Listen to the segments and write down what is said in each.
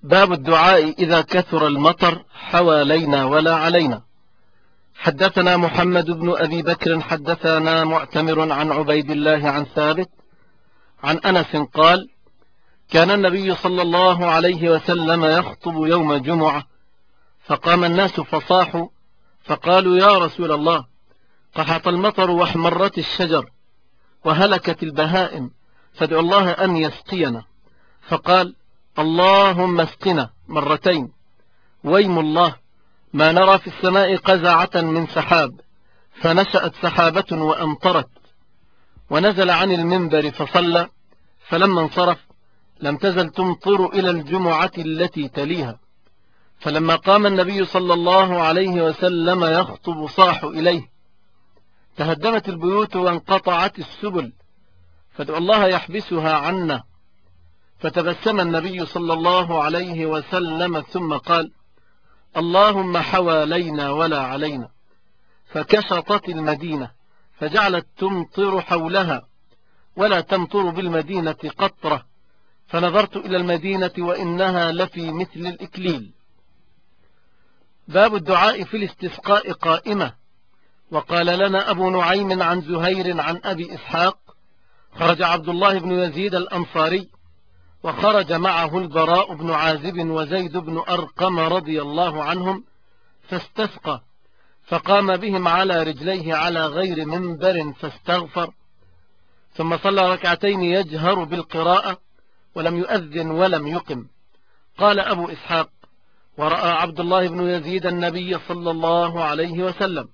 باب الدعاء إذا كثر المطر حوالينا ولا علينا. حدثنا محمد بن أبي بكر حدثنا معتمر عن عبيد الله عن ثابت عن أنس قال: كان النبي صلى الله عليه وسلم يخطب يوم جمعة، فقام الناس فصاحوا فقالوا: يا رسول الله، قحط المطر واحمرت الشجر وهلكت البهائم، فادعوا الله أن يسقينا. فقال: اللهم اسقنا مرتين، ويم الله ما نرى في السماء قزعة من سحاب، فنشأت سحابة وأمطرت. ونزل عن المنبر فصلى، فلما انصرف لم تزل تمطر إلى الجمعة التي تليها. فلما قام النبي صلى الله عليه وسلم يخطب صاحوا إليه: تهدمت البيوت وانقطعت السبل، فادعوا الله يحبسها عنا. فتبسم النبي صلى الله عليه وسلم ثم قال: اللهم حوالينا ولا علينا. فكشطت المدينة فجعلت تمطر حولها ولا تمطر بالمدينة قطرة، فنظرت إلى المدينة وإنها لفي مثل الإكليل. باب الدعاء في الاستسقاء قائمة. وقال لنا أبو نعيم عن زهير عن أبي إسحاق: خرج عبد الله بن يزيد الأنصاري، وخرج معه البراء بن عازب وزيد بن أرقم رضي الله عنهم، فاستسقى، فقام بهم على رجليه على غير منبر فاستغفر، ثم صلى ركعتين يجهر بالقراءة ولم يؤذن ولم يقم. قال أبو إسحاق: ورأى عبد الله بن يزيد النبي صلى الله عليه وسلم.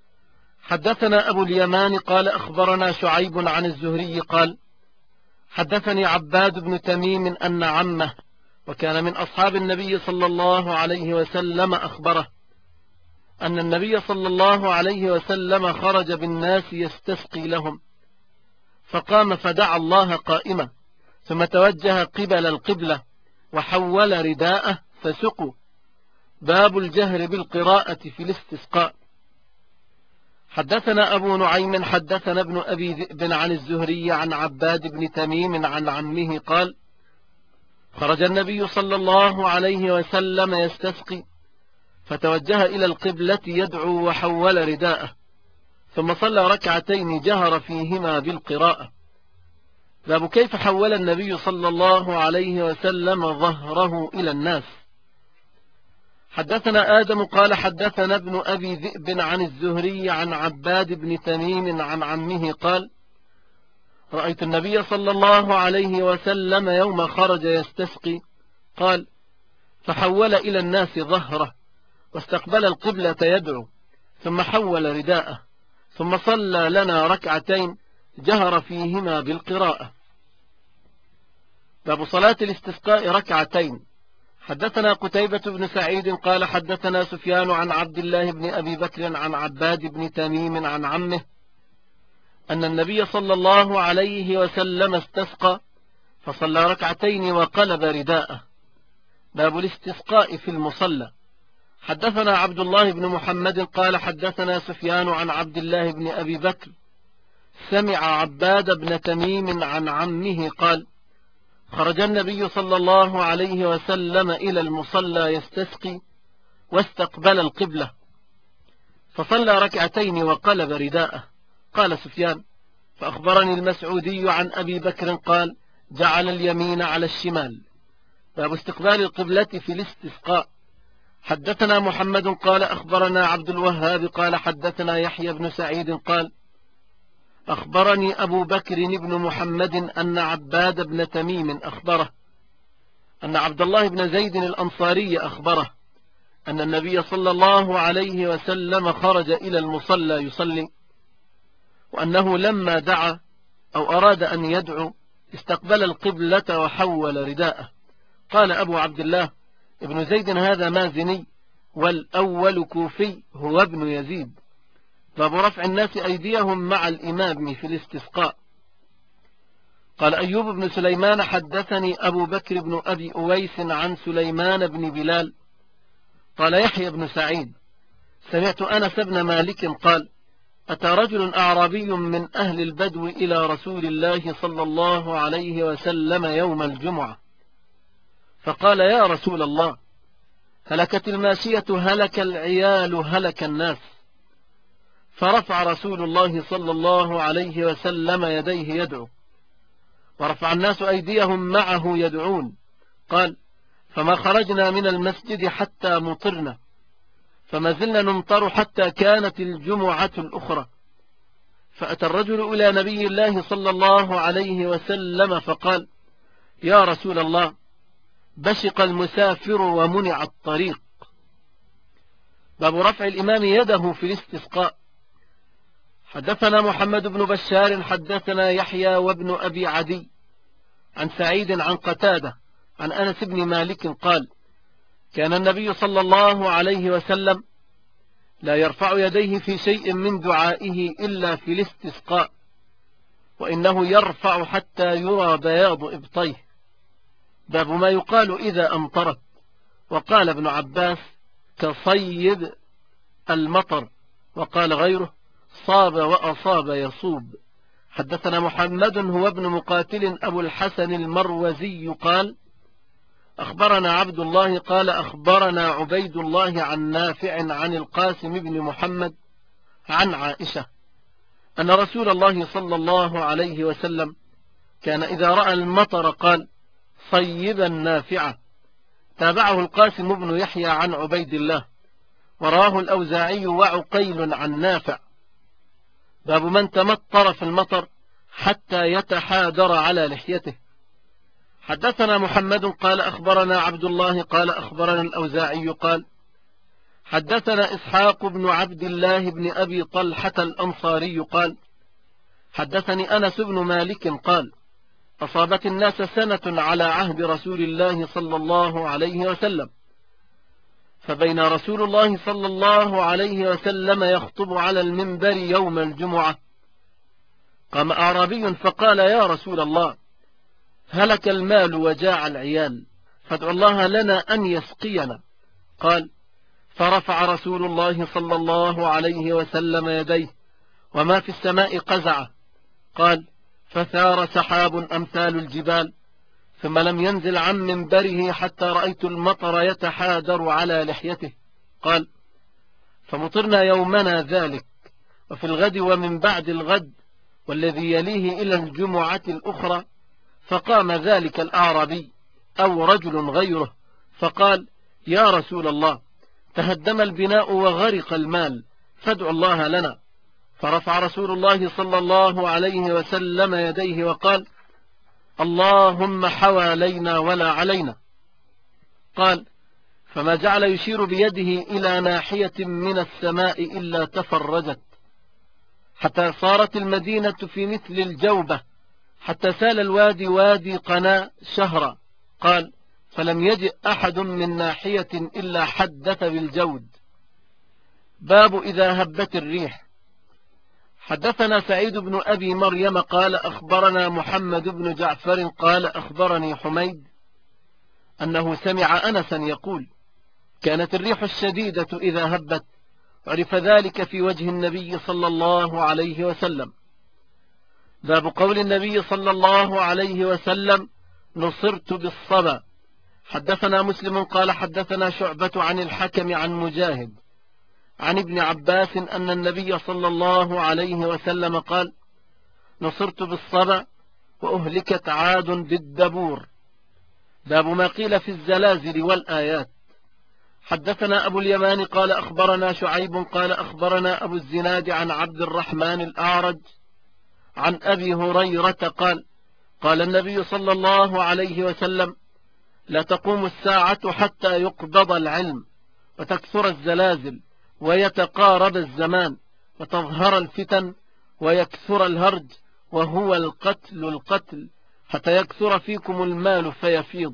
حدثنا أبو اليمان قال أخبرنا شعيب عن الزهري قال: حدثني عباد بن تميم أن عمه، وكان من أصحاب النبي صلى الله عليه وسلم، أخبره أن النبي صلى الله عليه وسلم خرج بالناس يستسقي لهم، فقام فدعا الله قائما، ثم توجه قبل القبلة وحول رداءه فسقوا. باب الجهر بالقراءة في الاستسقاء. حدثنا أبو نعيم حدثنا ابن أبي ذئب عن الزهري عن عباد بن تميم عن عمه قال: خرج النبي صلى الله عليه وسلم يستسقي، فتوجه إلى القبلة يدعو وحول رداءه، ثم صلى ركعتين جهر فيهما بالقراءة. باب كيف حول النبي صلى الله عليه وسلم ظهره إلى الناس. حدثنا آدم قال حدثنا ابن أبي ذئب عن الزهري عن عباد بن تميم عن عمه قال: رأيت النبي صلى الله عليه وسلم يوم خرج يستسقي، قال: فحول إلى الناس ظهره، واستقبل القبلة يدعو، ثم حول رداءه، ثم صلى لنا ركعتين جهر فيهما بالقراءة. باب صلاة الاستسقاء ركعتين. حدثنا قتيبة بن سعيد قال حدثنا سفيان عن عبد الله بن أبي بكر عن عباد بن تميم عن عمه أن النبي صلى الله عليه وسلم استسقى، فصلى ركعتين وقلب رداءه. باب الاستسقاء في المصلى. حدثنا عبد الله بن محمد قال حدثنا سفيان عن عبد الله بن أبي بكر سمع عباد بن تميم عن عمه قال: خرج النبي صلى الله عليه وسلم إلى المصلى يستسقي، واستقبل القبلة، فصلى ركعتين وقلب رداءه. قال سفيان: فأخبرني المسعودي عن أبي بكر قال: جعل اليمين على الشمال. باب استقبال القبلة في الاستسقاء. حدثنا محمد قال أخبرنا عبد الوهاب قال حدثنا يحيى بن سعيد قال: أخبرني أبو بكر بن محمد أن عباد بن تميم أخبره أن عبد الله بن زيد الأنصاري أخبره أن النبي صلى الله عليه وسلم خرج إلى المصلى يصلي، وأنه لما دعا أو أراد أن يدعو استقبل القبلة وحول رداءه. قال أبو عبد الله: ابن زيد هذا مازني، والأول كوفي هو ابن يزيد. باب رفع الناس أيديهم مع الإمام في الاستسقاء. قال أيوب بن سليمان حدثني أبو بكر بن أبي أويس عن سليمان بن بلال قال يحيى بن سعيد: سمعت أنس بن مالك قال: أتى رجل أعرابي من أهل البدو إلى رسول الله صلى الله عليه وسلم يوم الجمعة، فقال يا رسول الله هلكت الماشية هلك العيال هلك الناس. فرفع رسول الله صلى الله عليه وسلم يديه يدعو، ورفع الناس أيديهم معه يدعون. قال فما خرجنا من المسجد حتى مطرنا، فما زلنا نمطر حتى كانت الجمعة الأخرى. فأتى الرجل إلى نبي الله صلى الله عليه وسلم فقال يا رسول الله بشق المسافر ومنع الطريق. باب رفع الإمام يده في الاستسقاء. حدثنا محمد بن بشار حدثنا يحيى وابن أبي عدي عن سعيد عن قتادة عن أنس بن مالك قال كان النبي صلى الله عليه وسلم لا يرفع يديه في شيء من دعائه إلا في الاستسقاء، وإنه يرفع حتى يرى بياض إبطيه. باب ما يقال إذا أمطرت. وقال ابن عباس كصيد المطر، وقال غيره صاب وأصاب يصوب. حدثنا محمد هو ابن مقاتل أبو الحسن المروزي قال أخبرنا عبد الله قال أخبرنا عبيد الله عن نافع عن القاسم بن محمد عن عائشة أن رسول الله صلى الله عليه وسلم كان إذا رأى المطر قال صيبا نافعا. تابعه القاسم بن يحيى عن عبيد الله، وراه الأوزاعي وعقيل عن نافع. باب من تمطر في المطر حتى يتحادر على لحيته. حدثنا محمد قال أخبرنا عبد الله قال أخبرنا الأوزاعي قال حدثنا إسحاق بن عبد الله بن أبي طلحة الأنصاري قال حدثني أنس بن مالك قال أصابت الناس سنة على عهد رسول الله صلى الله عليه وسلم، فبين رسول الله صلى الله عليه وسلم يخطب على المنبر يوم الجمعة قام أعرابي فقال يا رسول الله هلك المال وجاع العيال، فادعوا الله لنا أن يسقينا. قال فرفع رسول الله صلى الله عليه وسلم يديه وما في السماء قزعه. قال فثار سحاب أمثال الجبال، ثم لم ينزل عن منبره حتى رأيت المطر يتحادر على لحيته. قال فمطرنا يومنا ذلك، وفي الغد ومن بعد الغد والذي يليه إلى الجمعة الأخرى. فقام ذلك الأعرابي أو رجل غيره فقال يا رسول الله تهدم البناء وغرق المال، فادعوا الله لنا. فرفع رسول الله صلى الله عليه وسلم يديه وقال اللهم حوالينا ولا علينا. قال فما جعل يشير بيده إلى ناحية من السماء إلا تفرجت، حتى صارت المدينة في مثل الجوبة، حتى سال الوادي وادي قناة شهرا. قال فلم يجئ أحد من ناحية إلا حدث بالجود. باب إذا هبت الريح. حدثنا سعيد بن أبي مريم قال أخبرنا محمد بن جعفر قال أخبرني حميد أنه سمع أنسا يقول كانت الريح الشديدة إذا هبت، عرف ذلك في وجه النبي صلى الله عليه وسلم. باب قول النبي صلى الله عليه وسلم نصرت بالصبا. حدثنا مسلم قال حدثنا شعبة عن الحكم عن مجاهد عن ابن عباس أن النبي صلى الله عليه وسلم قال نصرت بالصبا وأهلكت عاد بالدبور. باب ما قيل في الزلازل والآيات. حدثنا أبو اليمان قال أخبرنا شعيب قال أخبرنا أبو الزناد عن عبد الرحمن الأعرج عن أبي هريرة قال قال النبي صلى الله عليه وسلم لا تقوم الساعة حتى يقبض العلم وتكثر الزلازل ويتقارب الزمان وتظهر الفتن ويكثر الهرج وهو القتل حتى يكثر فيكم المال فيفيض.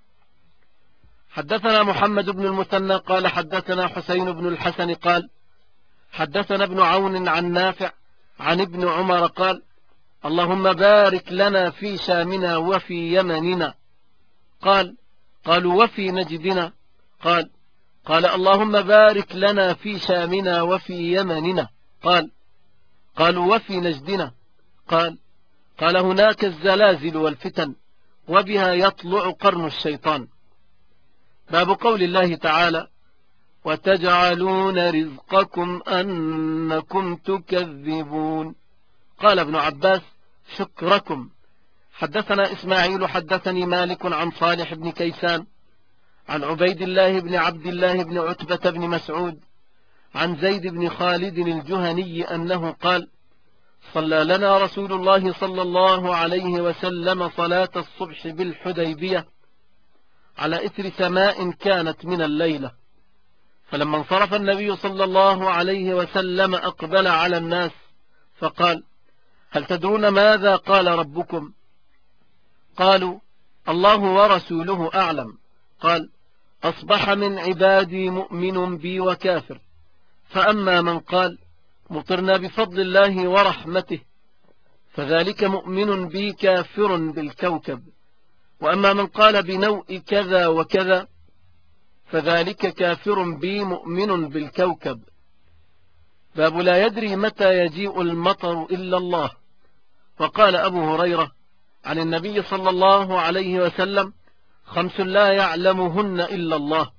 حدثنا محمد بن المثنى قال حدثنا حسين بن الحسن قال حدثنا ابن عون عن نافع عن ابن عمر قال اللهم بارك لنا في شامنا وفي يمننا. قالوا وفي نجدنا. قال اللهم بارك لنا في شامنا وفي يمننا. قالوا وفي نجدنا. قال هناك الزلازل والفتن وبها يطلع قرن الشيطان. باب قول الله تعالى: وتجعلون رزقكم أنكم تكذبون. قال ابن عباس: شكركم. حدثنا إسماعيل حدثني مالك عن صالح بن كيسان عن عبيد الله بن عبد الله بن عتبة بن مسعود عن زيد بن خالد الجهني أنه قال: صلى لنا رسول الله صلى الله عليه وسلم صلاة الصبح بالحديبية على إثر سماء كانت من الليلة، فلما انصرف النبي صلى الله عليه وسلم أقبل على الناس فقال: هل تدرون ماذا قال ربكم؟ قالوا: الله ورسوله أعلم. قال: أصبح من عبادي مؤمن بي وكافر، فأما من قال: مطرنا بفضل الله ورحمته، فذلك مؤمن بي كافر بالكوكب، وأما من قال بنوء كذا وكذا، فذلك كافر بي مؤمن بالكوكب. باب لا يدري متى يجيء المطر إلا الله. وقال أبو هريرة عن النبي صلى الله عليه وسلم: 5 لا يعلمهن إلا الله.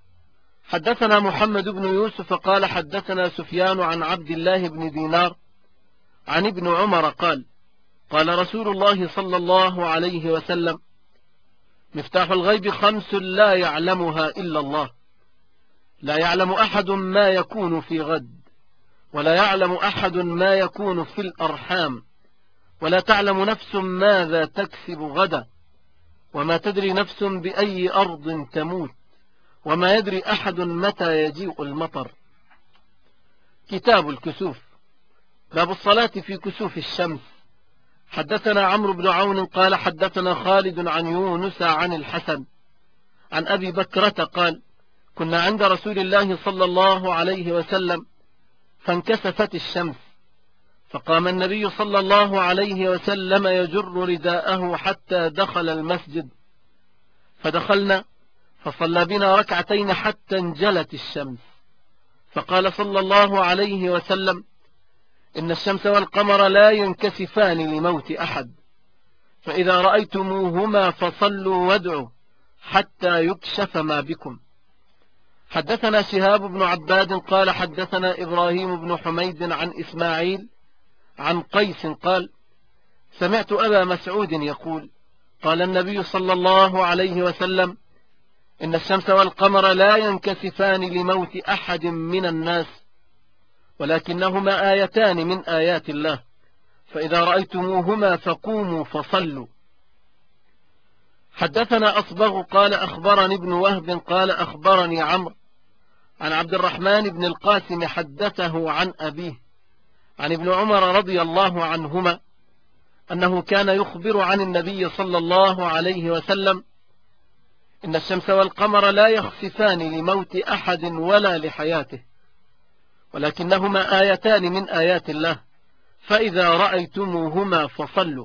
حدثنا محمد بن يوسف قال حدثنا سفيان عن عبد الله بن دينار عن ابن عمر قال: قال رسول الله صلى الله عليه وسلم: مفتاح الغيب 5 لا يعلمها إلا الله. لا يعلم أحد ما يكون في غد، ولا يعلم أحد ما يكون في الأرحام، ولا تعلم نفس ماذا تكسب غدا، وما تدري نفس بأي أرض تموت، وما يدري أحد متى يجيء المطر. كتاب الكسوف. باب الصلاة في كسوف الشمس. حدثنا عمرو بن عون قال حدثنا خالد عن يونس عن الحسن عن أبي بكرة قال: كنا عند رسول الله صلى الله عليه وسلم فانكسفت الشمس، فقام النبي صلى الله عليه وسلم يجر رداءه حتى دخل المسجد، فدخلنا فصلى بنا 2 ركعتين حتى انجلت الشمس، فقال صلى الله عليه وسلم: إن الشمس والقمر لا ينكسفان لموت أحد، فإذا رأيتموهما فصلوا وادعوا حتى يكشف ما بكم. حدثنا شهاب بن عباد قال حدثنا إبراهيم بن حميد عن إسماعيل عن قيس قال: سمعت أبا مسعود يقول: قال النبي صلى الله عليه وسلم: إن الشمس والقمر لا ينكسفان لموت أحد من الناس، ولكنهما آيتان من آيات الله، فإذا رأيتموهما فقوموا فصلوا. حدثنا أصبغ قال أخبرني ابن وهب قال أخبرني عمرو عن عبد الرحمن بن القاسم حدثه عن أبيه عن ابن عمر رضي الله عنهما أنه كان يخبر عن النبي صلى الله عليه وسلم: إن الشمس والقمر لا يخسفان لموت أحد ولا لحياته، ولكنهما آيتان من آيات الله، فإذا رأيتموهما فصلوا.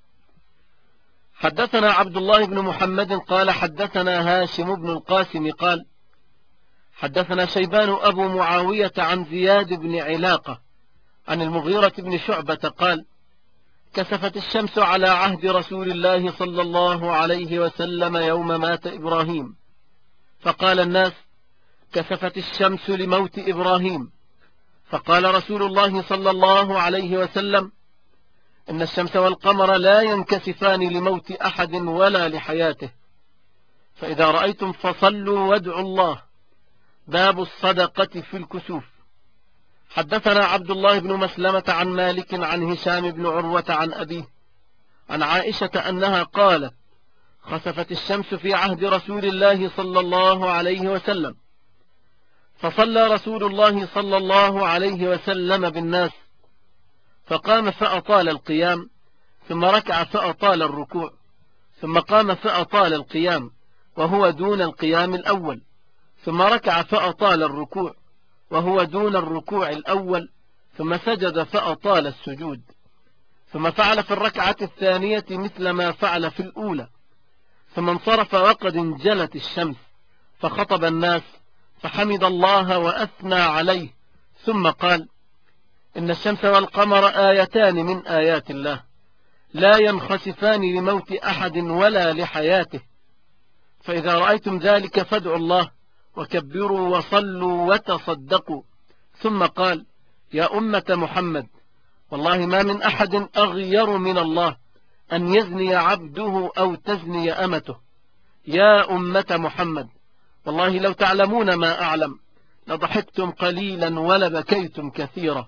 حدثنا عبد الله بن محمد قال حدثنا هاشم بن القاسم قال حدثنا شيبان أبو معاوية عن زياد بن علاقة عن المغيرة بن شعبة قال: كسفت الشمس على عهد رسول الله صلى الله عليه وسلم يوم مات إبراهيم، فقال الناس: كسفت الشمس لموت إبراهيم، فقال رسول الله صلى الله عليه وسلم: إن الشمس والقمر لا ينكسفان لموت أحد ولا لحياته، فإذا رأيتم فصلوا وادعوا الله. باب الصدقة في الكسوف. حدثنا عبد الله بن مسلمة عن مالك عن هشام بن عروة عن أبيه عن عائشة أنها قالت: خسفت الشمس في عهد رسول الله صلى الله عليه وسلم، فصلى رسول الله صلى الله عليه وسلم بالناس، فقام فأطال القيام، ثم ركع فأطال الركوع، ثم قام فأطال القيام وهو دون القيام الأول، ثم ركع فأطال الركوع وهو دون الركوع الأول، ثم سجد فأطال السجود، ثم فعل في الركعة الثانية مثل ما فعل في الأولى، ثم انصرف وقد انجلت الشمس، فخطب الناس فحمد الله وأثنى عليه، ثم قال: إن الشمس والقمر آيتان من آيات الله، لا ينخسفان لموت أحد ولا لحياته، فإذا رأيتم ذلك فادعوا الله وكبروا وصلوا وتصدقوا. ثم قال: يا أمة محمد، والله ما من أحد أغير من الله أن يزني عبده أو تزني أمته. يا أمة محمد، والله لو تعلمون ما أعلم لضحكتم قليلا ولبكيتم كثيرا.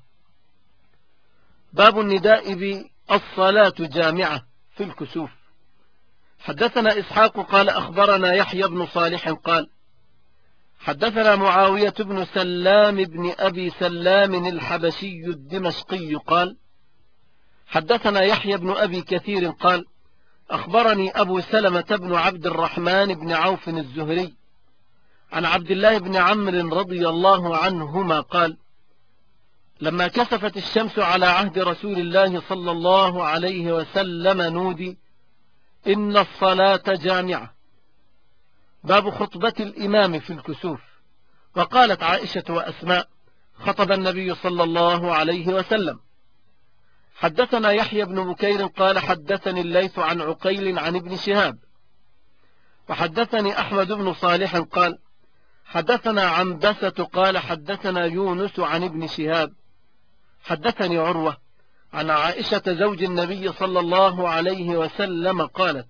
باب النداء بالصلاة جامعة في الكسوف. حدثنا إسحاق قال أخبرنا يحيى بن صالح قال حدثنا معاوية بن سلام بن أبي سلام الحبشي الدمشقي قال حدثنا يحيى بن أبي كثير قال أخبرني أبو سلمة بن عبد الرحمن بن عوف الزهري عن عبد الله بن عمرو رضي الله عنهما قال لما كسفت الشمس على عهد رسول الله صلى الله عليه وسلم نودي: إن الصلاة جامعة. باب خطبة الإمام في الكسوف. وقالت عائشة وأسماء: خطب النبي صلى الله عليه وسلم. حدثنا يحيى بن بكير قال حدثني الليث عن عقيل عن ابن شهاب. وحدثني أحمد بن صالح قال حدثنا عنبسة قال حدثنا يونس عن ابن شهاب حدثني عروة عن عائشة زوج النبي صلى الله عليه وسلم قالت: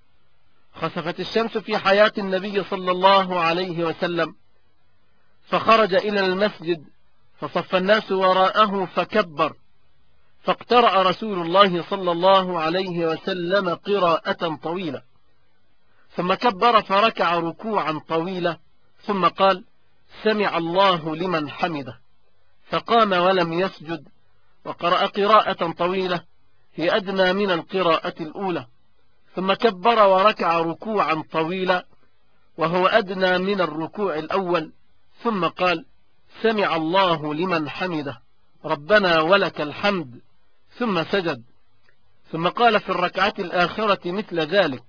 خسفت الشمس في حياة النبي صلى الله عليه وسلم، فخرج إلى المسجد فصف الناس وراءه فكبر، فاقترأ رسول الله صلى الله عليه وسلم قراءة طويلة، ثم كبر فركع ركوعا طويلا، ثم قال: سمع الله لمن حمده، فقام ولم يسجد، وقرأ قراءة طويلة هي أدنى من القراءة الأولى، ثم كبر وركع ركوعا طويلا وهو أدنى من الركوع الأول، ثم قال: سمع الله لمن حمده، ربنا ولك الحمد، ثم سجد، ثم قال في الركعة الآخرة مثل ذلك،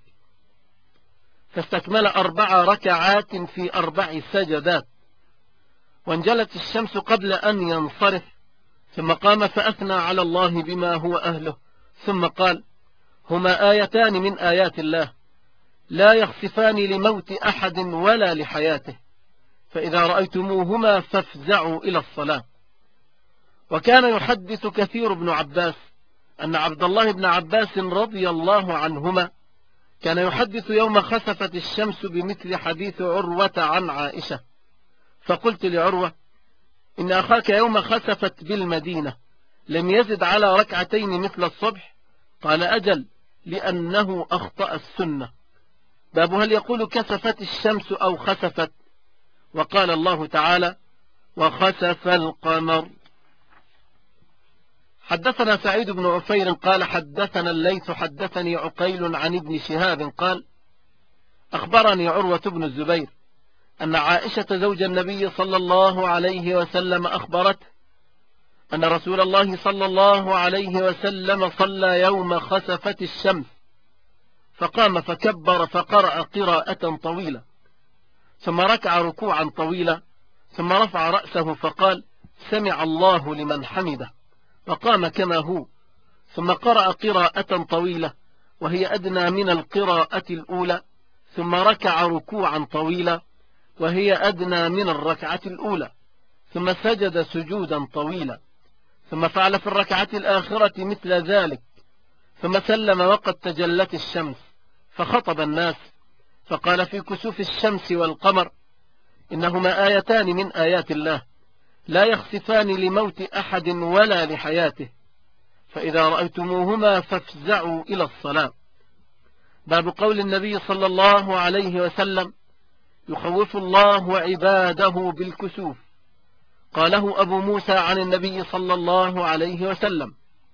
فاستكمل 4 ركعات في 4 سجدات. وانجلت الشمس قبل أن ينصرف، ثم قام فأثنى على الله بما هو أهله، ثم قال: هما آيتان من آيات الله لا يخسفان لموت أحد ولا لحياته، فإذا رأيتموهما فافزعوا إلى الصلاة. وكان يحدث كثير بن عباس أن عبد الله بن عباس رضي الله عنهما كان يحدث يوم خسفت الشمس بمثل حديث عروة عن عائشة. فقلت لعروة: إن أخاك يوم خسفت بالمدينة لم يزد على 2 ركعتين مثل الصبح؟ قال: أجل، لأنه أخطأ السنة. باب هل يقول كسفت الشمس أو خسفت؟ وقال الله تعالى: وخسف القمر. حدثنا سعيد بن عفير قال حدثنا الليث حدثني عقيل عن ابن شهاب قال أخبرني عروة بن الزبير أن عائشة زوج النبي صلى الله عليه وسلم أخبرته أن رسول الله صلى الله عليه وسلم صلى يوم خسفت الشمس، فقام فكبر فقرأ قراءة طويلة، ثم ركع ركوعا طويلا، ثم رفع رأسه فقال: سمع الله لمن حمده، وقام كما هو، ثم قرأ قراءة طويلة وهي أدنى من القراءة الأولى، ثم ركع ركوعا طويلا وهي أدنى من الركعة الأولى، ثم سجد سجودا طويلا، ثم فعل في الركعة الآخرة مثل ذلك، ثم سلم وقد تجلت الشمس، فخطب الناس فقال في كسوف الشمس والقمر: إنهما آيتان من آيات الله لا يخسفان لموت أحد ولا لحياته، فإذا رأيتموهما فافزعوا إلى الصلاة. باب قول النبي صلى الله عليه وسلم: يخوف الله عباده بالكسوف. قاله أبو موسى عن النبي صلى الله عليه وسلم.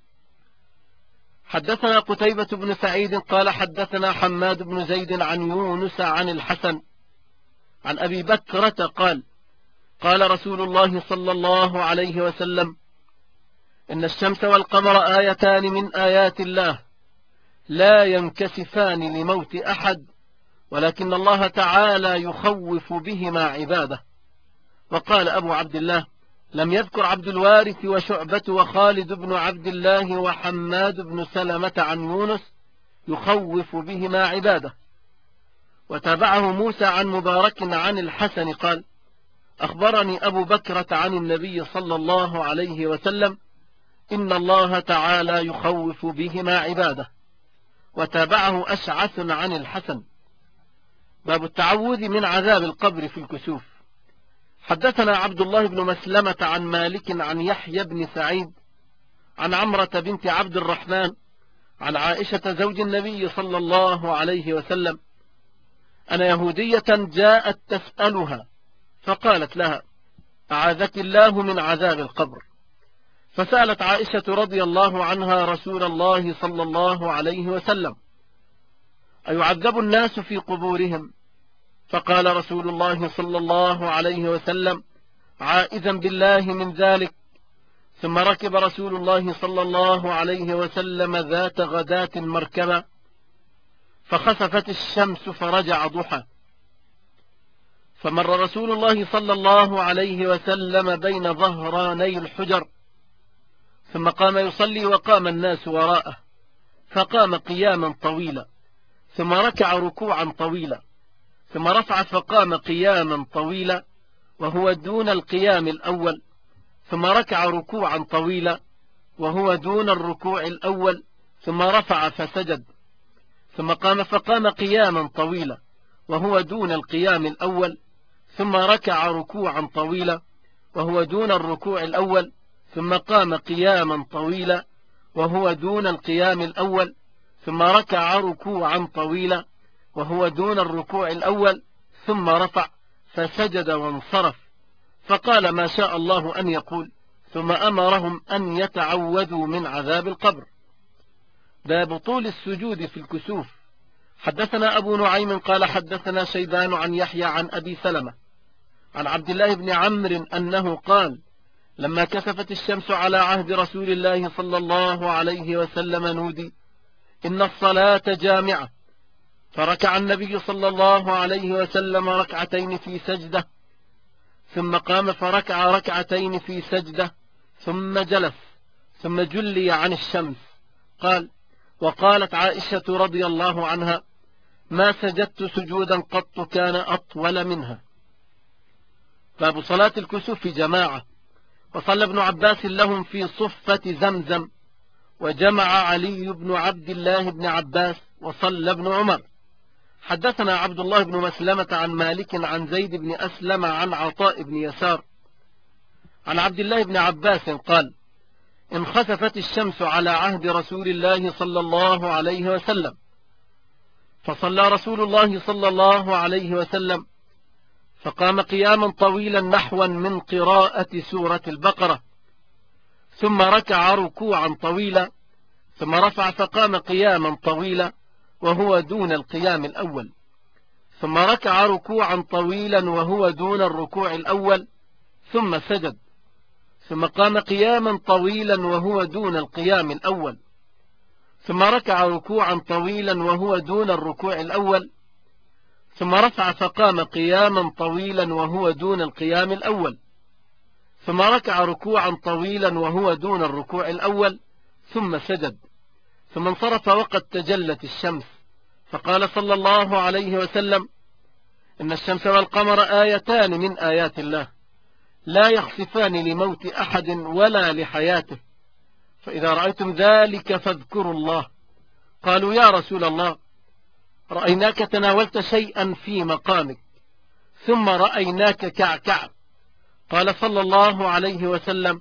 حدثنا قتيبة بن سعيد قال حدثنا حماد بن زيد عن يونس عن الحسن عن أبي بكرة قال: قال رسول الله صلى الله عليه وسلم: إن الشمس والقمر آيتان من آيات الله لا ينكسفان لموت أحد، ولكن الله تعالى يخوف بهما عباده. وقال أبو عبد الله: لم يذكر عبد الوارث وشعبة وخالد بن عبد الله وحماد بن سلمة عن يونس يخوف بهما عباده. وتابعه موسى عن مبارك عن الحسن قال: أخبرني أبو بكرة عن النبي صلى الله عليه وسلم إن الله تعالى يخوف بهما عباده. وتابعه أشعث عن الحسن. باب التعوذ من عذاب القبر في الكسوف. حدثنا عبد الله بن مسلمة عن مالك عن يحيى بن سعيد عن عمرة بنت عبد الرحمن عن عائشة زوج النبي صلى الله عليه وسلم أن يهودية جاءت تسألها فقالت لها: أعاذك الله من عذاب القبر. فسألت عائشة رضي الله عنها رسول الله صلى الله عليه وسلم: أيعذب الناس في قبورهم؟ فقال رسول الله صلى الله عليه وسلم عائذا بالله من ذلك. ثم ركب رسول الله صلى الله عليه وسلم ذات غداة مركبا فخسفت الشمس فرجع ضحى، فمر رسول الله صلى الله عليه وسلم بين ظهراني الحجر، ثم قام يصلي وقام الناس وراءه، فقام قياما طويلا، ثم ركع ركوعا طويلا، ثم رفع فقام قياما طويلا وهو دون القيام الأول، ثم ركع ركوعا طويلا وهو دون الركوع الأول، ثم رفع فسجد، ثم قام فقام قياما طويلا وهو دون القيام الأول، ثم ركع ركوعا طويلا وهو دون الركوع الأول، ثم قام قياما طويلا وهو دون القيام الأول، ثم ركع ركوعا طويلا وهو دون الركوع الأول، ثم رفع فسجد وانصرف، فقال ما شاء الله أن يقول، ثم أمرهم أن يتعوذوا من عذاب القبر. باب طول السجود في الكسوف. حدثنا أبو نعيم قال حدثنا شيبان عن يحيى عن أبي سلمة عن عبد الله بن عمرو أنه قال: لما كسفت الشمس على عهد رسول الله صلى الله عليه وسلم نودي: إن الصلاة جامعة، فركع النبي صلى الله عليه وسلم ركعتين في سجدة، ثم قام فركع ركعتين في سجدة، ثم جلس، ثم جلي عن الشمس. قال: وقالت عائشة رضي الله عنها: ما سجدت سجودا قط كان أطول منها. باب صلاة الكسوف جماعة. وصلى ابن عباس لهم في صفة زمزم، وجمع علي بن عبد الله بن عباس، وصلى ابن عمر. حدثنا عبد الله بن مسلمة عن مالك عن زيد بن أسلم عن عطاء بن يسار عن عبد الله بن عباس قال: انخسفت الشمس على عهد رسول الله صلى الله عليه وسلم، فصلى رسول الله صلى الله عليه وسلم، فقام قياما طويلا نحوا من قراءة سورة البقرة، ثم ركع ركوعا طويلا، ثم رفع فقام قياما طويلا وهو دون القيام الأول، ثم ركع ركوعا طويلا وهو دون الركوع الأول، ثم سجد، ثم قام قياما طويلا وهو دون القيام الأول، ثم ركع ركوعا طويلا وهو دون الركوع الأول، ثم رفع فقام قياما طويلا وهو دون القيام الأول، ثم ركع ركوعا طويلا وهو دون الركوع الأول، ثم سجد، ثم انصرف وقد تجلت الشمس، فقال صلى الله عليه وسلم: إن الشمس والقمر آيتان من آيات الله، لا يخسفان لموت أحد ولا لحياته، فإذا رأيتم ذلك فاذكروا الله. قالوا: يا رسول الله، رأيناك تناولت شيئا في مقامك، ثم رأيناك كعكع. قال صلى الله عليه وسلم: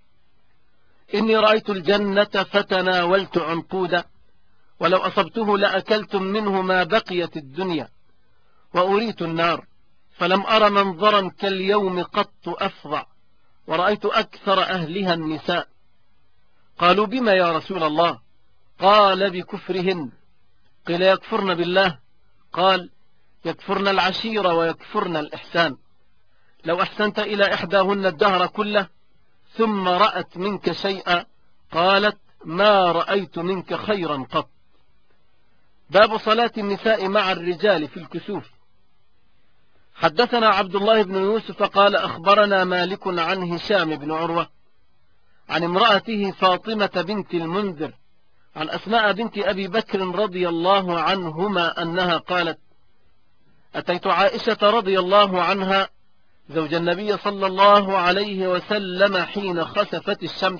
إني رأيت الجنة فتناولت عنقودا، ولو أصبته لأكلتم منه ما بقيت الدنيا، وأريت النار فلم أر منظرا كاليوم قط أفظع، ورأيت أكثر أهلها النساء. قالوا: بما يا رسول الله؟ قال: بكفرهن. قيل: يكفرن بالله؟ قال: يكفرن العشيرة ويكفرن الإحسان. لو أحسنت إلى إحداهن الدهر كله ثم رأت منك شيئا قالت: ما رأيت منك خيرا قط. باب صلاة النساء مع الرجال في الكسوف. حدثنا عبد الله بن يوسف قال أخبرنا مالك عن هشام بن عروة عن امرأته فاطمة بنت المنذر عن أسماء بنت أبي بكر رضي الله عنهما أنها قالت: أتيت عائشة رضي الله عنها زوج النبي صلى الله عليه وسلم حين خسفت الشمس،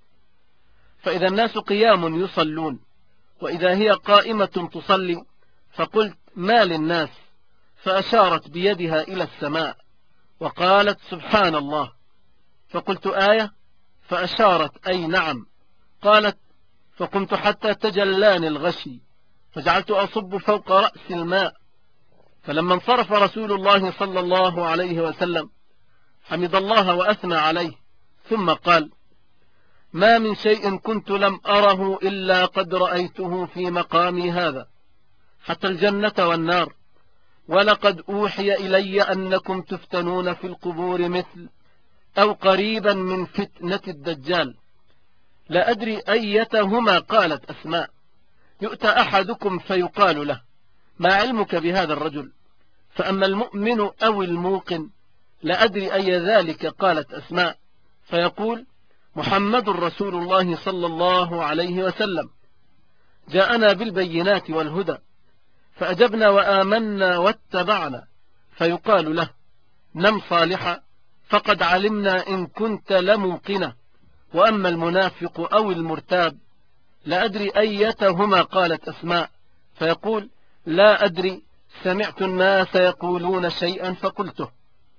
فإذا الناس قيام يصلون وإذا هي قائمة تصلي، فقلت: ما للناس؟ فأشارت بيدها إلى السماء وقالت: سبحان الله. فقلت: آية؟ فأشارت: أي نعم. قالت: فقمت حتى تجلاني الغشي فجعلت أصب فوق رأس الماء، فلما انصرف رسول الله صلى الله عليه وسلم حمد الله وأثنى عليه، ثم قال: ما من شيء كنت لم أره إلا قد رأيته في مقامي هذا، حتى الجنة والنار، ولقد أوحي إلي أنكم تفتنون في القبور مثل أو قريبا من فتنة الدجال. لا أدري أيتهما. قالت أسماء: يؤتى أحدكم فيقال له: ما علمك بهذا الرجل؟ فأما المؤمن أو الموقن لا أدري أي ذلك. قالت أسماء: فيقول: محمد رسول الله صلى الله عليه وسلم، جاءنا بالبينات والهدى فأجبنا وآمنا واتبعنا. فيقال له: نم صالحا فقد علمنا إن كنت لموقنا. وأما المنافق أو المرتاب لا أدري أيتهما. قالت أسماء: فيقول: لا أدري، سمعت الناس يقولون شيئا فقلته.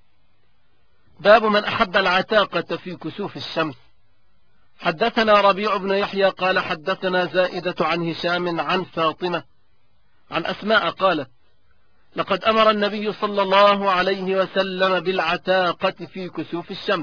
باب من أحب العتاقة في كسوف الشمس. حدثنا ربيع بن يحيى قال حدثنا زائدة عن هشام عن فاطمة عن أسماء قالت: لقد أمر النبي صلى الله عليه وسلم بالعتاقة في كسوف الشمس.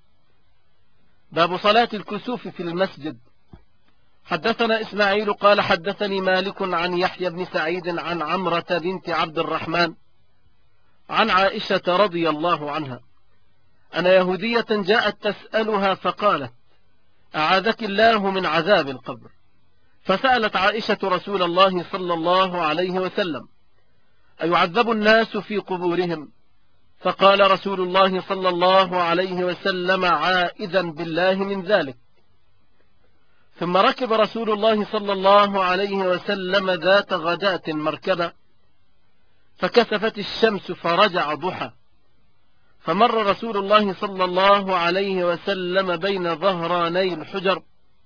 باب صلاة الكسوف في المسجد. حدثنا إسماعيل قال حدثني مالك عن يحيى بن سعيد عن عمرة بنت عبد الرحمن عن عائشة رضي الله عنها أن يهودية جاءت تسألها فقالت: أعاذك الله من عذاب القبر. فسألت عائشة رسول الله صلى الله عليه وسلم: أيعذب الناس في قبورهم؟ فقال رسول الله صلى الله عليه وسلم: عائذا بالله من ذلك. ثم ركب رسول الله صلى الله عليه وسلم ذات غداة مركبة، فكسفت الشمس فرجع ضحى، فمر رسول الله صلى الله عليه وسلم بين ظهراني الحجر،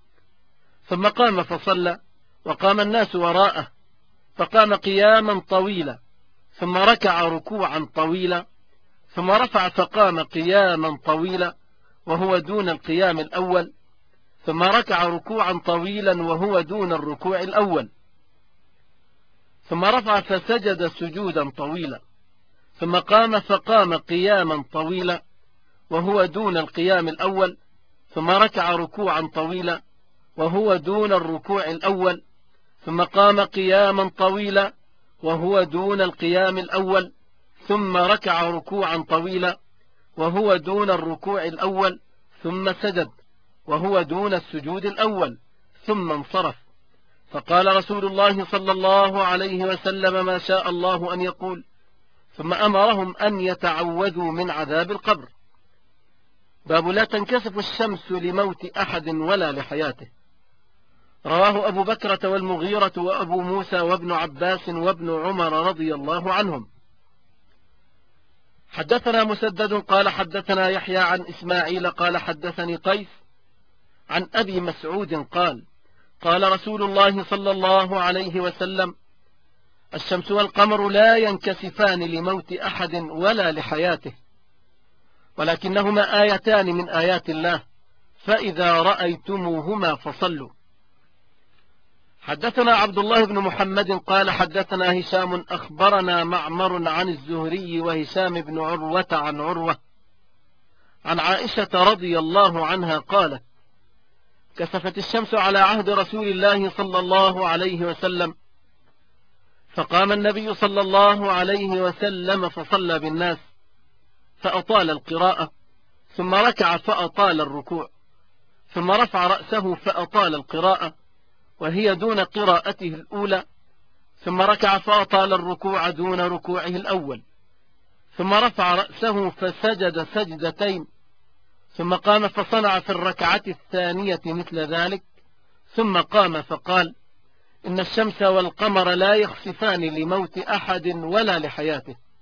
ثم قام فصلى وقام الناس وراءه، فقام قياما طويلا ثم ركع ركوعا طويلا ثم رفع فقام قياما طويلا وهو دون القيام الأول، ثم ركع ركوعا طويلا وهو دون الركوع الأول، ثم رفع فسجد سجودا طويلا، ثم قام فقام قياما طويلا وهو دون القيام الأول، ثم ركع ركوعا طويلا وهو دون الركوع الأول، ثم قام قياما طويلا وهو دون القيام الأول، ثم ركع ركوعا طويلا وهو دون الركوع الأول، ثم سجد وهو دون السجود الأول، ثم انصرف. فقال رسول الله صلى الله عليه وسلم: ما شاء الله أن يقول، ثم أمرهم أن يتعوذوا من عذاب القبر. باب لا تنكسف الشمس لموت أحد ولا لحياته. رواه أبو بكرة والمغيرة وأبو موسى وابن عباس وابن عمر رضي الله عنهم. حدثنا مسدد قال حدثنا يحيى عن إسماعيل قال حدثني قيس عن أبي مسعود قال: قال رسول الله صلى الله عليه وسلم: الشمس والقمر لا ينكسفان لموت أحد ولا لحياته، ولكنهما آيتان من آيات الله، فإذا رأيتموهما فصلوا. حدثنا عبد الله بن محمد قال حدثنا هشام أخبرنا معمر عن الزهري وهشام بن عروة عن عروة عن عائشة رضي الله عنها قالت: كسفت الشمس على عهد رسول الله صلى الله عليه وسلم، فقام النبي صلى الله عليه وسلم فصلى بالناس فأطال القراءة، ثم ركع فأطال الركوع، ثم رفع رأسه فأطال القراءة وهي دون قراءته الأولى، ثم ركع فأطال الركوع دون ركوعه الأول، ثم رفع رأسه فسجد سجدتين، ثم قام فصنع في الركعة الثانية مثل ذلك، ثم قام فقال: إن الشمس والقمر لا يخسفان لموت أحد ولا لحياته،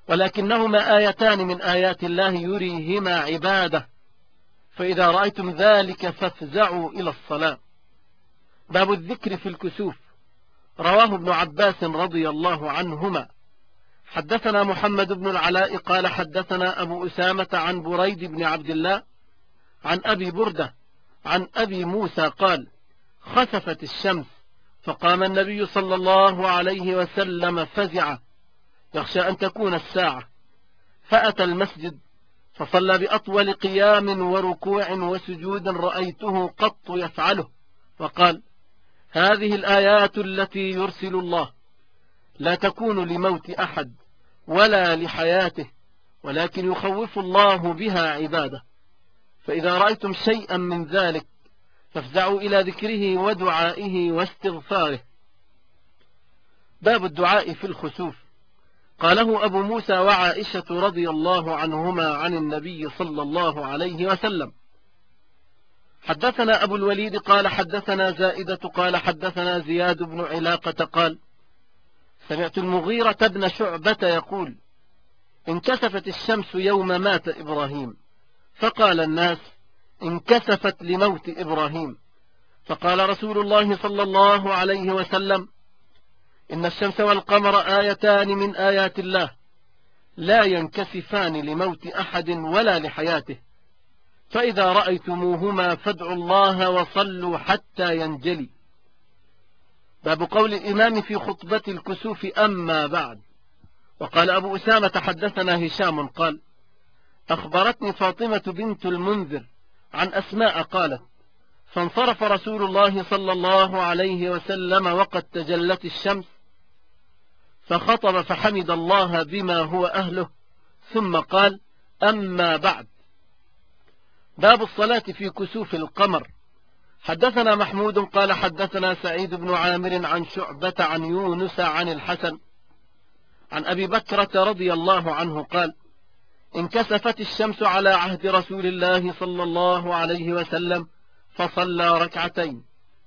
ولكنهما آيتان من آيات الله يريهما عباده، فإذا رأيتم ذلك فافزعوا إلى الصلاة. باب الذكر في الكسوف. رواه ابن عباس رضي الله عنهما. حدثنا محمد بن العلاء قال حدثنا أبو أسامة عن بريد بن عبد الله عن أبي بردة عن أبي موسى قال: خسفت الشمس فقام النبي صلى الله عليه وسلم فزع يخشى أن تكون الساعة، فأتى المسجد فصلى بأطول قيام وركوع وسجود رأيته قط يفعله، وقال: هذه الآيات التي يرسل الله لا تكون لموت أحد ولا لحياته، ولكن يخوف الله بها عباده، فإذا رأيتم شيئا من ذلك فافزعوا إلى ذكره ودعائه واستغفاره. باب الدعاء في الخسوف. قاله أبو موسى وعائشة رضي الله عنهما عن النبي صلى الله عليه وسلم. حدثنا أبو الوليد قال حدثنا زائدة قال حدثنا زياد بن علاقة قال: سمعت المغيرة بن شعبة يقول: انكسفت الشمس يوم مات إبراهيم، فقال الناس: انكسفت لموت إبراهيم، فقال رسول الله صلى الله عليه وسلم: إن الشمس والقمر آيتان من آيات الله لا ينكسفان لموت أحد ولا لحياته، فإذا رأيتموهما فادعوا الله وصلوا حتى ينجلي. باب قول الإمام في خطبة الكسوف: أما بعد. وقال أبو أسامة حدثنا هشام قال: أخبرتني فاطمة بنت المنذر عن أسماء قالت: فانصرف رسول الله صلى الله عليه وسلم وقد تجلت الشمس، فخطب فحمد الله بما هو أهله، ثم قال: أما بعد. باب الصلاة في كسوف القمر. حدثنا محمود قال حدثنا سعيد بن عامر عن شعبة عن يونس عن الحسن عن أبي بكرة رضي الله عنه قال: انكسفت الشمس على عهد رسول الله صلى الله عليه وسلم فصلى ركعتين.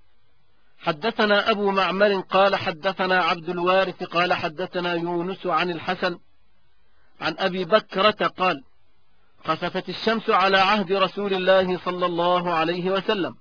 حدثنا أبو معمر قال حدثنا عبد الوارث قال حدثنا يونس عن الحسن عن أبي بكرة قال: خسفت الشمس على عهد رسول الله صلى الله عليه وسلم،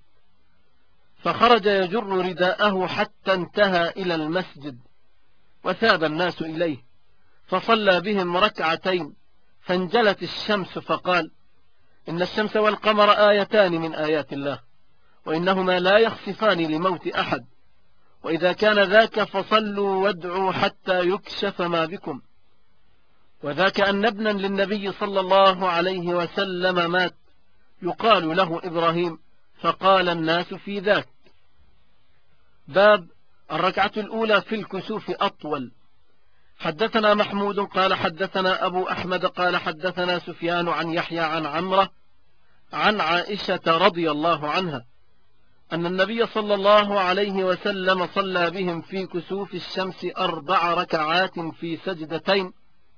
فخرج يجر رداءه حتى انتهى إلى المسجد، وثاب الناس إليه، فصلى بهم ركعتين، فانجلت الشمس، فقال: إن الشمس والقمر آيتان من آيات الله، وإنهما لا يخسفان لموت أحد، وإذا كان ذاك فصلوا وادعوا حتى يكشف ما بكم. وذاك أن ابنا للنبي صلى الله عليه وسلم مات يقال له إبراهيم، فقال الناس في ذاك. باب الركعة الأولى في الكسوف أطول. حدثنا محمود قال حدثنا أبو أحمد قال حدثنا سفيان عن يحيى عن عمرة عن عائشة رضي الله عنها أن النبي صلى الله عليه وسلم صلى بهم في كسوف الشمس 4 ركعات في سجدتين،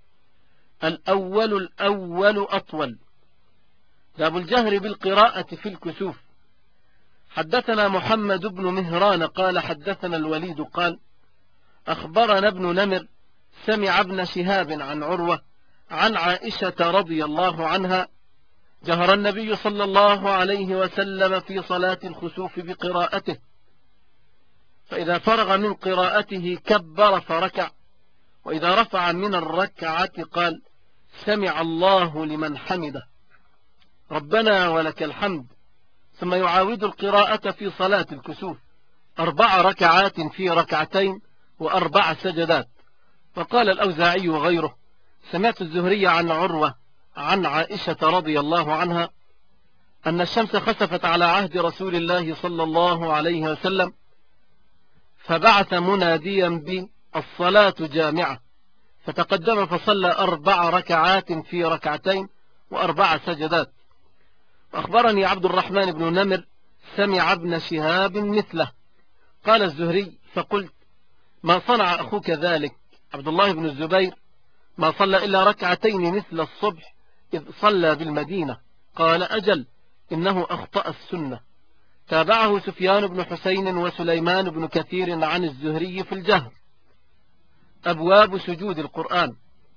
الأول أطول. باب الجهر بالقراءة في الكسوف. حدثنا محمد بن مهران قال حدثنا الوليد قال: أخبرنا ابن نمر سمع ابن شهاب عن عروة عن عائشة رضي الله عنها: جهر النبي صلى الله عليه وسلم في صلاة الخسوف بقراءته، فإذا فرغ من قراءته كبر فركع، وإذا رفع من الركعة قال: سمع الله لمن حمده، ربنا ولك الحمد، ثم يعاود القراءة في صلاة الكسوف 4 ركعات في ركعتين و4 سجدات. فقال الأوزاعي وغيره: سمعت الزهري عن عروة عن عائشة رضي الله عنها أن الشمس خسفت على عهد رسول الله صلى الله عليه وسلم، فبعث مناديا بالصلاة جامعة، فتقدم فصلى 4 ركعات في ركعتين و4 سجدات. أخبرني عبد الرحمن بن نمر سمع ابن شهاب مثله. قال الزهري: فقلت: ما صنع أخوك ذلك عبد الله بن الزبير؟ ما صلى إلا ركعتين مثل الصبح إذ صلى بالمدينة. قال: أجل، إنه أخطأ السنة. تابعه سفيان بن حسين وسليمان بن كثير عن الزهري في الجهر. أبواب سجود القرآن.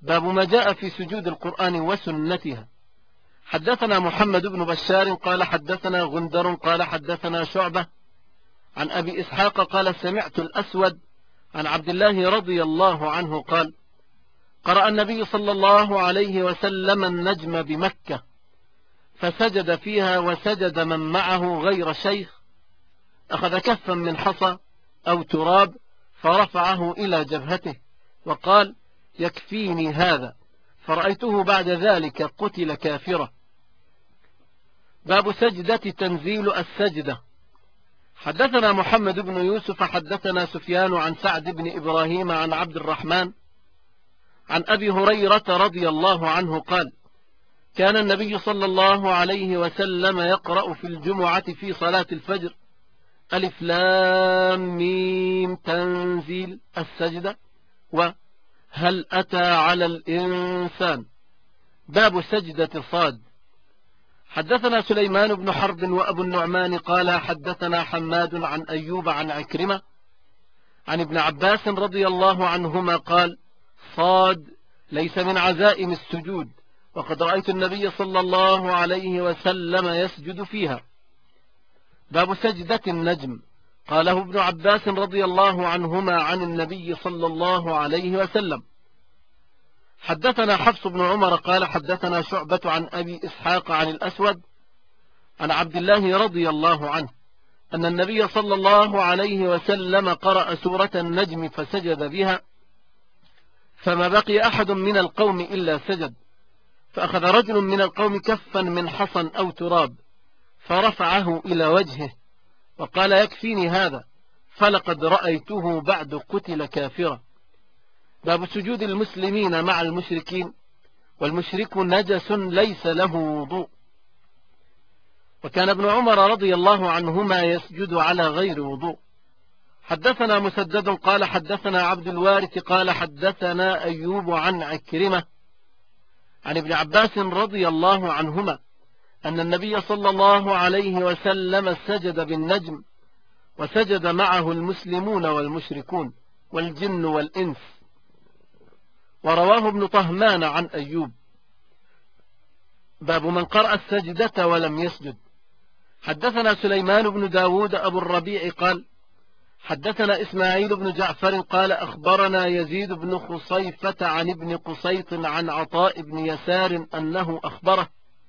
باب ما جاء في سجود القرآن وسنتها. حدثنا محمد بن بشار قال حدثنا غندر قال حدثنا شعبة عن أبي إسحاق قال سمعت الأسود عن عبد الله رضي الله عنه قال قرأ النبي صلى الله عليه وسلم النجم بمكة فسجد فيها وسجد من معه غير شيخ، أخذ كفا من حصى أو تراب فرفعه إلى جبهته وقال يكفيني هذا، فرأيته بعد ذلك قتل كافرا. باب سجدة تنزيل السجدة. حدثنا محمد بن يوسف حدثنا سفيان عن سعد بن إبراهيم عن عبد الرحمن عن أبي هريرة رضي الله عنه قال كان النبي صلى الله عليه وسلم يقرأ في الجمعة في صلاة الفجر ألف لام ميم تنزيل السجدة وهل أتى على الإنسان. باب سجدة صاد. حدثنا سليمان بن حرب وأبو النعمان قال حدثنا حماد عن أيوب عن عكرمة عن ابن عباس رضي الله عنهما قال صاد ليس من عزائم السجود، وقد رأيت النبي صلى الله عليه وسلم يسجد فيها. باب سجدة النجم. قاله ابن عباس رضي الله عنهما عن النبي صلى الله عليه وسلم. حدثنا حفص بن عمر قال حدثنا شعبة عن أبي إسحاق عن الأسود عن عبد الله رضي الله عنه أن النبي صلى الله عليه وسلم قرأ سورة النجم فسجد بها، فما بقي أحد من القوم إلا سجد، فأخذ رجل من القوم كفا من حصى أو تراب فرفعه إلى وجهه وقال يكفيني هذا، فلقد رأيته بعد قتل كافرا. باب سجود المسلمين مع المشركين، والمشرك نجس ليس له وضوء. وكان ابن عمر رضي الله عنهما يسجد على غير وضوء. حدثنا مسدد قال حدثنا عبد الوارث قال حدثنا أيوب عن عكرمة عن ابن عباس رضي الله عنهما أن النبي صلى الله عليه وسلم سجد بالنجم وسجد معه المسلمون والمشركون والجن والإنس. ورواه ابن طهمان عن أيوب. باب من قرأ السجدة ولم يسجد. حدثنا سليمان بن داود أبو الربيع قال حدثنا إسماعيل بن جعفر قال أخبرنا يزيد بن خصيفة عن ابن قصيط عن عطاء بن يسار أنه أخبره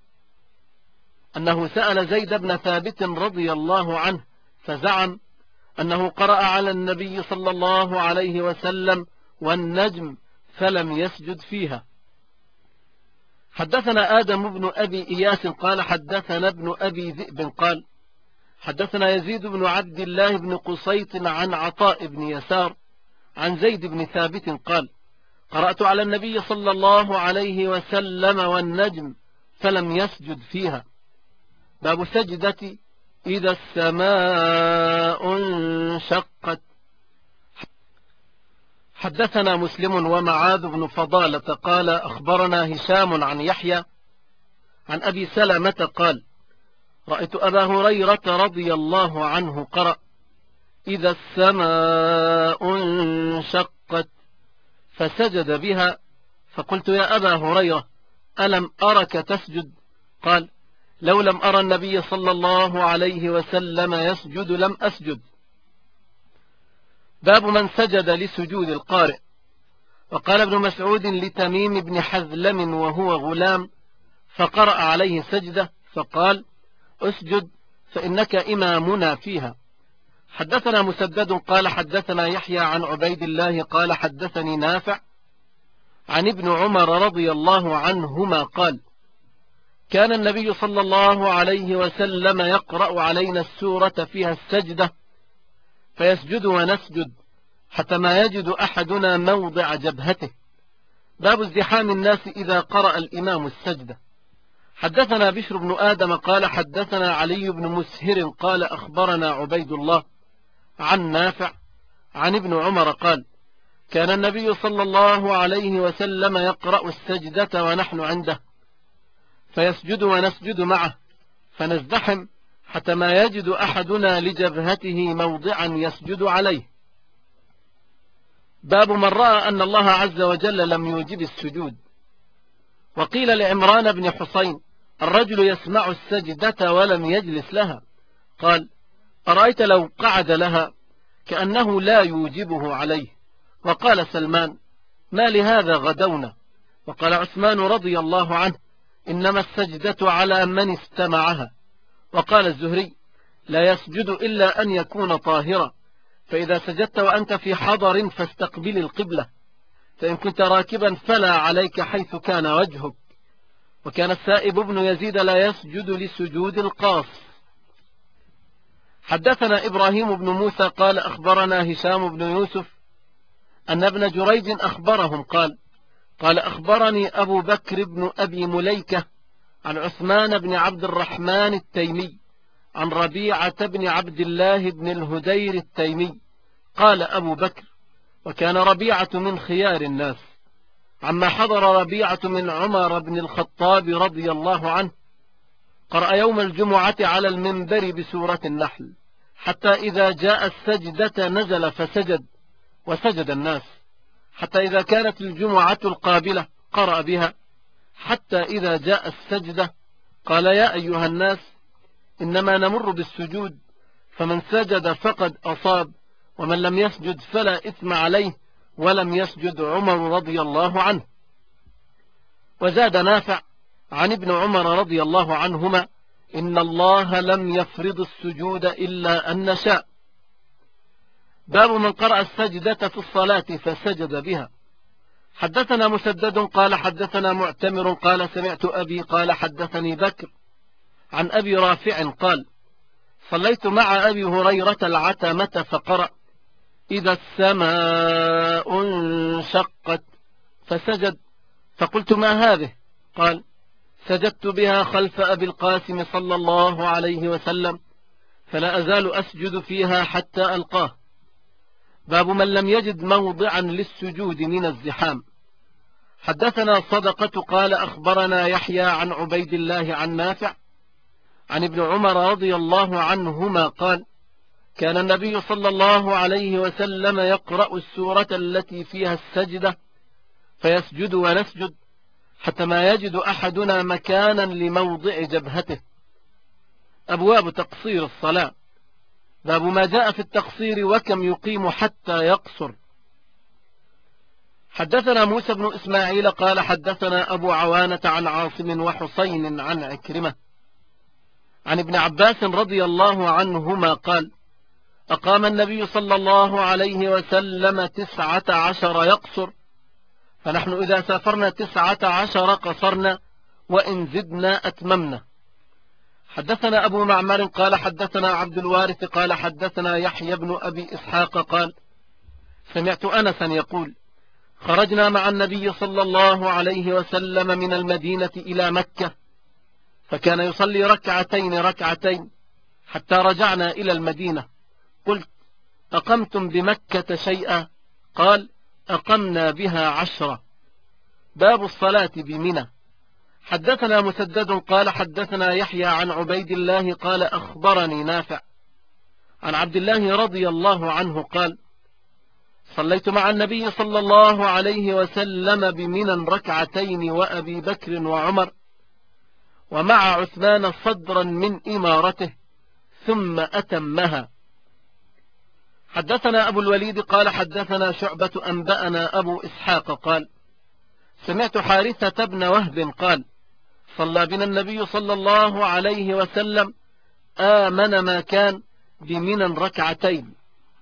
أنه سأل زيد بن ثابت رضي الله عنه فزعم أنه قرأ على النبي صلى الله عليه وسلم والنجم فلم يسجد فيها. حدثنا آدم بن أبي إياس قال حدثنا ابن أبي ذئب قال حدثنا يزيد بن عبد الله بن قصيط عن عطاء بن يسار عن زيد بن ثابت قال قرأت على النبي صلى الله عليه وسلم والنجم فلم يسجد فيها. باب سجدة إذا السماء انشقت. حدثنا مسلم ومعاذ بن فضالة قال أخبرنا هشام عن يحيى عن أبي سلمة قال رأيت أبا هريرة رضي الله عنه قرأ إذا السماء انشقت فسجد بها، فقلت يا أبا هريرة ألم أرك تسجد؟ قال لو لم أرى النبي صلى الله عليه وسلم يسجد لم أسجد. باب من سجد لسجود القارئ. وقال ابن مسعود لتميم بن حذلم وهو غلام فقرأ عليه سجدة فقال اسجد فإنك إمامنا فيها. حدثنا مسدد قال حدثنا يحيى عن عبيد الله قال حدثني نافع عن ابن عمر رضي الله عنهما قال كان النبي صلى الله عليه وسلم يقرأ علينا السورة فيها السجدة فيسجد ونسجد حتى ما يجد أحدنا موضع جبهته. باب ازدحام الناس إذا قرأ الإمام السجدة. حدثنا بشر بن آدم قال حدثنا علي بن مسهر قال أخبرنا عبيد الله عن نافع عن ابن عمر قال كان النبي صلى الله عليه وسلم يقرأ السجدة ونحن عنده فيسجد ونسجد معه فنزدحم حتى ما يجد أحدنا لجبهته موضعا يسجد عليه. باب من رأى أن الله عز وجل لم يوجب السجود. وقيل لعمران بن حسين: الرجل يسمع السجدة ولم يجلس لها، قال: أرأيت لو قعد لها كأنه لا يوجبه عليه. وقال سلمان: ما لهذا غدونا. وقال عثمان رضي الله عنه: إنما السجدة على من استمعها. وقال الزهري: لا يسجد إلا أن يكون طاهرا، فإذا سجدت وأنت في حضر فاستقبل القبلة، فإن كنت راكبا فلا عليك حيث كان وجهك. وكان السائب بن يزيد لا يسجد لسجود القاص. حدثنا إبراهيم بن موسى قال أخبرنا هشام بن يوسف أن ابن جريج أخبرهم قال أخبرني أبو بكر بن أبي مليكة عن عثمان بن عبد الرحمن التيمي عن ربيعة بن عبد الله بن الهدير التيمي قال أبو بكر: وكان ربيعة من خيار الناس، عما حضر ربيعة من عمر بن الخطاب رضي الله عنه، قرأ يوم الجمعة على المنبر بسورة النحل، حتى إذا جاء السجدة نزل فسجد، وسجد الناس، حتى إذا كانت الجمعة القابلة قرأ بها، حتى إذا جاء السجدة قال: يا أيها الناس، إنما نمر بالسجود، فمن سجد فقد أصاب، ومن لم يسجد فلا إثم عليه، ولم يسجد عمر رضي الله عنه. وزاد نافع عن ابن عمر رضي الله عنهما: إن الله لم يفرض السجود إلا أن نشاء. باب من قرأ السجدة في الصلاة فسجد بها. حدثنا مسدد قال حدثنا معتمر قال سمعت أبي قال حدثني بكر عن أبي رافع قال: صليت مع أبي هريرة العتمة فقرأ: إذا السماء انشقت، فسجد، فقلت: ما هذه؟ قال: سجدت بها خلف أبي القاسم صلى الله عليه وسلم، فلا أزال أسجد فيها حتى ألقاه. باب من لم يجد موضعا للسجود من الزحام. حدثنا صدقة قال أخبرنا يحيى عن عبيد الله عن نافع عن ابن عمر رضي الله عنهما قال: كان النبي صلى الله عليه وسلم يقرأ السورة التي فيها السجدة فيسجد ونسجد حتى ما يجد أحدنا مكانا لموضع جبهته. أبواب تقصير الصلاة. باب ما جاء في التقصير وكم يقيم حتى يقصر. حدثنا موسى بن إسماعيل قال حدثنا أبو عوانة عن عاصم وحسين عن عكرمة عن ابن عباس رضي الله عنهما قال: أقام النبي صلى الله عليه وسلم 19 يقصر، فنحن إذا سافرنا 19 قصرنا، وإن زدنا أتممنا. حدثنا أبو معمر قال حدثنا عبد الوارث قال حدثنا يحيى بن أبي إسحاق قال: سمعت أنسا يقول: خرجنا مع النبي صلى الله عليه وسلم من المدينة إلى مكة، فكان يصلي ركعتين حتى رجعنا إلى المدينة. قلت: أقمتم بمكة شيئا؟ قال: أقمنا بها 10. باب الصلاة بمنى. حدثنا مسدد قال حدثنا يحيى عن عبيد الله قال أخبرني نافع عن عبد الله رضي الله عنه قال: صليت مع النبي صلى الله عليه وسلم بمنى 2 وأبي بكر وعمر ومع عثمان صدرا من إمارته، ثم أتمها. حدثنا أبو الوليد قال حدثنا شعبة أنبأنا أبو إسحاق قال: سمعت حارثة بن وهب قال: صلى بنا النبي صلى الله عليه وسلم آمن ما كان بمنى 2.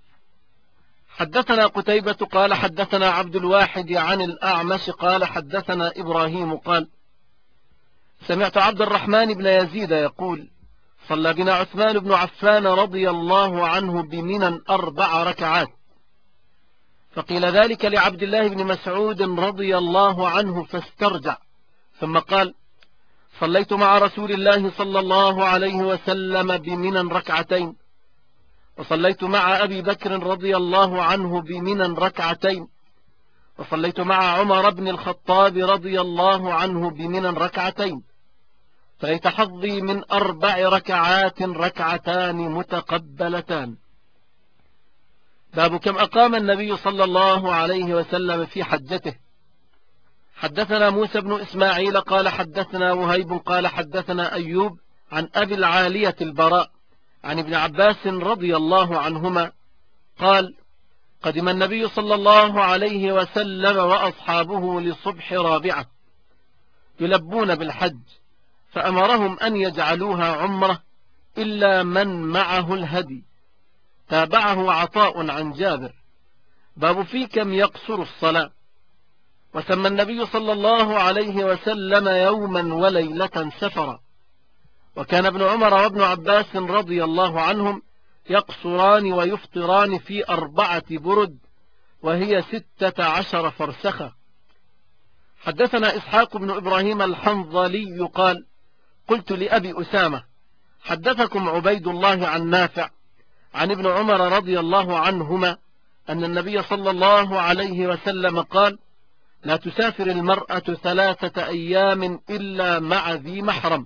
حدثنا قتيبة قال حدثنا عبد الواحد عن الأعمش قال حدثنا إبراهيم قال: سمعت عبد الرحمن بن يزيد يقول: صلى بنا عثمان بن عفان رضي الله عنه بمنى 4 ركعات. فقيل ذلك لعبد الله بن مسعود رضي الله عنه فاسترجع، ثم قال: صليت مع رسول الله صلى الله عليه وسلم بمنى 2، وصليت مع أبي بكر رضي الله عنه بمنى 2، وصليت مع عمر بن الخطاب رضي الله عنه بمنى 2، فليت حظي من 4 ركعات 2 متقبلتان. باب كم أقام النبي صلى الله عليه وسلم في حجته. حدثنا موسى بن إسماعيل قال حدثنا وهيب قال حدثنا أيوب عن أبي العالية البراء عن ابن عباس رضي الله عنهما قال قدم النبي صلى الله عليه وسلم وأصحابه لصبح رابعة يلبون بالحج، فأمرهم أن يجعلوها عمرة إلا من معه الهدي. تابعه عطاء عن جابر. باب في كم يقصر الصلاة. وسمى النبي صلى الله عليه وسلم يوما وليلة سفرا. وكان ابن عمر وابن عباس رضي الله عنهم يقصران ويفطران في 4 برد وهي 16 فرسخة. حدثنا إسحاق بن إبراهيم الحنظلي قال قلت لأبي أسامة حدثكم عبيد الله عن نافع عن ابن عمر رضي الله عنهما أن النبي صلى الله عليه وسلم قال لا تسافر المرأة 3 أيام إلا مع ذي محرم.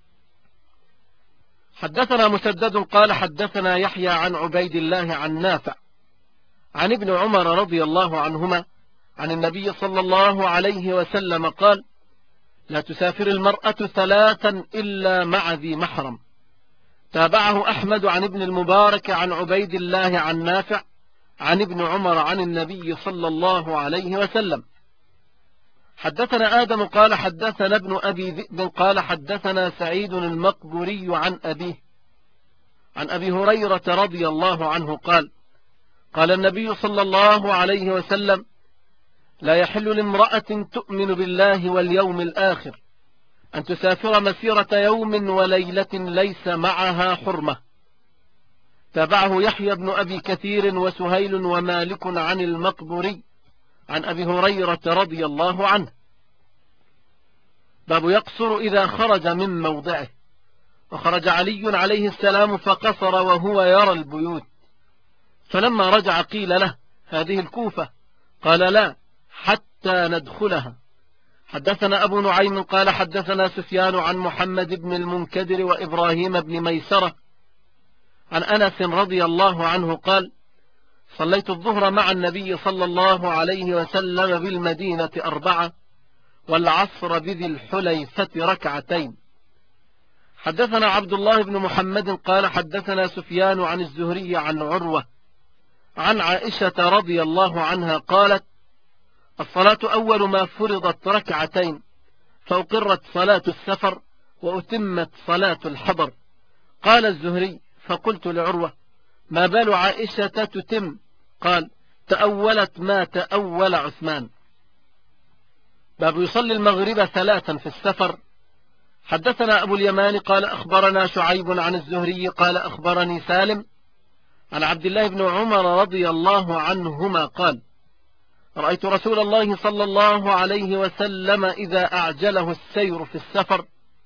حدثنا مسدد قال حدثنا يحيى عن عبيد الله عن نافع عن ابن عمر رضي الله عنهما عن النبي صلى الله عليه وسلم قال لا تسافر المرأة 3 إلا مع ذي محرم. تابعه أحمد عن ابن المبارك عن عبيد الله عن نافع عن ابن عمر عن النبي صلى الله عليه وسلم. حدثنا آدم قال حدثنا ابن أبي ذئب قال حدثنا سعيد المقبوري عن أبيه عن أبي هريرة رضي الله عنه قال قال النبي صلى الله عليه وسلم لا يحل لامرأة تؤمن بالله واليوم الآخر أن تسافر مسيرة يوم وليلة ليس معها حرمة. تابعه يحيى بن أبي كثير وسهيل ومالك عن المقبوري عن أبي هريرة رضي الله عنه. باب يقصر إذا خرج من موضعه. وخرج علي عليه السلام فقصر وهو يرى البيوت، فلما رجع قيل له هذه الكوفة، قال لا حتى ندخلها. حدثنا أبو نعيم قال حدثنا سفيان عن محمد بن المنكدر وإبراهيم بن ميسرة عن أنس رضي الله عنه قال صليت الظهر مع النبي صلى الله عليه وسلم بالمدينة 4 والعصر بذي الحليفة 2. حدثنا عبد الله بن محمد قال حدثنا سفيان عن الزهري عن عروة عن عائشة رضي الله عنها قالت الصلاة أول ما فرضت 2 فأقرت صلاة السفر وأتمت صلاة الحضر. قال الزهري فقلت لعروة ما بال عائشة تتم؟ قال تأولت ما تأول عثمان. باب يصلي المغرب 3 في السفر. حدثنا أبو اليمان قال أخبرنا شعيب عن الزهري قال أخبرني سالم عن عبد الله بن عمر رضي الله عنهما قال رأيت رسول الله صلى الله عليه وسلم إذا أعجله السير في السفر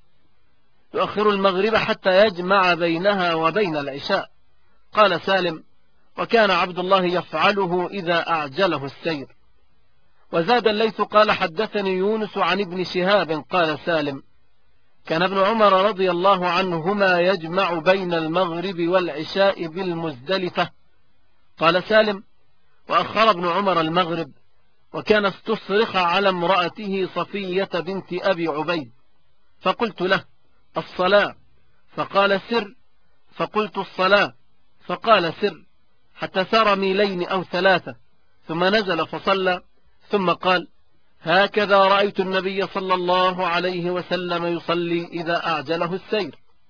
يؤخر المغرب حتى يجمع بينها وبين العشاء. قال سالم وكان عبد الله يفعله إذا أعجله السير. وزاد الليث قال حدثني يونس عن ابن شهاب قال سالم كان ابن عمر رضي الله عنهما يجمع بين المغرب والعشاء بالمزدلفة. قال سالم وأخر ابن عمر المغرب وكان استصرخ على امرأته صفية بنت أبي عبيد، فقلت له الصلاة، فقال سر، فقلت الصلاة، فقال سر، حتى سار ميلين أو 3 ثم نزل فصلى، ثم قال هكذا رأيت النبي صلى الله عليه وسلم يصلي إذا أعجله السير.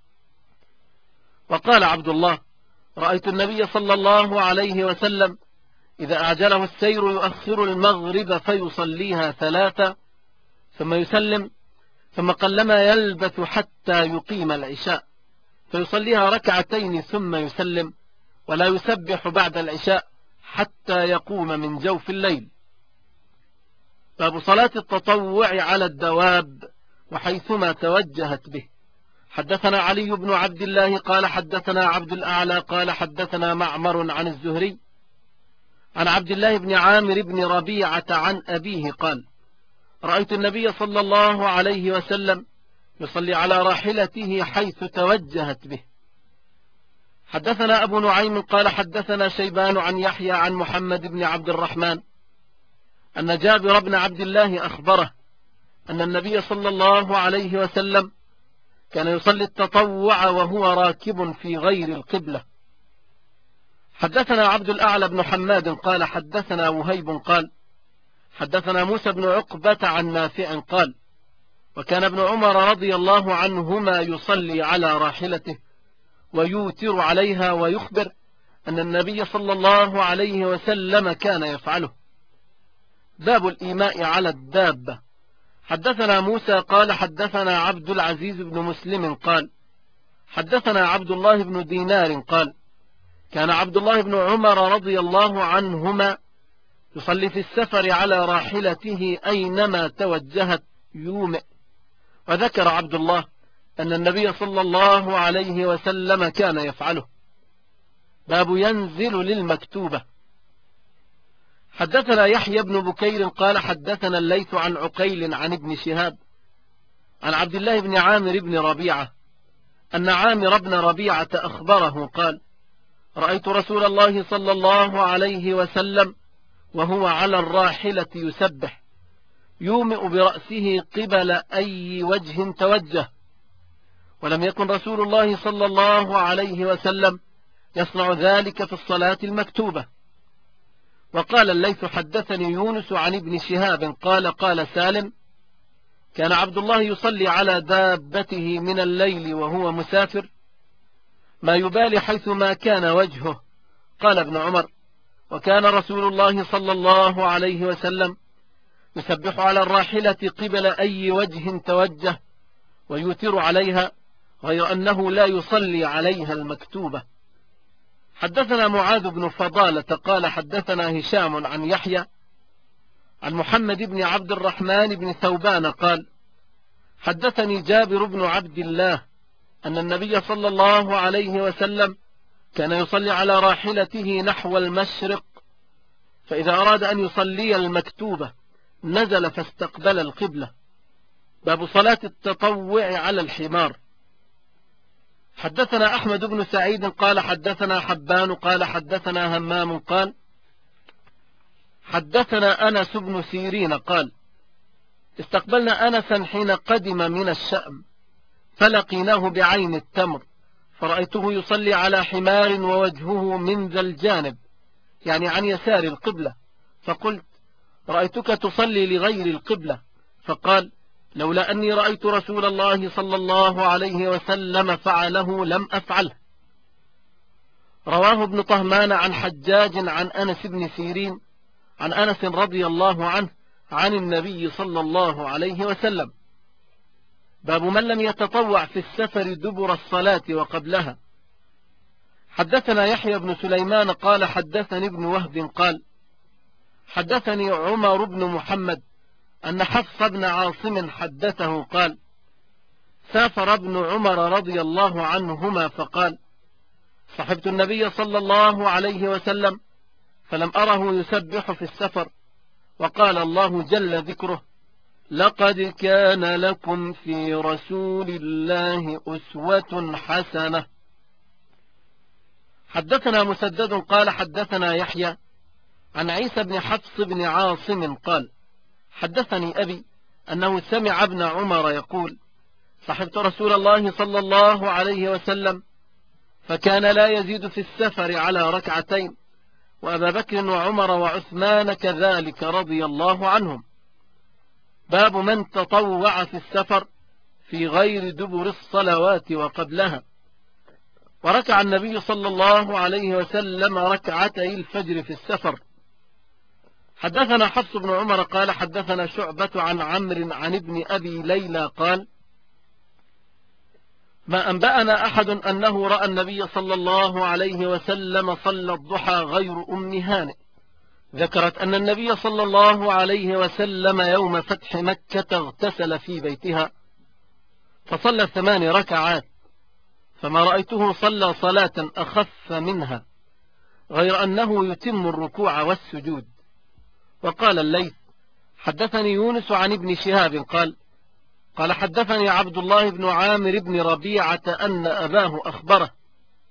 وقال عبد الله رأيت النبي صلى الله عليه وسلم إذا أعجله السير يؤخر المغرب فيصليها 3 ثم يسلم، ثم قلما يلبث حتى يقيم العشاء فيصليها 2 ثم يسلم، ولا يسبح بعد العشاء حتى يقوم من جوف الليل. باب صلاة التطوع على الدواب وحيثما توجهت به. حدثنا علي بن عبد الله قال حدثنا عبد الأعلى قال حدثنا معمر عن الزهري عن عبد الله بن عامر بن ربيعة عن أبيه قال رأيت النبي صلى الله عليه وسلم يصلي على راحلته حيث توجهت به. حدثنا أبو نعيم قال حدثنا شيبان عن يحيى عن محمد بن عبد الرحمن أن جابر بن عبد الله أخبره أن النبي صلى الله عليه وسلم كان يصلي التطوع وهو راكب في غير القبلة. حدثنا عبد الأعلى بن حماد قال حدثنا وهيب قال حدثنا موسى بن عقبة عن نافع قال وكان ابن عمر رضي الله عنهما يصلي على راحلته ويوتر عليها ويخبر أن النبي صلى الله عليه وسلم كان يفعله. باب الإيماء على الدابة. حدثنا موسى قال حدثنا عبد العزيز بن مسلم قال حدثنا عبد الله بن دينار قال كان عبد الله بن عمر رضي الله عنهما يصلي في السفر على راحلته أينما توجهت يومئ. وذكر عبد الله أن النبي صلى الله عليه وسلم كان يفعله. باب ينزل للمكتوبة. حدثنا يحيى بن بكير قال حدثنا الليث عن عقيل عن ابن شهاب عن عبد الله بن عامر بن ربيعة أن عامر بن ربيعة أخبره قال رأيت رسول الله صلى الله عليه وسلم وهو على الراحلة يسبح يومئ برأسه قبل أي وجه توجه، ولم يكن رسول الله صلى الله عليه وسلم يصنع ذلك في الصلاة المكتوبة. وقال الليث حدثني يونس عن ابن شهاب قال قال سالم كان عبد الله يصلي على دابته من الليل وهو مسافر ما يبالي حيث ما كان وجهه. قال ابن عمر وكان رسول الله صلى الله عليه وسلم يسبح على الراحلة قبل أي وجه توجه ويوتر عليها غير أنه لا يصلي عليها المكتوبة. حدثنا معاذ بن فضالة قال حدثنا هشام عن يحيى عن محمد بن عبد الرحمن بن ثوبان قال حدثني جابر بن عبد الله أن النبي صلى الله عليه وسلم كان يصلي على راحلته نحو المشرق، فإذا أراد أن يصلي المكتوبة نزل فاستقبل القبلة. باب صلاة التطوع على الحمار. حدثنا أحمد بن سعيد قال حدثنا حبان قال حدثنا همام قال حدثنا أنس بن سيرين قال استقبلنا أنسا حين قدم من الشأم فلقيناه بعين التمر فرأيته يصلي على حمار ووجهه من ذا الجانب يعني عن يسار القبلة، فقلت رأيتك تصلي لغير القبلة، فقال لولا أني رأيت رسول الله صلى الله عليه وسلم فعله لم أفعله. رواه ابن طهمان عن حجاج عن أنس بن سيرين عن أنس رضي الله عنه عن النبي صلى الله عليه وسلم. باب من لم يتطوع في السفر دبر الصلاة وقبلها. حدثنا يحيى بن سليمان قال حدثني ابن وهب قال حدثني عمر بن محمد أن حفص بن عاصم حدثه قال سافر ابن عمر رضي الله عنهما فقال صحبت النبي صلى الله عليه وسلم فلم أره يسبح في السفر، وقال الله جل ذكره لقد كان لكم في رسول الله أسوة حسنة. حدثنا مسدد قال حدثنا يحيى عن عيسى بن حفص بن عاصم قال حدثني أبي أنه سمع ابن عمر يقول صحبت رسول الله صلى الله عليه وسلم فكان لا يزيد في السفر على ركعتين، وأبا بكر وعمر وعثمان كذلك رضي الله عنهم. باب من تطوع في السفر في غير دبر الصلوات وقبلها. وركع النبي صلى الله عليه وسلم ركعتي الفجر في السفر. حدثنا حفص بن عمر قال حدثنا شعبة عن عمرو عن ابن أبي ليلى قال ما أنبأنا أحد أنه رأى النبي صلى الله عليه وسلم صلى الضحى غير أم هانئ. ذكرت أن النبي صلى الله عليه وسلم يوم فتح مكة اغتسل في بيتها فصلى 8 ركعات، فما رأيته صلى صلاة أخف منها غير أنه يتم الركوع والسجود. وقال الليث حدثني يونس عن ابن شهاب قال حدثني عبد الله بن عامر بن ربيعة أن أباه أخبره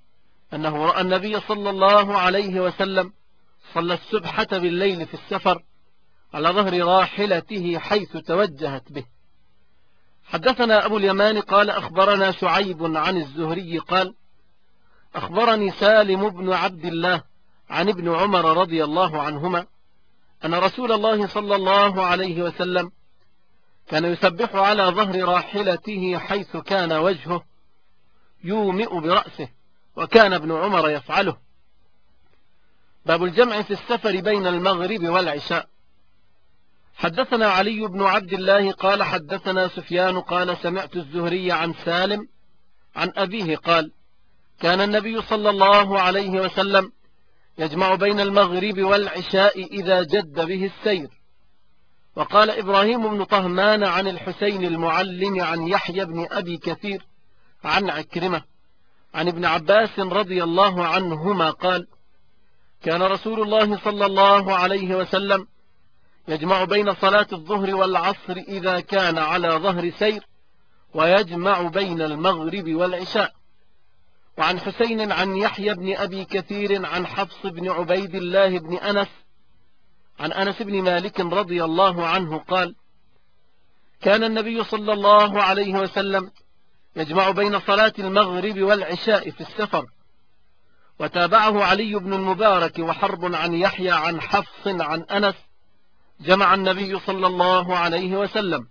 أنه رأى النبي صلى الله عليه وسلم صلى السبحة بالليل في السفر على ظهر راحلته حيث توجهت به. حدثنا أبو اليمان قال أخبرنا شعيب عن الزهري قال أخبرني سالم بن عبد الله عن ابن عمر رضي الله عنهما أن رسول الله صلى الله عليه وسلم كان يسبح على ظهر راحلته حيث كان وجهه يومئ برأسه، وكان ابن عمر يفعله. باب الجمع في السفر بين المغرب والعشاء. حدثنا علي بن عبد الله قال حدثنا سفيان قال سمعت الزهري عن سالم عن أبيه قال كان النبي صلى الله عليه وسلم يجمع بين المغرب والعشاء إذا جد به السير. وقال إبراهيم بن طهمان عن الحسين المعلم عن يحيى بن أبي كثير عن عكرمة عن ابن عباس رضي الله عنهما قال كان رسول الله صلى الله عليه وسلم يجمع بين صلاة الظهر والعصر إذا كان على ظهر سير، ويجمع بين المغرب والعشاء. وعن حسين عن يحيى بن أبي كثير عن حفص بن عبيد الله بن أنس عن أنس بن مالك رضي الله عنه قال كان النبي صلى الله عليه وسلم يجمع بين صلاة المغرب والعشاء في السفر. وتابعه علي بن المبارك وحرب عن يحيى عن حفص عن أنس جمع النبي صلى الله عليه وسلم.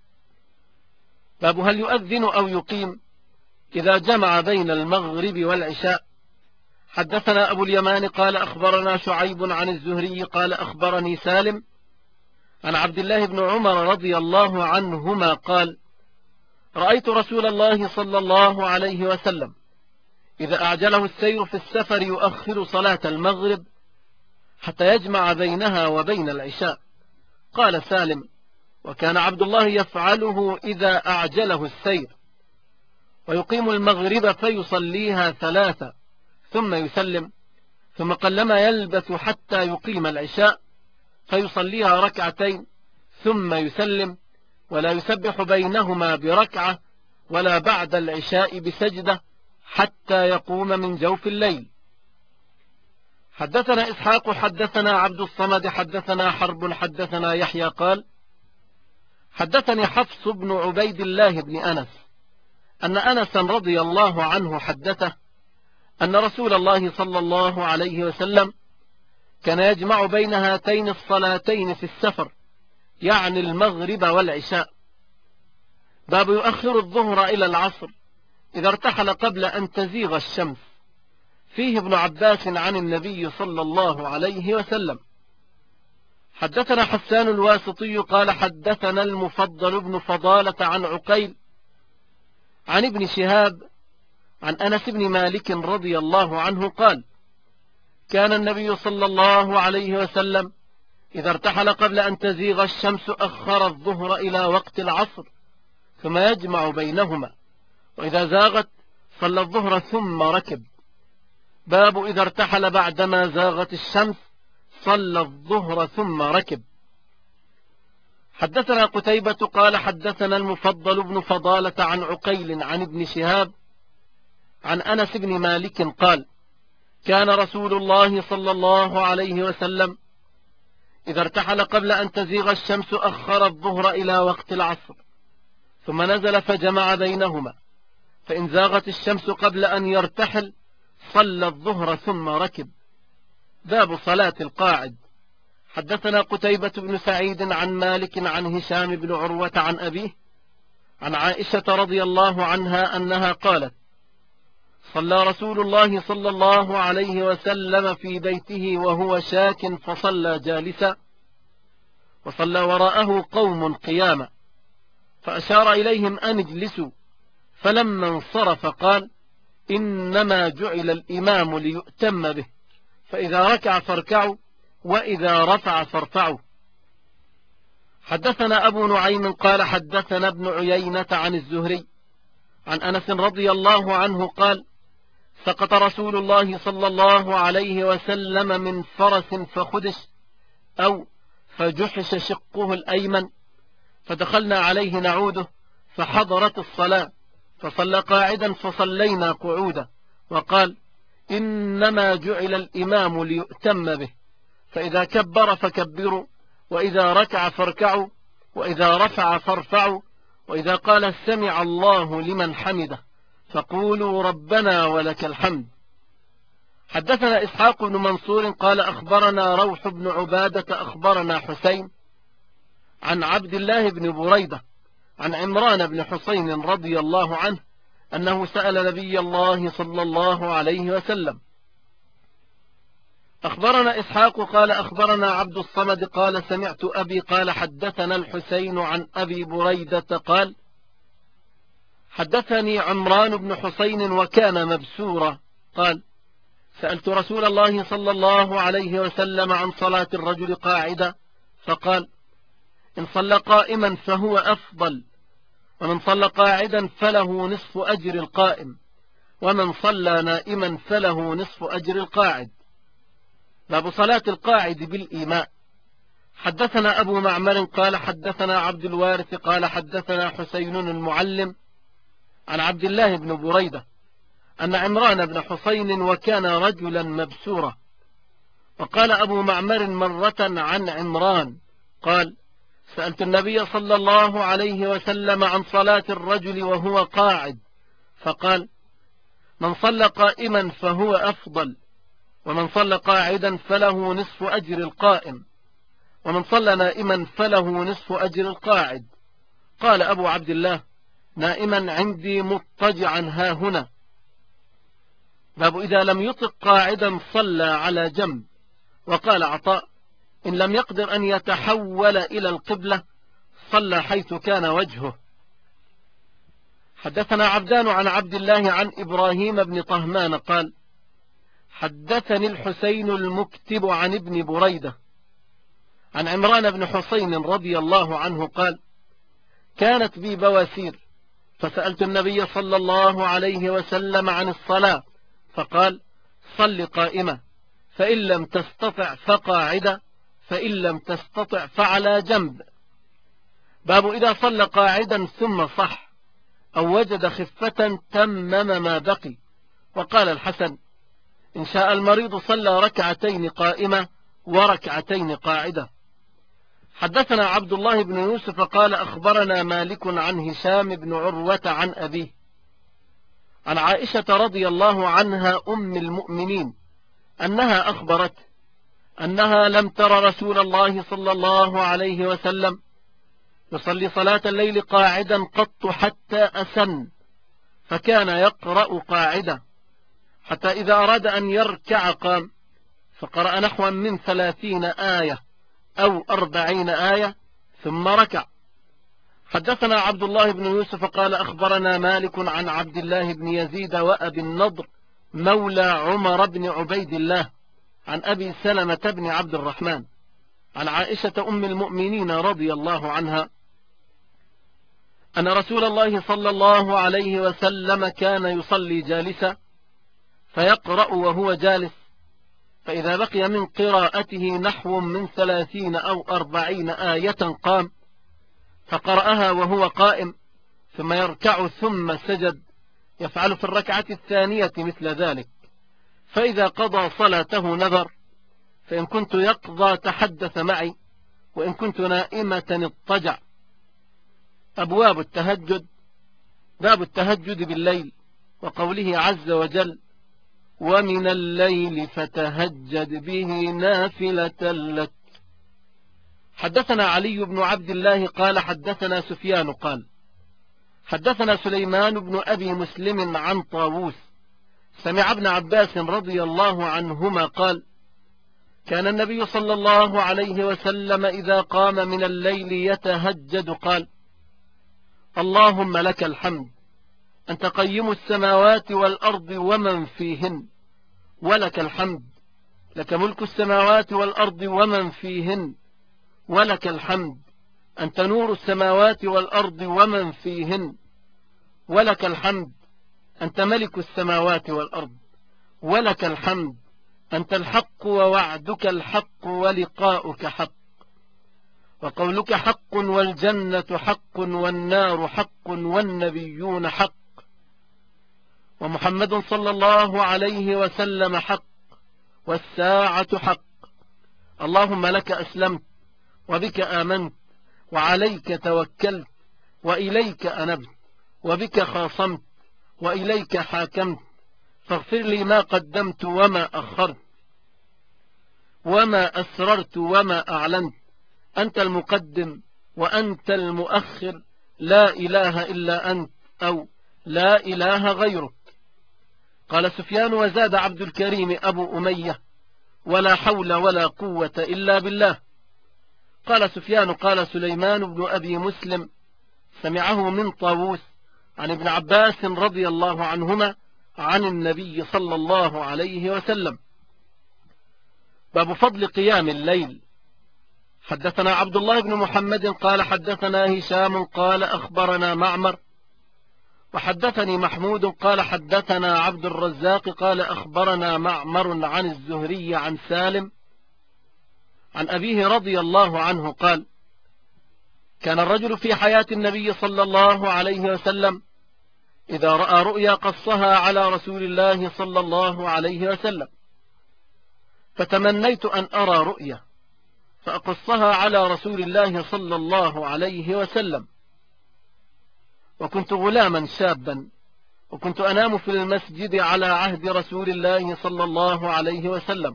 باب هل يؤذن أو يقيم إذا جمع بين المغرب والعشاء. حدثنا أبو اليمان قال أخبرنا شعيب عن الزهري قال أخبرني سالم عن عبد الله بن عمر رضي الله عنهما قال رأيت رسول الله صلى الله عليه وسلم إذا أعجله السير في السفر يؤخر صلاة المغرب حتى يجمع بينها وبين العشاء. قال سالم وكان عبد الله يفعله إذا أعجله السير، ويقيم المغرب فيصليها 3 ثم يسلم، ثم قلما يلبث حتى يقيم العشاء فيصليها 2 ثم يسلم، ولا يسبح بينهما بركعة ولا بعد العشاء بسجدة حتى يقوم من جوف الليل. حدثنا إسحاق حدثنا عبد الصمد حدثنا حرب حدثنا يحيى قال حدثني حفص بن عبيد الله بن أنس أن أنسا رضي الله عنه حدثه أن رسول الله صلى الله عليه وسلم كان يجمع بين هاتين الصلاتين في السفر، يعني المغرب والعشاء. باب يؤخر الظهر إلى العصر إذا ارتحل قبل أن تزيغ الشمس. فيه ابن عباس عن النبي صلى الله عليه وسلم. حدثنا حسان الواسطي قال حدثنا المفضل بن فضالة عن عقيل عن ابن شهاب عن أنس بن مالك رضي الله عنه قال كان النبي صلى الله عليه وسلم إذا ارتحل قبل أن تزيغ الشمس أخر الظهر إلى وقت العصر ثم يجمع بينهما، وإذا زاغت صلى الظهر ثم ركب. باب إذا ارتحل بعدما زاغت الشمس صلى الظهر ثم ركب. حدثنا قتيبة قال حدثنا المفضل بن فضالة عن عقيل عن ابن شهاب عن أنس بن مالك قال كان رسول الله صلى الله عليه وسلم إذا ارتحل قبل أن تزيغ الشمس أخر الظهر إلى وقت العصر ثم نزل فجمع بينهما، فإن زاغت الشمس قبل أن يرتحل صلى الظهر ثم ركب. باب صلاة القاعد. حدثنا قتيبة بن سعيد عن مالك عن هشام بن عروة عن أبيه عن عائشة رضي الله عنها أنها قالت صلى رسول الله صلى الله عليه وسلم في بيته وهو شاك فصلى جالسا، وصلى وراءه قوم قياما، فأشار إليهم أن اجلسوا، فلما انصرف قال إنما جعل الإمام ليؤتم به، فإذا ركع فاركعوا وإذا رفع فارفعوا. حدثنا أبو نعيم قال حدثنا ابن عيينة عن الزهري عن أنس رضي الله عنه قال سقط رسول الله صلى الله عليه وسلم من فرس فخدش أو فجحش شقه الأيمن، فدخلنا عليه نعوده فحضرت الصلاة فصلى قاعدا فصلينا قعودا، وقال إنما جعل الإمام ليؤتم به، فإذا كبر فكبروا، وإذا ركع فاركعوا، وإذا رفع فارفعوا، وإذا قال سمع الله لمن حمده فقولوا ربنا ولك الحمد. حدثنا إسحاق بن منصور قال أخبرنا روح بن عبادة أخبرنا حسين عن عبد الله بن بريدة عن عمران بن حسين رضي الله عنه أنه سأل نبي الله صلى الله عليه وسلم. أخبرنا إسحاق قال أخبرنا عبد الصمد قال سمعت أبي قال حدثنا الحسين عن أبي بريدة قال حدثني عمران بن حسين وكان مبسورا قال سألت رسول الله صلى الله عليه وسلم عن صلاة الرجل قاعدة فقال إن صلى قائما فهو أفضل، ومن صلى قاعدا فله نصف أجر القائم، ومن صلى نائما فله نصف أجر القاعد. باب صلاة القاعد بالإيماء. حدثنا أبو معمر قال حدثنا عبد الوارث قال حدثنا حسين المعلم عن عبد الله بن بريدة أن عمران بن حسين وكان رجلا مبسورا. وقال أبو معمر مرة عن عمران قال سألت النبي صلى الله عليه وسلم عن صلاة الرجل وهو قاعد فقال من صلى قائما فهو أفضل، ومن صلى قاعدا فله نصف أجر القائم، ومن صلى نائما فله نصف أجر القاعد. قال أبو عبد الله نائما عندي مضطجعا ها هنا. باب إذا لم يطق قاعدا صلى على جنب. وقال عطاء إن لم يقدر أن يتحول إلى القبلة صلى حيث كان وجهه. حدثنا عبدان عن عبد الله عن إبراهيم بن طهمان قال حدثني الحسين المكتب عن ابن بريدة عن عمران بن حسين رضي الله عنه قال كانت بي بواسير فسألت النبي صلى الله عليه وسلم عن الصلاة فقال صل قائمة، فإن لم تستطع فقاعدة، فإن لم تستطع فعلى جنب. باب إذا صلى قاعدا ثم صح أو وجد خفة تمم ما بقي. وقال الحسن إن شاء المريض صلى ركعتين قائمة وركعتين قاعدة. حدثنا عبد الله بن يوسف قال أخبرنا مالك عن هشام بن عروة عن أبيه عن عائشة رضي الله عنها أم المؤمنين أنها أخبرت أنها لم تر رسول الله صلى الله عليه وسلم يصلي صلاة الليل قاعدا قط حتى أسن، فكان يقرأ قاعدة حتى إذا أراد أن يركع قام فقرأ نحوا من 30 آية أو 40 آية ثم ركع. حدثنا عبد الله بن يوسف قال أخبرنا مالك عن عبد الله بن يزيد وأبي النضر مولى عمر بن عبيد الله عن أبي سلمة بن عبد الرحمن عن عائشة أم المؤمنين رضي الله عنها أن رسول الله صلى الله عليه وسلم كان يصلي جالسا فيقرأ وهو جالس، فإذا بقي من قراءته نحو من 30 أو 40 آية قام فقرأها وهو قائم ثم يركع ثم سجد، يفعل في الركعة الثانية مثل ذلك. فإذا قضى صلاته نذر، فإن كنت يقضى تحدث معي، وإن كنت نائمة اضطجع. أبواب التهجد. باب التهجد بالليل، وقوله عز وجل ومن الليل فتهجد به نافلة لك. حدثنا علي بن عبد الله قال حدثنا سفيان قال حدثنا سليمان بن أبي مسلم عن طاووس سمع ابن عباس رضي الله عنهما قال كان النبي صلى الله عليه وسلم إذا قام من الليل يتهجد قال اللهم لك الحمد أنت قيم السماوات والأرض ومن فيهن، ولك الحمد لك ملك السماوات والأرض ومن فيهن، ولك الحمد أنت نور السماوات والأرض ومن فيهن، ولك الحمد أنت ملك السماوات والأرض، ولك الحمد أنت الحق ووعدك الحق ولقاؤك حق، وقولك حق والجنة حق والنار حق والنبيون حق، ومحمد صلى الله عليه وسلم حق، والساعة حق. اللهم لك أسلمت، وبك آمنت، وعليك توكلت، وإليك أنبت، وبك خاصمت، وإليك حاكمت، فاغفر لي ما قدمت وما أخرت، وما أسررت وما أعلنت، أنت المقدم وأنت المؤخر، لا إله إلا أنت، أو لا إله غيرك. قال سفيان: وزاد عبد الكريم أبو أمية: ولا حول ولا قوة إلا بالله. قال سفيان: قال سليمان بن أبي مسلم سمعه من طاووس عن ابن عباس رضي الله عنهما عن النبي صلى الله عليه وسلم. باب فضل قيام الليل. حدثنا عبد الله بن محمد قال حدثنا هشام قال أخبرنا معمر، وحدثني محمود قال حدثنا عبد الرزاق قال أخبرنا معمر عن الزهري عن سالم عن أبيه رضي الله عنه قال: كان الرجل في حياة النبي صلى الله عليه وسلم إذا رأى رؤيا قصها على رسول الله صلى الله عليه وسلم، فتمنيت أن أرى رؤيا فأقصها على رسول الله صلى الله عليه وسلم. وكنت غلاما شابا، وكنت أنام في المسجد على عهد رسول الله صلى الله عليه وسلم،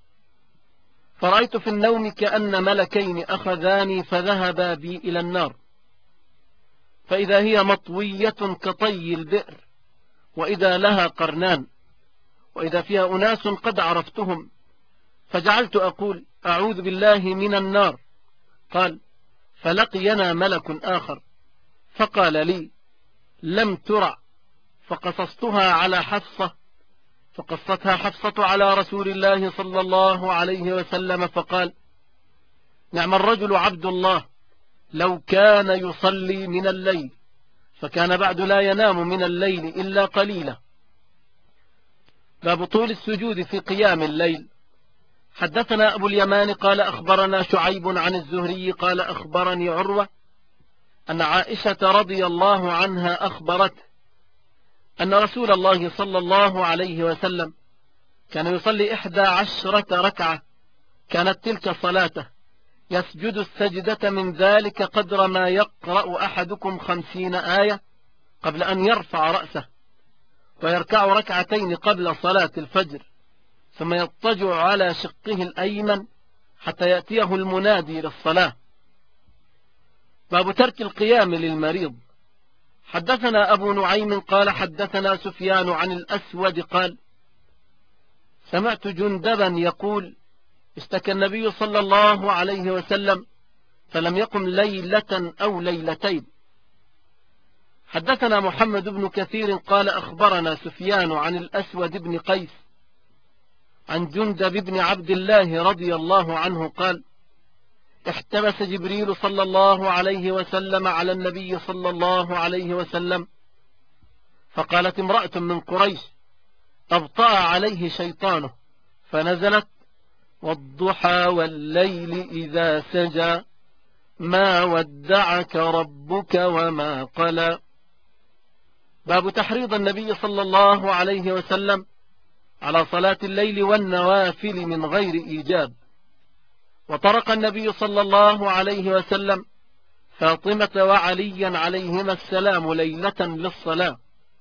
فرأيت في النوم كأن ملكين أخذاني فذهبا بي إلى النار، فإذا هي مطوية كطي البئر، وإذا لها قرنان، وإذا فيها أناس قد عرفتهم، فجعلت أقول: أعوذ بالله من النار. قال: فلقينا ملك آخر فقال لي: لم ترع، فقصصتها على حفصة، فقصتها حفصة على رسول الله صلى الله عليه وسلم، فقال: نعم الرجل عبد الله، لو كان يصلي من الليل، فكان بعد لا ينام من الليل إلا قليلا. باب طول السجود في قيام الليل. حدثنا أبو اليمان قال أخبرنا شعيب عن الزهري قال أخبرني عروة أن عائشة رضي الله عنها أخبرته أن رسول الله صلى الله عليه وسلم كان يصلي 11 ركعة، كانت تلك صلاته، يسجد السجدة من ذلك قدر ما يقرأ أحدكم 50 آية قبل أن يرفع رأسه، ويركع ركعتين قبل صلاة الفجر، ثم يضطجع على شقه الأيمن حتى يأتيه المنادي للصلاة. باب ترك القيام للمريض. حدثنا أبو نعيم قال حدثنا سفيان عن الأسود قال: سمعت جندبا يقول: اشتكى النبي صلى الله عليه وسلم فلم يقم ليلة أو ليلتين. حدثنا محمد بن كثير قال أخبرنا سفيان عن الأسود بن قيس عن جندب بن عبد الله رضي الله عنه قال: احتبس جبريل صلى الله عليه وسلم على النبي صلى الله عليه وسلم، فقالت امرأة من قريش: أبطأ عليه شيطانه، فنزلت: والضحى والليل إذا سجى ما ودعك ربك وما قلى. باب تحريض النبي صلى الله عليه وسلم على صلاة الليل والنوافل من غير إيجاب. وطرق النبي صلى الله عليه وسلم فاطمة وعليا عليهما السلام ليلة للصلاة.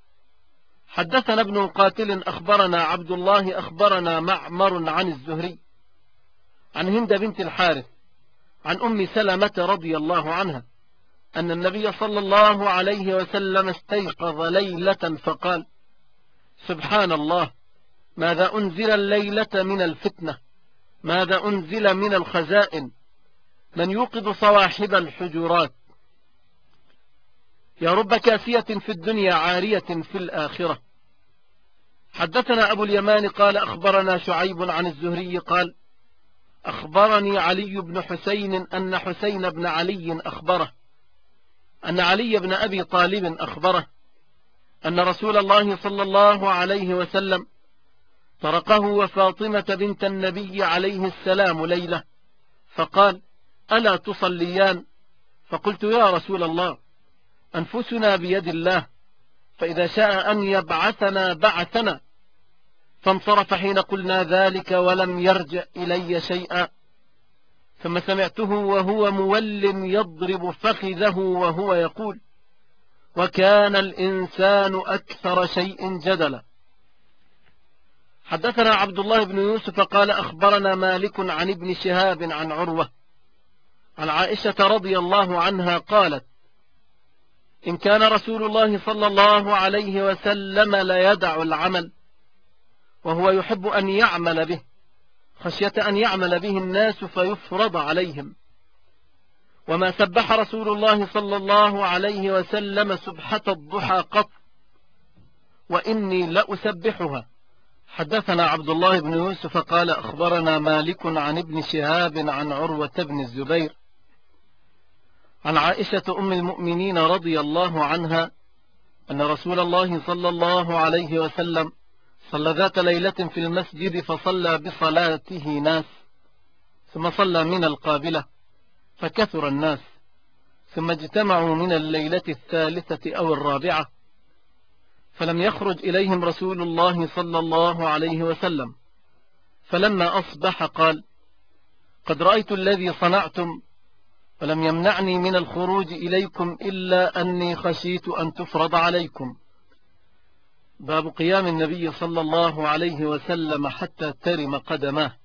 حدثنا ابن قاتل أخبرنا عبد الله أخبرنا معمر عن الزهري عن هند بنت الحارث عن أم سلمة رضي الله عنها أن النبي صلى الله عليه وسلم استيقظ ليلة فقال: سبحان الله، ماذا أنزل الليلة من الفتنة، ماذا أنزل من الخزائن، من يوقظ صواحب الحجرات. يا رب كاسية في الدنيا عارية في الآخرة. حدثنا أبو اليمان قال أخبرنا شعيب عن الزهري قال: أخبرني علي بن حسين أن حسين بن علي أخبره أن علي بن أبي طالب أخبره أن رسول الله صلى الله عليه وسلم طرقه وفاطمة بنت النبي عليه السلام ليلة، فقال: ألا تصليان؟ فقلت: يا رسول الله، أنفسنا بيد الله، فإذا شاء أن يبعثنا بعثنا. فانصرف حين قلنا ذلك ولم يرجع إلي شيئا. ثم سمعته وهو مول يضرب فخذه وهو يقول: وكان الإنسان أكثر شيء جدلا. حدثنا عبد الله بن يوسف قال أخبرنا مالك عن ابن شهاب عن عروة عن عائشة رضي الله عنها قالت: إن كان رسول الله صلى الله عليه وسلم ليدع العمل وهو يحب أن يعمل به خشية أن يعمل به الناس فيفرض عليهم. وما سبح رسول الله صلى الله عليه وسلم سبحة الضحى قط، وإني لأسبحها. حدثنا عبد الله بن يوسف قال أخبرنا مالك عن ابن شهاب عن عروة بن الزبير عن عائشة أم المؤمنين رضي الله عنها أن رسول الله صلى الله عليه وسلم صلى ذات ليلة في المسجد فصلى بصلاته ناس، ثم صلى من القابلة فكثر الناس، ثم اجتمعوا من الليلة الثالثة أو الرابعة، فلم يخرج إليهم رسول الله صلى الله عليه وسلم. فلما أصبح قال: قد رأيت الذي صنعتم، ولم يمنعني من الخروج إليكم إلا أني خشيت أن تفرض عليكم. باب قيام النبي صلى الله عليه وسلم حتى ترم قدماه.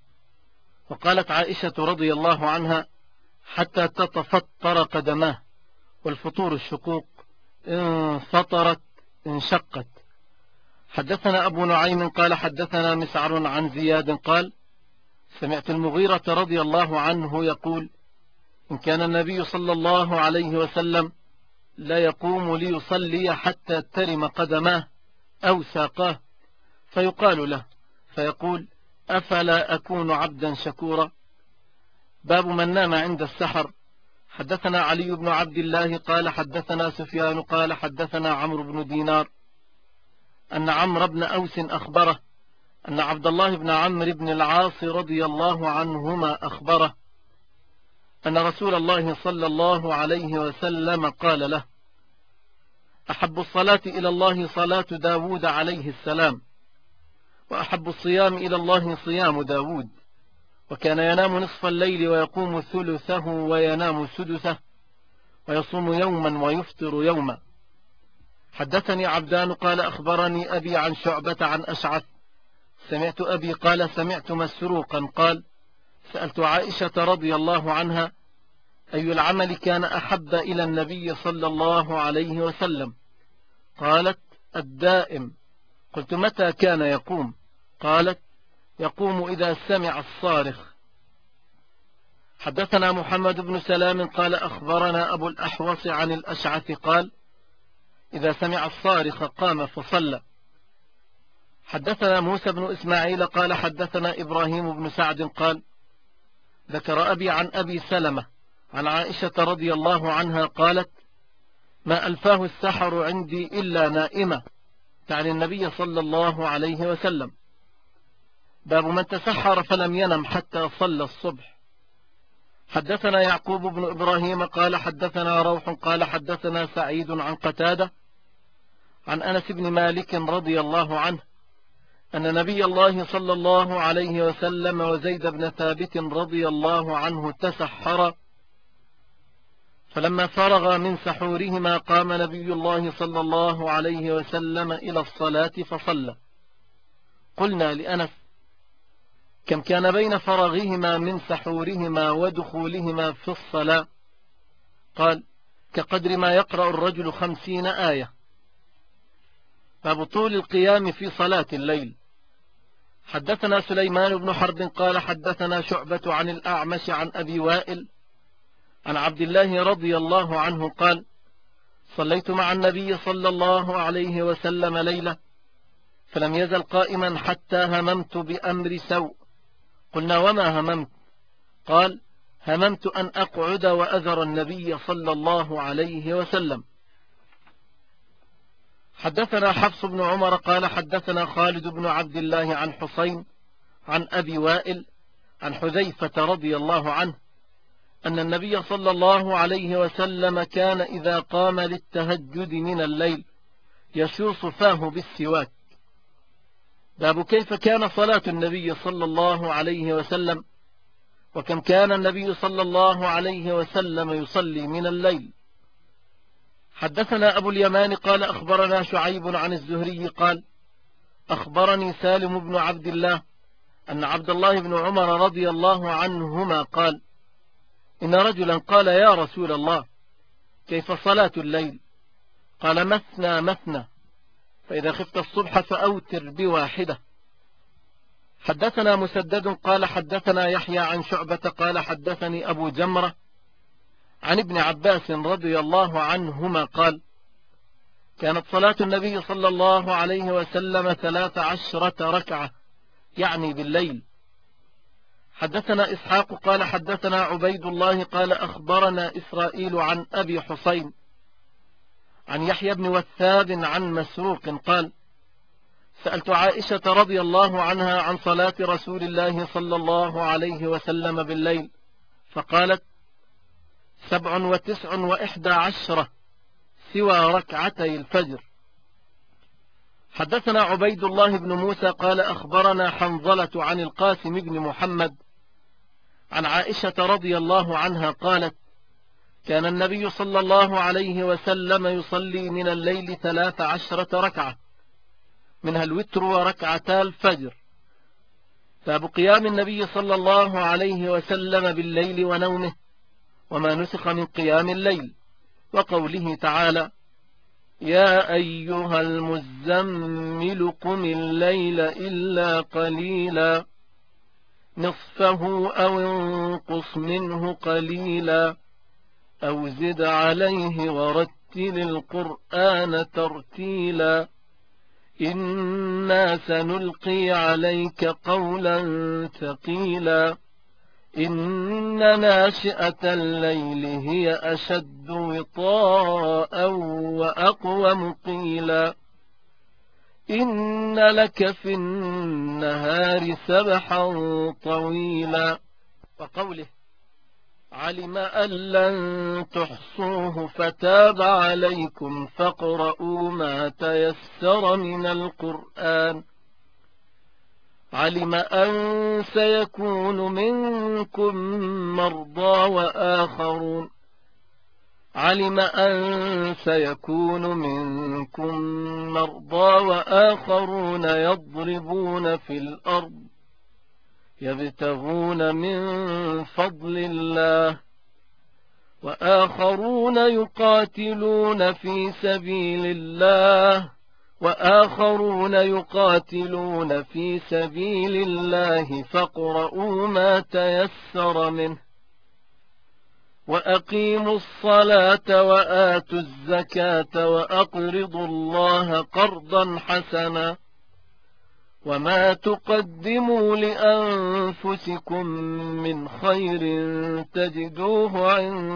وقالت عائشة رضي الله عنها: حتى تتفطر قدماه، والفطور الشقوق، إن فطرت انشقت. حدثنا أبو نعيم قال حدثنا مسعر عن زياد قال: سمعت المغيرة رضي الله عنه يقول: إن كان النبي صلى الله عليه وسلم لا يقوم ليصلي حتى ترم قدماه أو ساقاه، فيقال له فيقول: أفلا أكون عبدا شكورا. باب من نام عند السحر. حدثنا علي بن عبد الله قال حدثنا سفيان قال حدثنا عمرو بن دينار أن عمرو بن أوس أخبره أن عبد الله بن عمرو بن العاص رضي الله عنهما أخبره أن رسول الله صلى الله عليه وسلم قال له: أحب الصلاة إلى الله صلاة داود عليه السلام، وأحب الصيام إلى الله صيام داود، وكان ينام نصف الليل ويقوم ثلثه وينام سدسه، ويصوم يوما ويفطر يوما. حدثني عبدان قال أخبرني أبي عن شعبة عن أشعث سمعت أبي قال سمعت مسروقا قال: سألت عائشة رضي الله عنها: أي العمل كان أحب إلى النبي صلى الله عليه وسلم؟ قالت: الدائم. قلت: متى كان يقوم؟ قالت: يقوم إذا سمع الصارخ. حدثنا محمد بن سلام قال أخبرنا أبو الأحوص عن الأشعث قال: إذا سمع الصارخ قام فصلى. حدثنا موسى بن إسماعيل قال حدثنا إبراهيم بن سعد قال: ذكر أبي عن أبي سلمة عن عائشة رضي الله عنها قالت: ما ألفاه السحر عندي إلا نائمة، تعني النبي صلى الله عليه وسلم. باب من تسحر فلم ينم حتى صلى الصبح. حدثنا يعقوب بن إبراهيم قال حدثنا روح قال حدثنا سعيد عن قتادة عن أنس بن مالك رضي الله عنه أن نبي الله صلى الله عليه وسلم وزيد بن ثابت رضي الله عنه تسحرا، فلما فرغ من سحورهما قام نبي الله صلى الله عليه وسلم إلى الصلاة فصلى. قلنا لأنس: كم كان بين فرغهما من سحورهما ودخولهما في الصلاة؟ قال: كقدر ما يقرأ الرجل 50 آية. باب طول القيام في صلاة الليل. حدثنا سليمان بن حرب قال حدثنا شعبة عن الأعمش عن أبي وائل عن عبد الله رضي الله عنه قال: صليت مع النبي صلى الله عليه وسلم ليلة فلم يزل قائما حتى هممت بأمر سوء. قلنا: وما هممت؟ قال: هممت أن أقعد وأذر النبي صلى الله عليه وسلم. حدثنا حفص بن عمر قال حدثنا خالد بن عبد الله عن حسين عن أبي وائل عن حذيفة رضي الله عنه أن النبي صلى الله عليه وسلم كان إذا قام للتهجد من الليل يشوص فاه بالسواك. باب كيف كان صلاة النبي صلى الله عليه وسلم، وكم كان النبي صلى الله عليه وسلم يصلي من الليل. حدثنا أبو اليمان قال أخبرنا شعيب عن الزهري قال أخبرني سالم بن عبد الله أن عبد الله بن عمر رضي الله عنهما قال إن رجلا قال يا رسول الله كيف صلاة الليل؟ قال مثنى مثنى، فإذا خفت الصبح فأوتر بواحدة. حدثنا مسدد قال حدثنا يحيى عن شعبة قال حدثني أبو جمرة عن ابن عباس رضي الله عنهما قال كانت صلاة النبي صلى الله عليه وسلم 13 ركعة، يعني بالليل. حدثنا إسحاق قال حدثنا عبيد الله قال أخبرنا إسرائيل عن أبي حسين عن يحيى بن وثاب عن مسروق قال سألت عائشة رضي الله عنها عن صلاة رسول الله صلى الله عليه وسلم بالليل، فقالت 97 و11 سوى ركعتي الفجر. حدثنا عبيد الله بن موسى قال أخبرنا حنظلة عن القاسم بن محمد عن عائشة رضي الله عنها قالت كان النبي صلى الله عليه وسلم يصلي من الليل 13 ركعة، منها الوتر وركعتا الفجر. باب قيام النبي صلى الله عليه وسلم بالليل ونومه وما نسخ من قيام الليل، وقوله تعالى يا أيها المزمل قم الليل إلا قليلا نصفه أو انقص منه قليلا أو زد عليه ورتل القرآن ترتيلا إنا سنلقي عليك قولا ثقيلا إن ناشئة الليل هي أشد وطاء وأقوم قيلا إن لك في النهار سبحا طويلا. وقوله علم أن لن تحصوه فتاب عليكم فاقرؤوا ما تيسر من القرآن. علم أن سيكون منكم مرضى وآخرون علم أن سيكون منكم مرضى وآخرون يضربون في الأرض يبتغون من فضل الله وآخرون يقاتلون في سبيل الله فاقرؤوا ما تيسر منه وأقيموا الصلاة وآتوا الزكاة وأقرضوا الله قرضا حسنا وما تقدموا لأنفسكم من خير تجدوه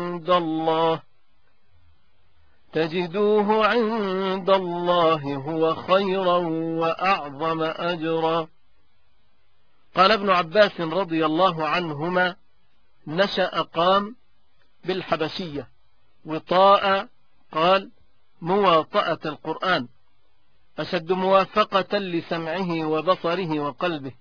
عند الله هو خيرا وأعظم أجرا. قال ابن عباس رضي الله عنهما نشأ قام بالحبشية، وطاء قال مواطأة القرآن، أشد موافقة لسمعه وبصره وقلبه،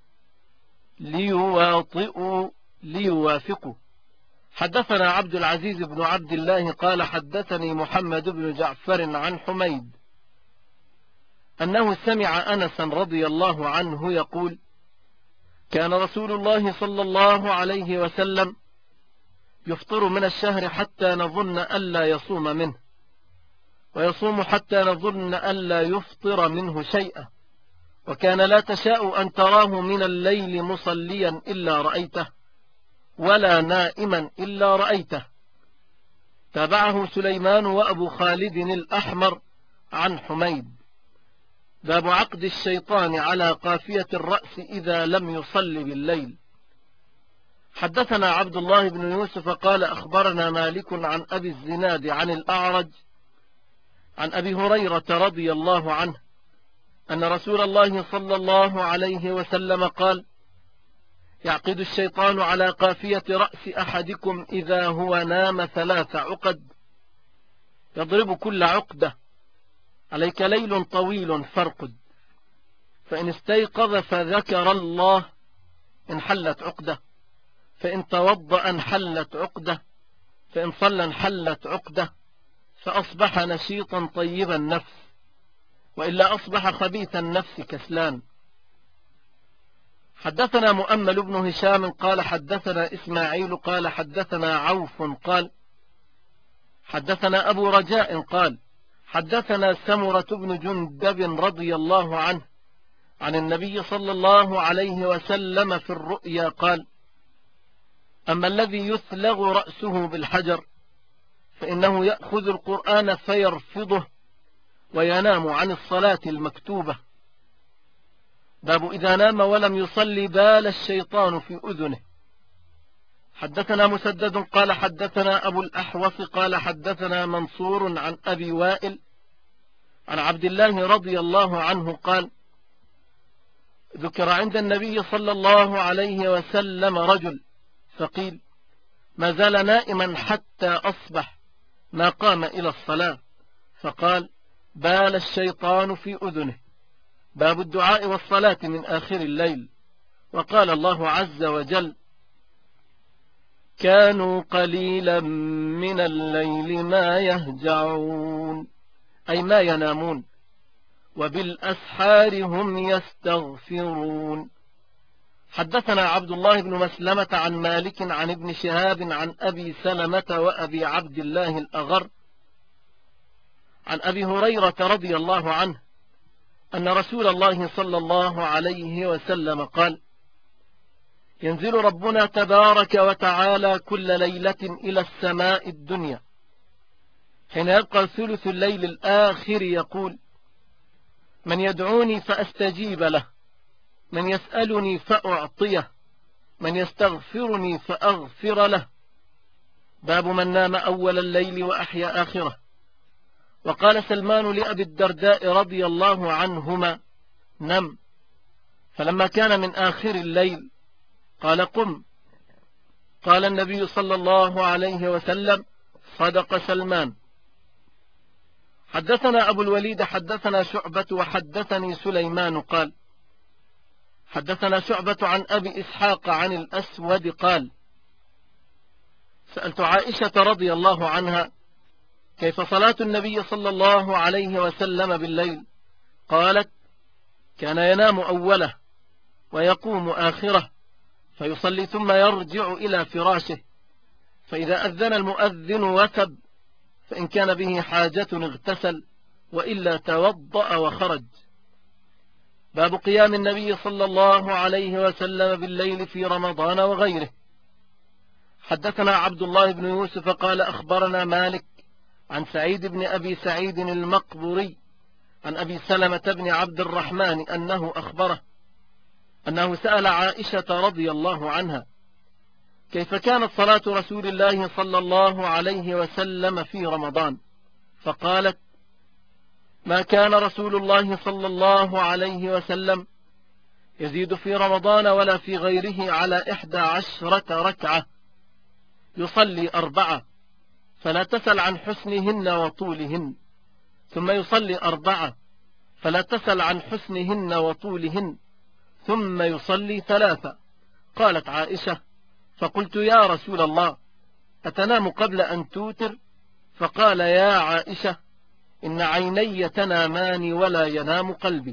ليوافقوا. حدثنا عبد العزيز بن عبد الله قال حدثني محمد بن جعفر عن حميد أنه سمع أنسا رضي الله عنه يقول كان رسول الله صلى الله عليه وسلم يفطر من الشهر حتى نظن ألا يصوم منه، ويصوم حتى نظن ألا يفطر منه شيئا، وكان لا تشاء أن تراه من الليل مصليا إلا رأيته ولا نائما إلا رأيته. تابعه سليمان وأبو خالد الأحمر عن حميد. باب عقد الشيطان على قافية الرأس إذا لم يصل بالليل. حدثنا عبد الله بن يوسف قال أخبرنا مالك عن أبي الزناد عن الأعرج عن أبي هريرة رضي الله عنه أن رسول الله صلى الله عليه وسلم قال يعقد الشيطان على قافية رأس أحدكم إذا هو نام 3 عقد، يضرب كل عقدة عليك ليل طويل فارقد، فإن استيقظ فذكر الله انحلت عقدة، فإن توضأ انحلت عقدة، فإن صلى انحلت عقدة، فأصبح نشيطا طيب النفس، وإلا أصبح خبيث النفس كسلان. حدثنا مؤمل بن هشام قال حدثنا إسماعيل قال حدثنا عوف قال حدثنا أبو رجاء قال حدثنا سمرة بن جندب رضي الله عنه عن النبي صلى الله عليه وسلم في الرؤيا قال: أما الذي يثلغ رأسه بالحجر فإنه يأخذ القرآن فيرفضه وينام عن الصلاة المكتوبة. باب إذا نام ولم يصلي بال الشيطان في أذنه. حدثنا مسدد قال حدثنا أبو الأحوص قال حدثنا منصور عن أبي وائل عن عبد الله رضي الله عنه قال: ذكر عند النبي صلى الله عليه وسلم رجل فقيل: ما زال نائما حتى أصبح ما قام إلى الصلاة، فقال: بال الشيطان في أذنه. باب الدعاء والصلاة من آخر الليل. وقال الله عز وجل: كانوا قليلا من الليل ما يهجعون، أي ما ينامون، وبالأسحار هم يستغفرون. حدثنا عبد الله بن مسلمة عن مالك عن ابن شهاب عن أبي سلمة وأبي عبد الله الأغر عن أبي هريرة رضي الله عنه أن رسول الله صلى الله عليه وسلم قال: ينزل ربنا تبارك وتعالى كل ليلة إلى السماء الدنيا حين يبقى ثلث الليل الآخر يقول: من يدعوني فأستجيب له، من يسألني فأعطيه، من يستغفرني فأغفر له. باب من نام أول الليل وأحيا آخره. وقال سلمان لأبي الدرداء رضي الله عنهما: نم. فلما كان من آخر الليل قال: قم. قال النبي صلى الله عليه وسلم: صدق سلمان. حدثنا أبو الوليد حدثنا شعبة وحدثني سليمان قال: حدثنا شعبة عن أبي إسحاق عن الأسود قال: سألت عائشة رضي الله عنها: كيف صلاة النبي صلى الله عليه وسلم بالليل؟ قالت: كان ينام أوله ويقوم آخره فيصلي ثم يرجع إلى فراشه، فإذا أذن المؤذن وثب، فإن كان به حاجة اغتسل، وإلا توضأ وخرج. باب قيام النبي صلى الله عليه وسلم بالليل في رمضان وغيره. حدثنا عبد الله بن يوسف قال أخبرنا مالك عن سعيد بن أبي سعيد المقبوري عن أبي سلمة بن عبد الرحمن أنه أخبره أنه سأل عائشة رضي الله عنها: كيف كانت صلاة رسول الله صلى الله عليه وسلم في رمضان؟ فقالت: ما كان رسول الله صلى الله عليه وسلم يزيد في رمضان ولا في غيره على 11 ركعة، يصلي 4 فلا تسل عن حسنهن وطولهن، ثم يصلي 4 فلا تسل عن حسنهن وطولهن، ثم يصلي 3. قالت عائشة: فقلت: يا رسول الله، أتنام قبل أن توتر؟ فقال: يا عائشة، إن عيني تنامان ولا ينام قلبي.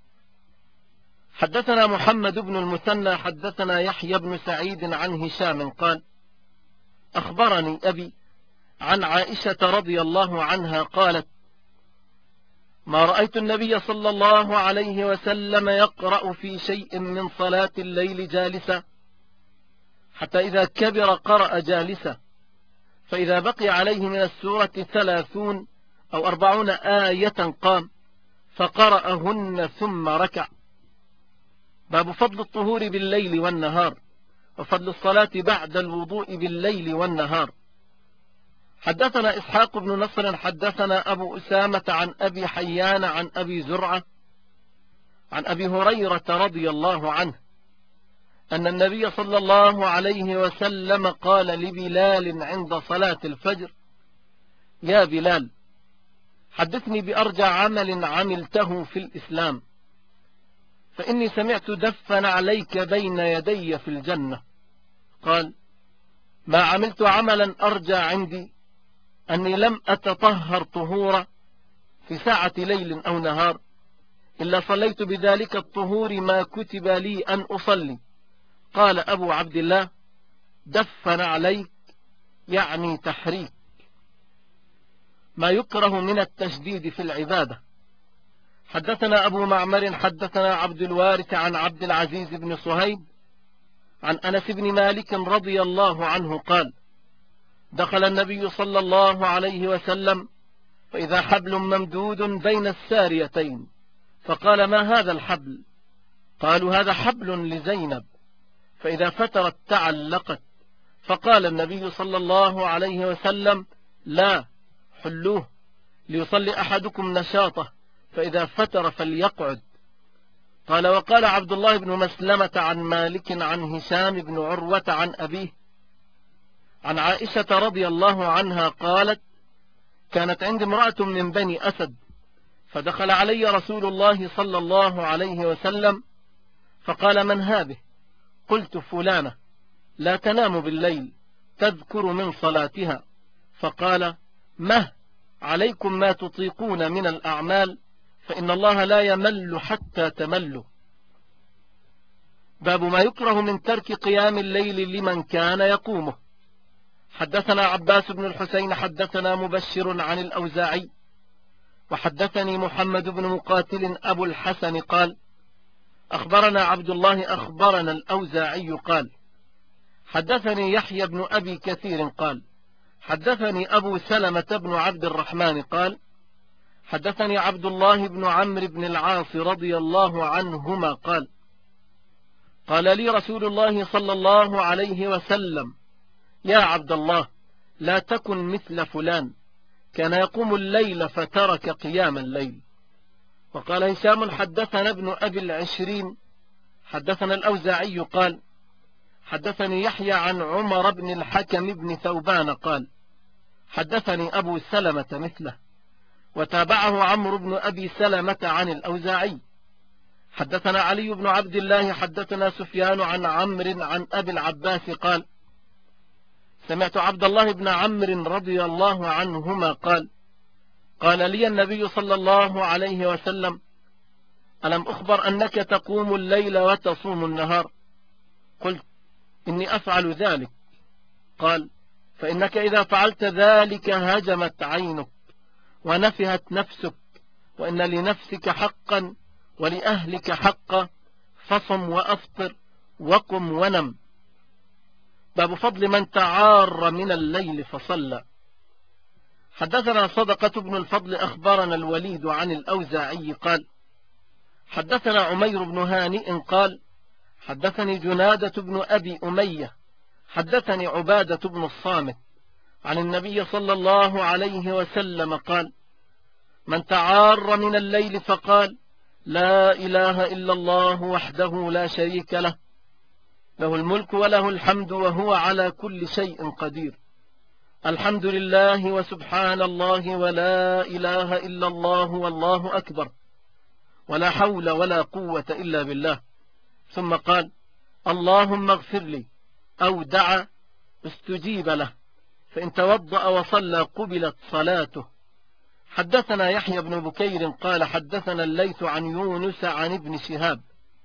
حدثنا محمد بن المثنى حدثنا يحيى بن سعيد عن هشام قال: أخبرني أبي عن عائشة رضي الله عنها قالت: ما رأيت النبي صلى الله عليه وسلم يقرأ في شيء من صلاة الليل جالسا، حتى إذا كبر قرأ جالسا، فإذا بقي عليه من السورة 30 أو 40 آية قام فقرأهن ثم ركع. باب فضل الطهور بالليل والنهار، وفضل الصلاة بعد الوضوء بالليل والنهار. حدثنا إسحاق بن نصر حدثنا أبو أسامة عن أبي حيان عن أبي زرعة عن أبي هريرة رضي الله عنه أن النبي صلى الله عليه وسلم قال لبلال عند صلاة الفجر: يا بلال، حدثني بأرجى عمل عملته في الإسلام، فإني سمعت دفن عليك بين يدي في الجنة. قال: ما عملت عملا أرجى عندي أني لم أتطهر طهورا في ساعة ليل أو نهار إلا صليت بذلك الطهور ما كتب لي أن أصلي. قال أبو عبد الله: دفن عليك يعني تحريك. ما يكره من التشديد في العبادة. حدثنا أبو معمر حدثنا عبد الوارث عن عبد العزيز بن صهيب عن أنس بن مالك رضي الله عنه قال: دخل النبي صلى الله عليه وسلم فإذا حبل ممدود بين الساريتين، فقال: ما هذا الحبل؟ قالوا: هذا حبل لزينب، فإذا فترت تعلقت. فقال النبي صلى الله عليه وسلم: لا، حلوه ليصلي أحدكم نشاطه، فإذا فتر فليقعد. قال: وقال عبد الله بن مسلمة عن مالك عن هشام بن عروة عن أبيه عن عائشة رضي الله عنها قالت: كانت عندي امرأة من بني أسد، فدخل علي رسول الله صلى الله عليه وسلم فقال: من هذه؟ قلت: فلانة لا تنام بالليل تذكر من صلاتها. فقال: مه عليكم ما تطيقون من الأعمال، فإن الله لا يمل حتى تملوا. باب ما يكره من ترك قيام الليل لمن كان يقومه. حدثنا عباس بن الحسين حدثنا مبشر عن الأوزاعي وحدثني محمد بن مقاتل أبو الحسن قال: أخبرنا عبد الله أخبرنا الأوزاعي قال: حدثني يحيى بن أبي كثير قال: حدثني أبو سلمة بن عبد الرحمن قال: حدثني عبد الله بن عمرو بن العاص رضي الله عنهما قال: قال لي رسول الله صلى الله عليه وسلم: يا عبد الله، لا تكن مثل فلان، كان يقوم الليل فترك قيام الليل. وقال هشام: حدثنا ابن أبي العشرين حدثنا الأوزاعي قال: حدثني يحيى عن عمر بن الحكم بن ثوبان قال: حدثني أبو سلمة مثله. وتابعه عمرو بن أبي سلمة عن الأوزاعي. حدثنا علي بن عبد الله حدثنا سفيان عن عمرو عن أبي العباس قال: سمعت عبد الله بن عمرو رضي الله عنهما قال: قال لي النبي صلى الله عليه وسلم: ألم أخبر أنك تقوم الليل وتصوم النهار؟ قلت: إني أفعل ذلك. قال: فإنك إذا فعلت ذلك هجمت عينك ونفهت نفسك، وإن لنفسك حقا ولأهلك حقا، فصم وأفطر وقم ونم. باب فضل من تعار من الليل فصلى. حدثنا صدقة بن الفضل أخبرنا الوليد عن الأوزاعي قال: حدثنا عمير بن هانئ قال: حدثني جنادة بن أبي أمية حدثني عبادة بن الصامت عن النبي صلى الله عليه وسلم قال: من تعار من الليل فقال: لا إله إلا الله وحده لا شريك له، له الملك وله الحمد وهو على كل شيء قدير، الحمد لله وسبحان الله ولا إله إلا الله والله أكبر، ولا حول ولا قوة إلا بالله. ثم قال: اللهم اغفر لي، أو دعا استجيب له، فإن توضأ وصلى قبلت صلاته. حدثنا يحيى بن بكير قال: حدثنا الليث عن يونس عن ابن شهاب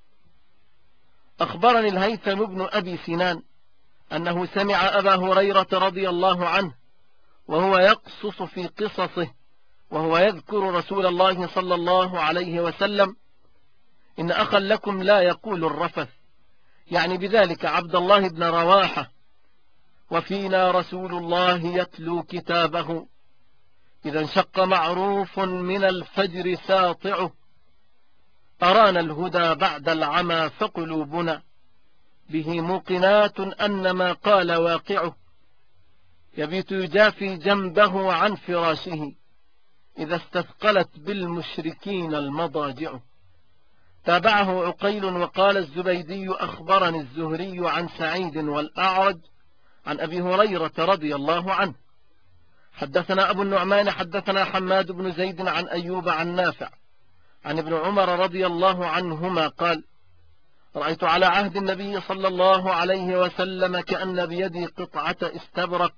أخبرني الهيثم بن أبي سنان أنه سمع أبا هريرة رضي الله عنه وهو يقصص في قصصه وهو يذكر رسول الله صلى الله عليه وسلم: إن أخا لكم لا يقول الرفث، يعني بذلك عبد الله بن رواحة، وفينا رسول الله يتلو كتابه، إذا انشق معروف من الفجر ساطعه، أرانا الهدى بعد العمى فقلوبنا به موقنات أن ما قال واقعه، يبيت يجافي جنبه عن فراشه إذا استثقلت بالمشركين المضاجع. تابعه عقيل وقال الزبيدي: أخبرني الزهري عن سعيد والأعرج عن أبي هريرة رضي الله عنه. حدثنا أبو النعمان حدثنا حماد بن زيد عن أيوب عن نافع عن ابن عمر رضي الله عنهما قال: رأيت على عهد النبي صلى الله عليه وسلم كأن بيدي قطعة استبرق،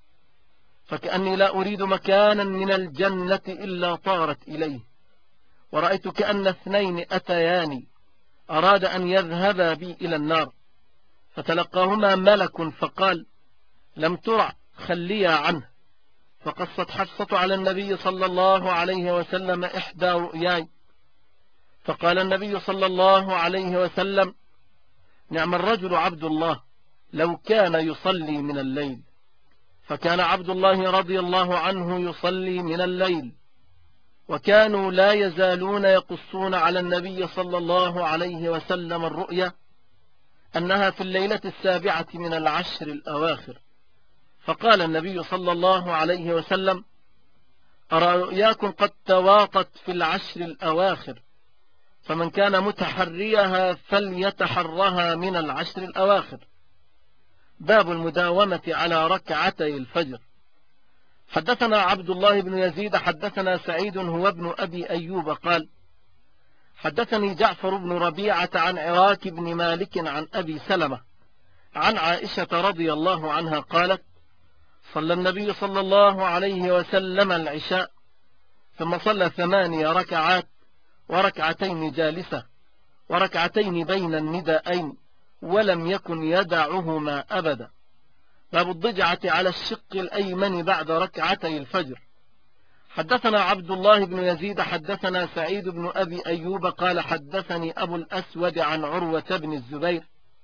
فكأني لا أريد مكانا من الجنة إلا طارت إليه، ورأيت كأن اثنين أتياني أراد أن يذهبا بي إلى النار، فتلقاهما ملك فقال: لم ترع، خليا عنه. فقصت حفصة على النبي صلى الله عليه وسلم إحدى رؤياي، فقال النبي صلى الله عليه وسلم: نعم الرجل عبد الله لو كان يصلي من الليل. فكان عبد الله رضي الله عنه يصلي من الليل، وكانوا لا يزالون يقصون على النبي صلى الله عليه وسلم الرؤيا أنها في الليلة 7 من العشر الأواخر. فقال النبي صلى الله عليه وسلم: أرى رؤياكم قد تواطت في العشر الأواخر، فمن كان متحريها فليتحرها من العشر الأواخر. باب المداومة على ركعتي الفجر. حدثنا عبد الله بن يزيد حدثنا سعيد هو ابن أبي أيوب قال: حدثني جعفر بن ربيعة عن عراك بن مالك عن أبي سلمة عن عائشة رضي الله عنها قالت: صلى النبي صلى الله عليه وسلم العشاء، ثم صلى 8 ركعات، وركعتين جالسة، وركعتين بين النداءين، ولم يكن يدعهما أبدا. باب الضجعة على الشق الأيمن بعد ركعتي الفجر. حدثنا عبد الله بن يزيد حدثنا سعيد بن أبي أيوب قال: حدثني أبو الأسود عن عروة بن الزبير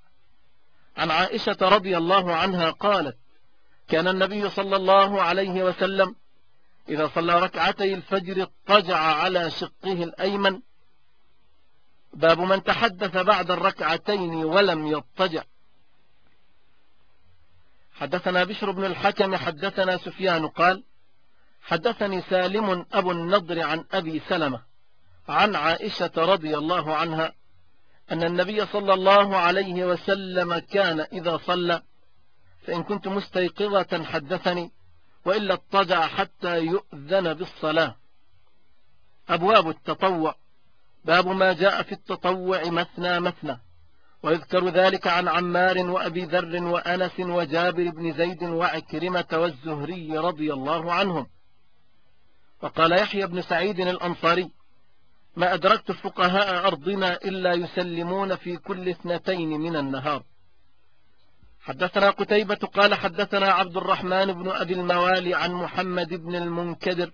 عن عائشة رضي الله عنها قالت: كان النبي صلى الله عليه وسلم إذا صلى ركعتي الفجر اضطجع على شقه الأيمن. باب من تحدث بعد الركعتين ولم يضطجع. حدثنا بشر بن الحكم حدثنا سفيان قال: حدثني سالم أبو النضر عن أبي سلمة عن عائشة رضي الله عنها أن النبي صلى الله عليه وسلم كان إذا صلى فإن كنت مستيقظة حدثني، وإلا اضطجع حتى يؤذن بالصلاة. أبواب التطوع. باب ما جاء في التطوع مثنى مثنى، ويذكر ذلك عن عمار وأبي ذر وأنس وجابر بن زيد وعكرمة والزهري رضي الله عنهم. وقال يحيى بن سعيد الأنصاري: ما أدركت فقهاء أرضنا إلا يسلمون في كل 2 من النهار. حدثنا قتيبة قال: حدثنا عبد الرحمن بن أبي الموالي عن محمد بن المنكدر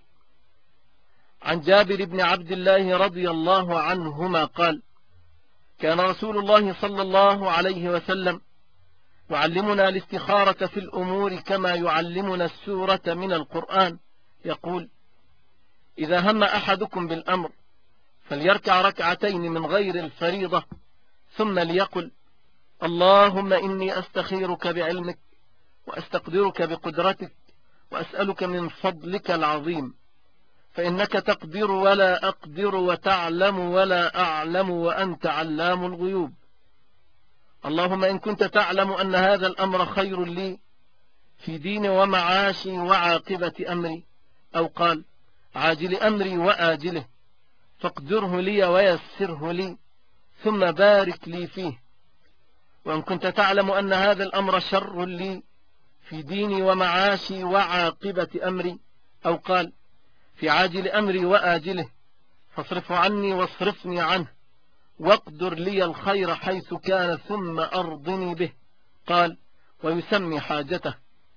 عن جابر بن عبد الله رضي الله عنهما قال: كان رسول الله صلى الله عليه وسلم يعلمنا الاستخارة في الأمور كما يعلمنا السورة من القرآن، يقول: إذا هم أحدكم بالأمر فليركع 2 من غير الفريضة، ثم ليقل: اللهم إني أستخيرك بعلمك، وأستقدرك بقدرتك، وأسألك من فضلك العظيم، فإنك تقدر ولا أقدر، وتعلم ولا أعلم، وأنت علام الغيوب. اللهم إن كنت تعلم أن هذا الأمر خير لي في ديني ومعاشي وعاقبة أمري، أو قال عاجل أمري وآجله، فاقدره لي ويسره لي، ثم بارك لي فيه. وإن كنت تعلم أن هذا الأمر شر لي في ديني ومعاشي وعاقبة أمري، أو قال في عاجل أمري وآجله، فاصرفه عني واصرفني عنه، واقدر لي الخير حيث كان، ثم أرضني به. قال: ويسمي حاجته.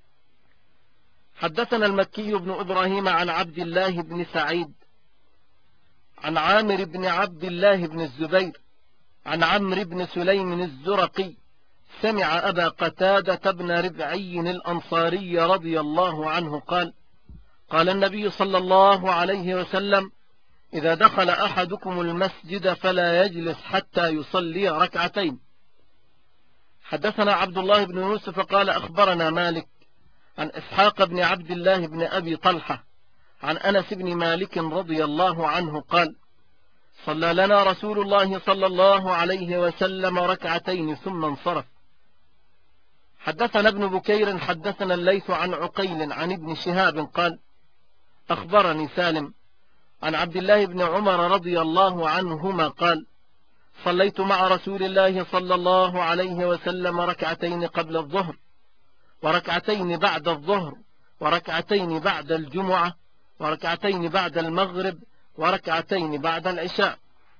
حدثنا المكي بن إبراهيم عن عبد الله بن سعيد عن عامر بن عبد الله بن الزبير عن عمرو بن سليم الزرقي سمع أبا قتادة بن ربعي الأنصاري رضي الله عنه قال: قال النبي صلى الله عليه وسلم: إذا دخل أحدكم المسجد فلا يجلس حتى يصلي 2. حدثنا عبد الله بن يوسف قال: أخبرنا مالك عن إسحاق بن عبد الله بن أبي طلحة عن أنس بن مالك رضي الله عنه قال: صلى لنا رسول الله صلى الله عليه وسلم 2 ثم انصرف. حدثنا ابن بكير حدثنا الليث عن عقيل عن ابن شهاب قال أخبرني سالم عن عبد الله بن عمر رضي الله عنهما قال صليت مع رسول الله صلى الله عليه وسلم ركعتين قبل الظهر وركعتين بعد الظهر وركعتين بعد الجمعة وركعتين بعد المغرب وركعتين بعد العشاء.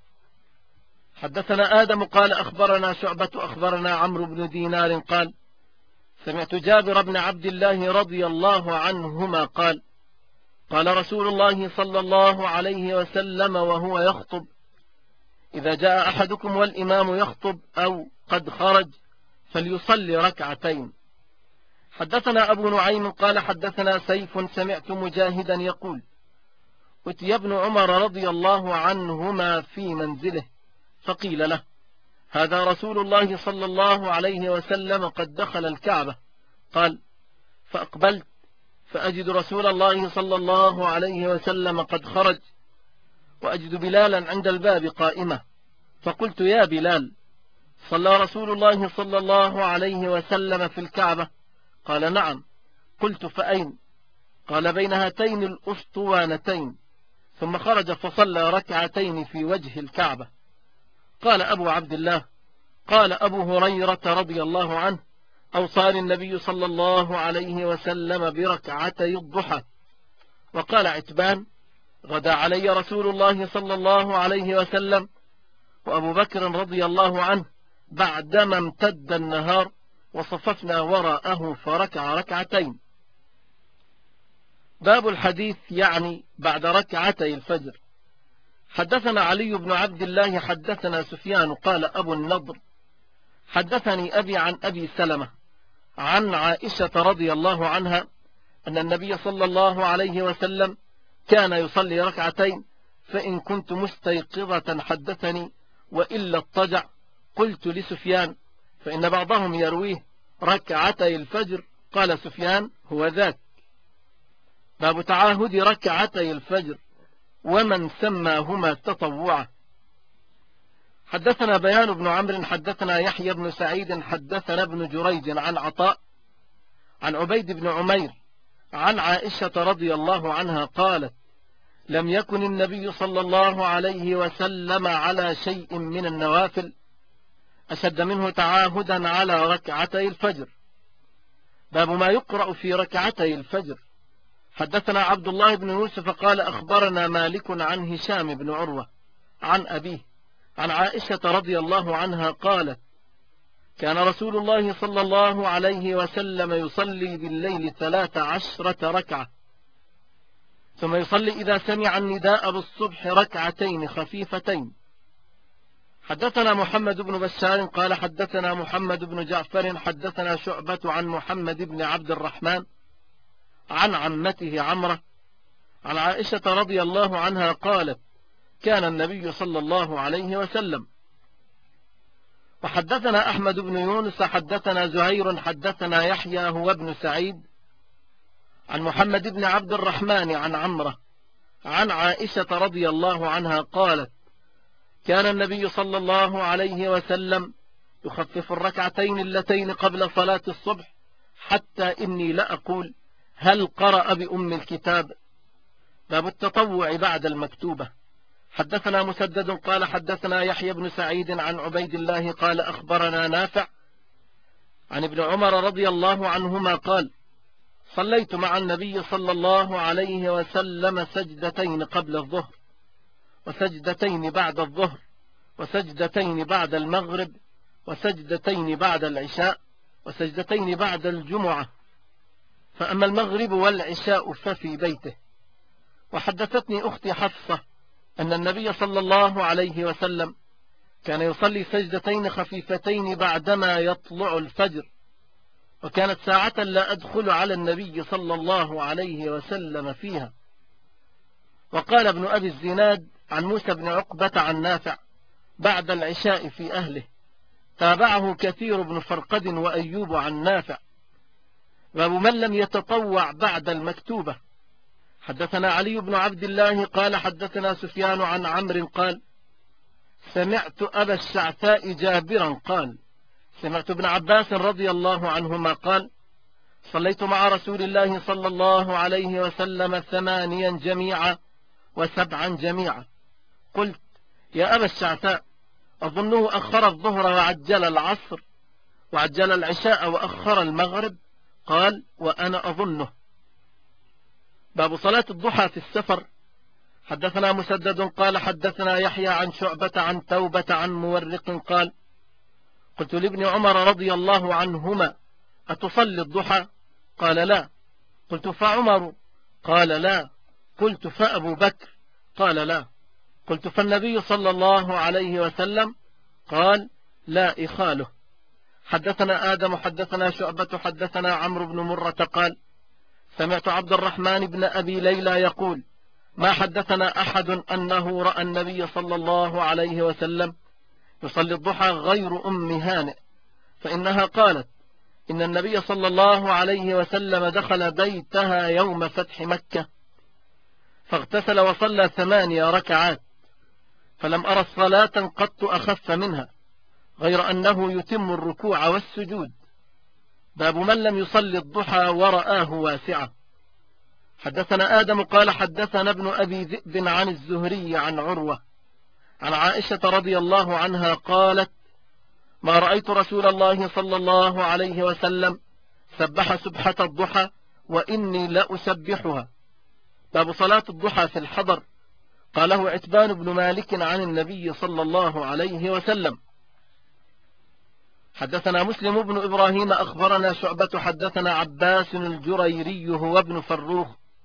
حدثنا آدم قال أخبرنا شعبة أخبرنا عمرو بن دينار قال سمعت جابر بن عبد الله رضي الله عنهما قال قال رسول الله صلى الله عليه وسلم وهو يخطب إذا جاء أحدكم والإمام يخطب أو قد خرج فليصلي ركعتين. حدثنا أبو نعيم قال حدثنا سيف سمعت مجاهدا يقول أتي ابن عمر رضي الله عنهما في منزله فقيل له هذا رسول الله صلى الله عليه وسلم قد دخل الكعبة. قال فأقبلت فأجد رسول الله صلى الله عليه وسلم قد خرج وأجد بلالا عند الباب قائمة فقلت يا بلال صلى رسول الله صلى الله عليه وسلم في الكعبة؟ قال نعم. قلت فأين؟ قال بين هاتين الأسطوانتين. ثم خرج فصلى ركعتين في وجه الكعبة. قال أبو عبد الله قال أبو هريرة رضي الله عنه أوصاني النبي صلى الله عليه وسلم بركعتي الضحى. وقال عتبان غدا علي رسول الله صلى الله عليه وسلم وأبو بكر رضي الله عنه بعدما امتد النهار وصففنا وراءه فركع ركعتين. باب الحديث يعني بعد ركعتي الفجر. حدثنا علي بن عبد الله حدثنا سفيان قال أبو النضر حدثني أبي عن أبي سلمة عن عائشة رضي الله عنها أن النبي صلى الله عليه وسلم كان يصلي ركعتين فإن كنت مستيقظة حدثني وإلا اضطجع. قلت لسفيان فإن بعضهم يرويه ركعتي الفجر. قال سفيان هو ذاك. باب تعاهد ركعتي الفجر ومن سماهما تطوعا. حدثنا بيان بن عمرو حدثنا يحيى بن سعيد حدثنا ابن جريج عن عطاء عن عبيد بن عمير عن عائشة رضي الله عنها قالت لم يكن النبي صلى الله عليه وسلم على شيء من النوافل أشد منه تعاهدا على ركعتي الفجر. باب ما يقرأ في ركعتي الفجر. حدثنا عبد الله بن يوسف قال أخبرنا مالك عن هشام بن عروة عن أبيه عن عائشة رضي الله عنها قالت كان رسول الله صلى الله عليه وسلم يصلي بالليل 13 ركعة ثم يصلي إذا سمع النداء بالصبح ركعتين خفيفتين. حدثنا محمد بن بشار قال حدثنا محمد بن جعفر حدثنا شعبة عن محمد بن عبد الرحمن عن عمته عمرة عن عائشة رضي الله عنها قالت كان النبي صلى الله عليه وسلم. وحدثنا أحمد بن يونس حدثنا زهير حدثنا يحيى هو ابن سعيد عن محمد بن عبد الرحمن عن عمرة عن عائشة رضي الله عنها قالت كان النبي صلى الله عليه وسلم يخفف الركعتين اللتين قبل صلاة الصبح حتى إني لأقول هل قرأ بأم الكتاب. باب التطوع بعد المكتوبة. حدثنا مسدد قال حدثنا يحيى بن سعيد عن عبيد الله قال أخبرنا نافع عن ابن عمر رضي الله عنهما قال صليت مع النبي صلى الله عليه وسلم سجدتين قبل الظهر وسجدتين بعد الظهر وسجدتين بعد المغرب وسجدتين بعد العشاء وسجدتين بعد الجمعة فأما المغرب والعشاء ففي بيته. وحدثتني أختي حفصة أن النبي صلى الله عليه وسلم كان يصلي سجدتين خفيفتين بعدما يطلع الفجر وكانت ساعة لا أدخل على النبي صلى الله عليه وسلم فيها. وقال ابن أبي الزناد عن موسى بن عقبة عن نافع بعد العشاء في أهله تابعه كثير بن فرقد وأيوب عن نافع. باب من لم يتطوع بعد المكتوبة. حدثنا علي بن عبد الله قال حدثنا سفيان عن عمرو قال سمعت أبا الشعثاء جابرا قال سمعت ابن عباس رضي الله عنهما قال: صليت مع رسول الله صلى الله عليه وسلم 8 جميعا و7 جميعا. قلت: يا أبا الشعثاء، أظنه أخر الظهر وعجل العصر وعجل العشاء وأخر المغرب. قال: وأنا أظنه. باب صلاة الضحى في السفر. حدثنا مسدد قال حدثنا يحيى عن شعبة عن توبة عن مورق قال: قلت لابن عمر رضي الله عنهما: أتصلي الضحى؟ قال: لا. قلت: فعمر؟ قال: لا. قلت: فأبو بكر؟ قال: لا. قلت: فالنبي صلى الله عليه وسلم؟ قال: لا إخاله. حدثنا آدم حدثنا شعبة حدثنا عمرو بن مرة قال: سمعت عبد الرحمن بن أبي ليلى يقول: ما حدثنا أحد أنه رأى النبي صلى الله عليه وسلم يصلي الضحى غير أم هانئ، فإنها قالت: إن النبي صلى الله عليه وسلم دخل بيتها يوم فتح مكة فاغتسل وصلى 8 ركعات، فلم أرى صلاة قط أخف منها غير أنه يتم الركوع والسجود. باب من لم يصلي الضحى ورآه واسعة. حدثنا آدم قال حدثنا ابن أبي ذئب عن الزهري عن عروة عن عائشة رضي الله عنها قالت: ما رأيت رسول الله صلى الله عليه وسلم سبح سبحة الضحى وإني لأسبحها. باب صلاة الضحى في الحضر. قاله عتبان بن مالك عن النبي صلى الله عليه وسلم. حدثنا مسلم بن إبراهيم أخبرنا شعبة حدثنا عباس الجريري هو ابن فروخ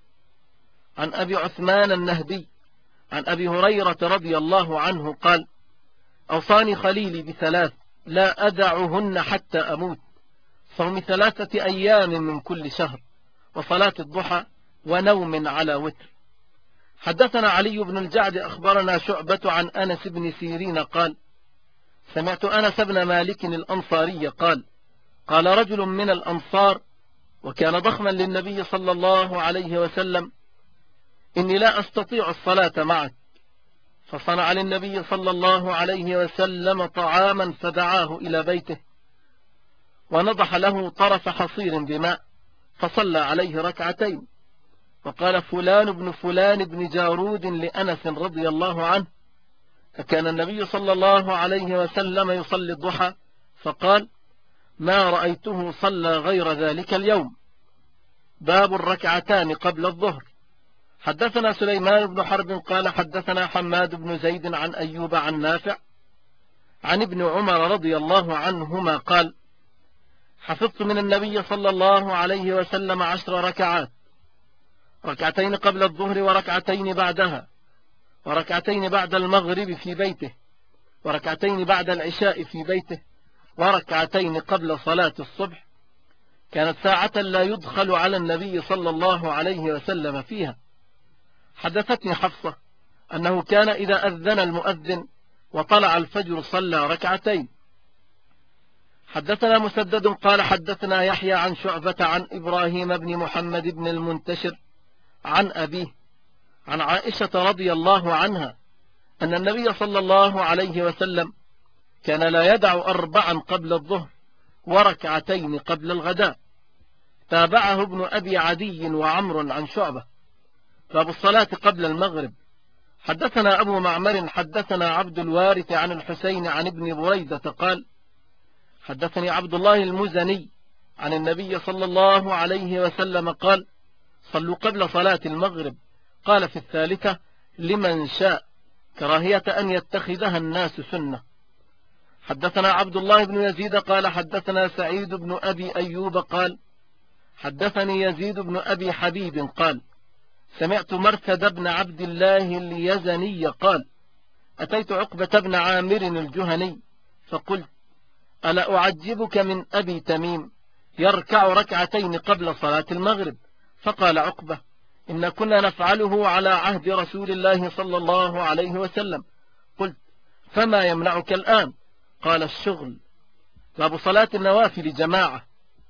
عن أبي عثمان النهدي عن أبي هريرة رضي الله عنه قال: أوصاني خليلي ب3 لا أدعهن حتى أموت: صوم 3 أيام من كل شهر، وصلاة الضحى، ونوم على وتر. حدثنا علي بن الجعد أخبرنا شعبة عن أنس بن سيرين قال: سمعت أنس بن مالك الأنصاري قال: قال رجل من الأنصار وكان ضخما للنبي صلى الله عليه وسلم: إني لا أستطيع الصلاة معك. فصنع للنبي صلى الله عليه وسلم طعاما فدعاه إلى بيته ونضح له طرف حصير بماء فصلى عليه 2 ركعات. وقال فلان بن فلان بن جارود لأنس رضي الله عنه: فكان النبي صلى الله عليه وسلم يصلي الضحى، فقال: ما رأيته صلى غير ذلك اليوم. باب 2 ركعتان قبل الظهر. حدثنا سليمان بن حرب قال حدثنا حماد بن زيد عن أيوب عن نافع عن ابن عمر رضي الله عنهما قال: حفظت من النبي صلى الله عليه وسلم 10 ركعات، 2 قبل الظهر و2 بعدها، و2 بعد المغرب في بيته، و2 بعد العشاء في بيته، و2 قبل صلاة الصبح. كانت ساعة لا يدخل على النبي صلى الله عليه وسلم فيها. حدثتني حفصة أنه كان إذا أذن المؤذن وطلع الفجر صلى 2. حدثنا مسدد قال حدثنا يحيى عن شعبة عن إبراهيم بن محمد بن المنتشر عن أبيه عن عائشة رضي الله عنها أن النبي صلى الله عليه وسلم كان لا يدع 4 قبل الظهر و2 قبل الغداء. تابعه ابن أبي عدي وعمر عن شعبة. باب الصلاة قبل المغرب. حدثنا أبو معمر حدثنا عبد الوارث عن الحسين عن ابن بريدة قال: حدثني عبد الله المزني عن النبي صلى الله عليه وسلم قال: صلوا قبل صلاة المغرب. قال في 3: لمن شاء، كراهية أن يتخذها الناس سنة. حدثنا عبد الله بن يزيد قال حدثنا سعيد بن أبي أيوب قال: حدثني يزيد بن أبي حبيب قال: سمعت مرثد بن عبد الله اليزني قال: أتيت عقبة بن عامر الجهني فقلت: ألا أعجبك من أبي تميم يركع 2 قبل صلاة المغرب؟ فقال عقبة: إن كنا نفعله على عهد رسول الله صلى الله عليه وسلم. قلت: فما يمنعك الآن؟ قال: الشغل. باب صلاة النوافل جماعة.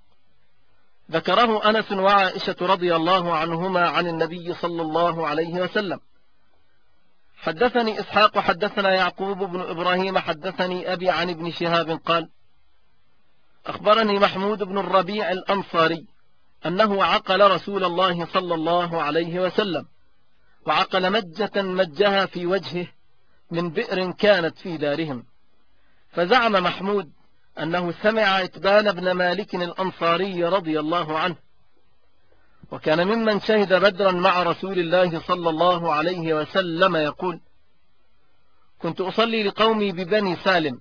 ذكره أنس وعائشة رضي الله عنهما عن النبي صلى الله عليه وسلم. حدثني إسحاق حدثنا يعقوب بن إبراهيم حدثني أبي عن ابن شهاب قال: أخبرني محمود بن الربيع الأنصاري أنه عقل رسول الله صلى الله عليه وسلم، وعقل مجة مجها في وجهه من بئر كانت في دارهم. فزعم محمود أنه سمع عتبان بن مالك الأنصاري رضي الله عنه، وكان ممن شهد بدرا مع رسول الله صلى الله عليه وسلم، يقول: كنت أصلي لقومي ببني سالم،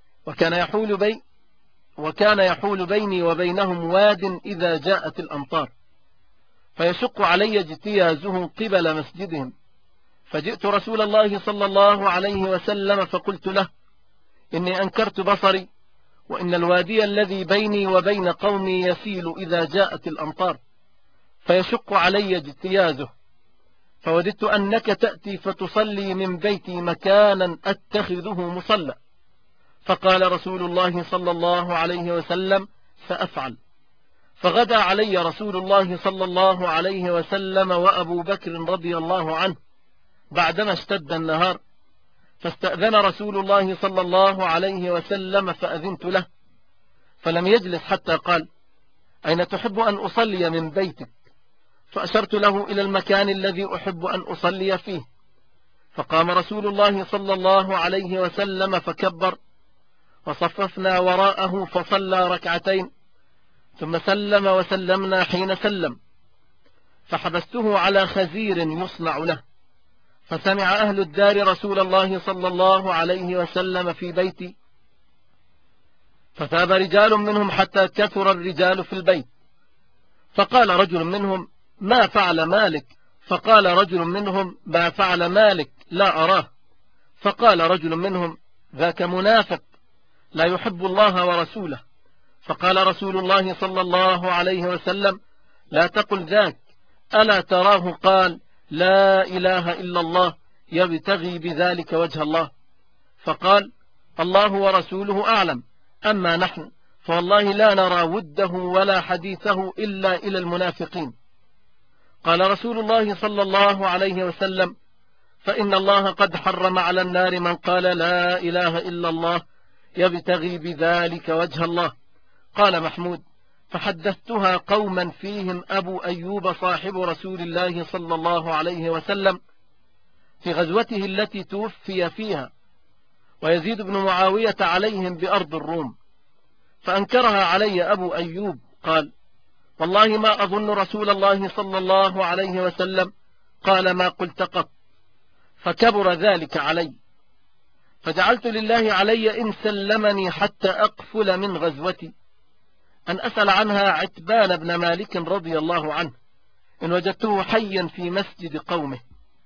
وكان يحول بيني وبينهم واد إذا جاءت الأمطار، فيشق علي اجتيازه قبل مسجدهم. فجئت رسول الله صلى الله عليه وسلم فقلت له: إني أنكرت بصري، وإن الوادي الذي بيني وبين قومي يسيل إذا جاءت الأمطار، فيشق علي اجتيازه، فوددت أنك تأتي فتصلي من بيتي مكانا أتخذه مصلى. فقال رسول الله صلى الله عليه وسلم: سأفعل. فغدا علي رسول الله صلى الله عليه وسلم وأبو بكر رضي الله عنه بعدما اشتد النهار، فاستأذن رسول الله صلى الله عليه وسلم فأذنت له، فلم يجلس حتى قال: أين تحب أن أصلي من بيتك؟ فأشرت له إلى المكان الذي أحب أن أصلي فيه. فقام رسول الله صلى الله عليه وسلم فكبر، وصففنا وراءه فصلى ركعتين، ثم سلم وسلمنا حين سلم، فحبسته على خزير يصنع له. فسمع أهل الدار رسول الله صلى الله عليه وسلم في بيتي، فثاب رجال منهم حتى كثر الرجال في البيت، فقال رجل منهم: ما فعل مالك؟ فقال رجل منهم: ما فعل مالك؟ لا أراه. فقال رجل منهم: ذاك منافق لا يحب الله ورسوله. فقال رسول الله صلى الله عليه وسلم: لا تقل ذاك، ألا تراه قال: لا إله إلا الله يبتغي بذلك وجه الله. فقال: الله ورسوله أعلم، أما نحن فوالله لا نرى وده ولا حديثه إلا إلى المنافقين. قال رسول الله صلى الله عليه وسلم: فإن الله قد حرم على النار من قال لا إله إلا الله يبتغي بذلك وجه الله. قال محمود: فحدثتها قوما فيهم أبو أيوب صاحب رسول الله صلى الله عليه وسلم في غزوته التي توفي فيها، ويزيد بن معاوية عليهم بأرض الروم، فأنكرها علي أبو أيوب. قال: والله ما أظن رسول الله صلى الله عليه وسلم قال ما قلت قط، فكبر ذلك علي، فجعلت لله علي إن سلمني حتى أقفل من غزوتي أن أسأل عنها عتبان بن مالك رضي الله عنه إن وجدته حيا في مسجد قومه.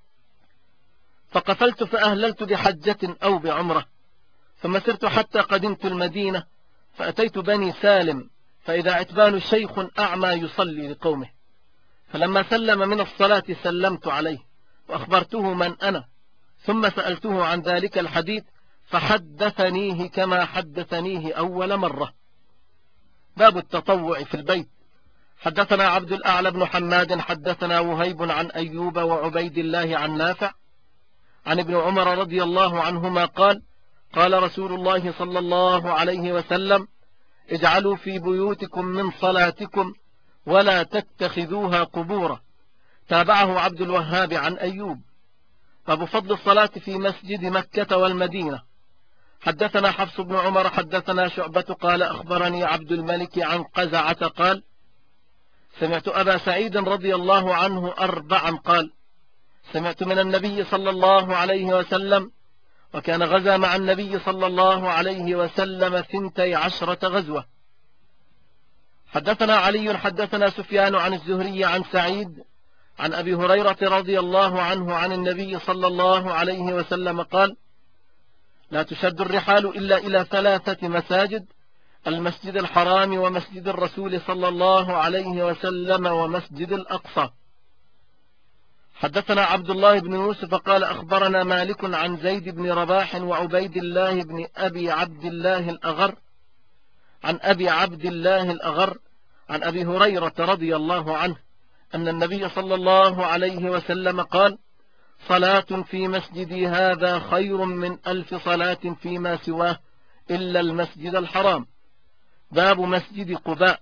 فقفلت فأهللت بحجة أو بعمرة، ثم سرت حتى قدمت المدينة، فأتيت بني سالم، فإذا عتبان شيخ أعمى يصلي لقومه. فلما سلم من الصلاة سلمت عليه وأخبرته من أنا، ثم سألته عن ذلك الحديث فحدثنيه كما حدثنيه أول مرة. باب التطوع في البيت. حدثنا عبد الأعلى بن حماد حدثنا وهيب عن أيوب وعبيد الله عن نافع عن ابن عمر رضي الله عنهما قال: قال رسول الله صلى الله عليه وسلم: اجعلوا في بيوتكم من صلاتكم ولا تتخذوها قبورا. تابعه عبد الوهاب عن أيوب. باب فضل الصلاة في مسجد مكة والمدينة. حدثنا حفص بن عمر حدثنا شعبة قال: أخبرني عبد الملك عن قزعة قال: سمعت أبا سعيد رضي الله عنه أربعا قال: سمعت من النبي صلى الله عليه وسلم، وكان غزا مع النبي صلى الله عليه وسلم 12 غزوة. حدثنا علي حدثنا سفيان عن الزهري عن سعيد عن أبي هريرة رضي الله عنه عن النبي صلى الله عليه وسلم قال: لا تشد الرحال إلا إلى 3 مساجد: المسجد الحرام ومسجد الرسول صلى الله عليه وسلم ومسجد الأقصى. حدثنا عبد الله بن يوسف قال: أخبرنا مالك عن زيد بن رباح وعبيد الله بن أبي عبد الله الأغر عن أبي عبد الله الأغر عن أبي هريرة رضي الله عنه أن النبي صلى الله عليه وسلم قال: صلاة في مسجدي هذا خير من 1000 صلاة فيما سواه إلا المسجد الحرام. باب مسجد قباء.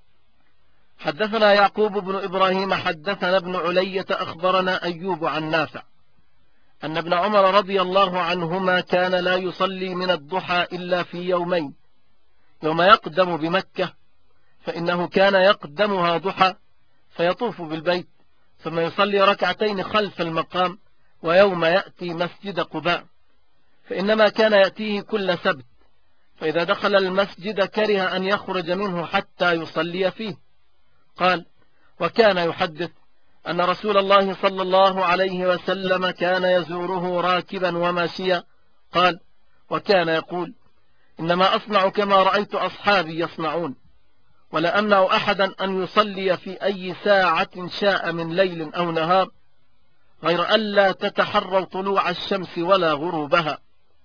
حدثنا يعقوب بن إبراهيم حدثنا ابن علية أخبرنا أيوب عن نافع أن ابن عمر رضي الله عنهما كان لا يصلي من الضحى إلا في يومين: يوم يقدم بمكة فإنه كان يقدمها ضحى فيطوف بالبيت ثم يصلي ركعتين خلف المقام، ويوم يأتي مسجد قباء فإنما كان يأتيه كل سبت، فإذا دخل المسجد كره أن يخرج منه حتى يصلي فيه. قال: وكان يحدث أن رسول الله صلى الله عليه وسلم كان يزوره راكبا وماشيا. قال: وكان يقول: إنما أصنع كما رأيت أصحابي يصنعون، ولا أمنع أحدا أن يصلي في أي ساعة شاء من ليل أو نهار، غير ألا تتحروا طلوع الشمس ولا غروبها.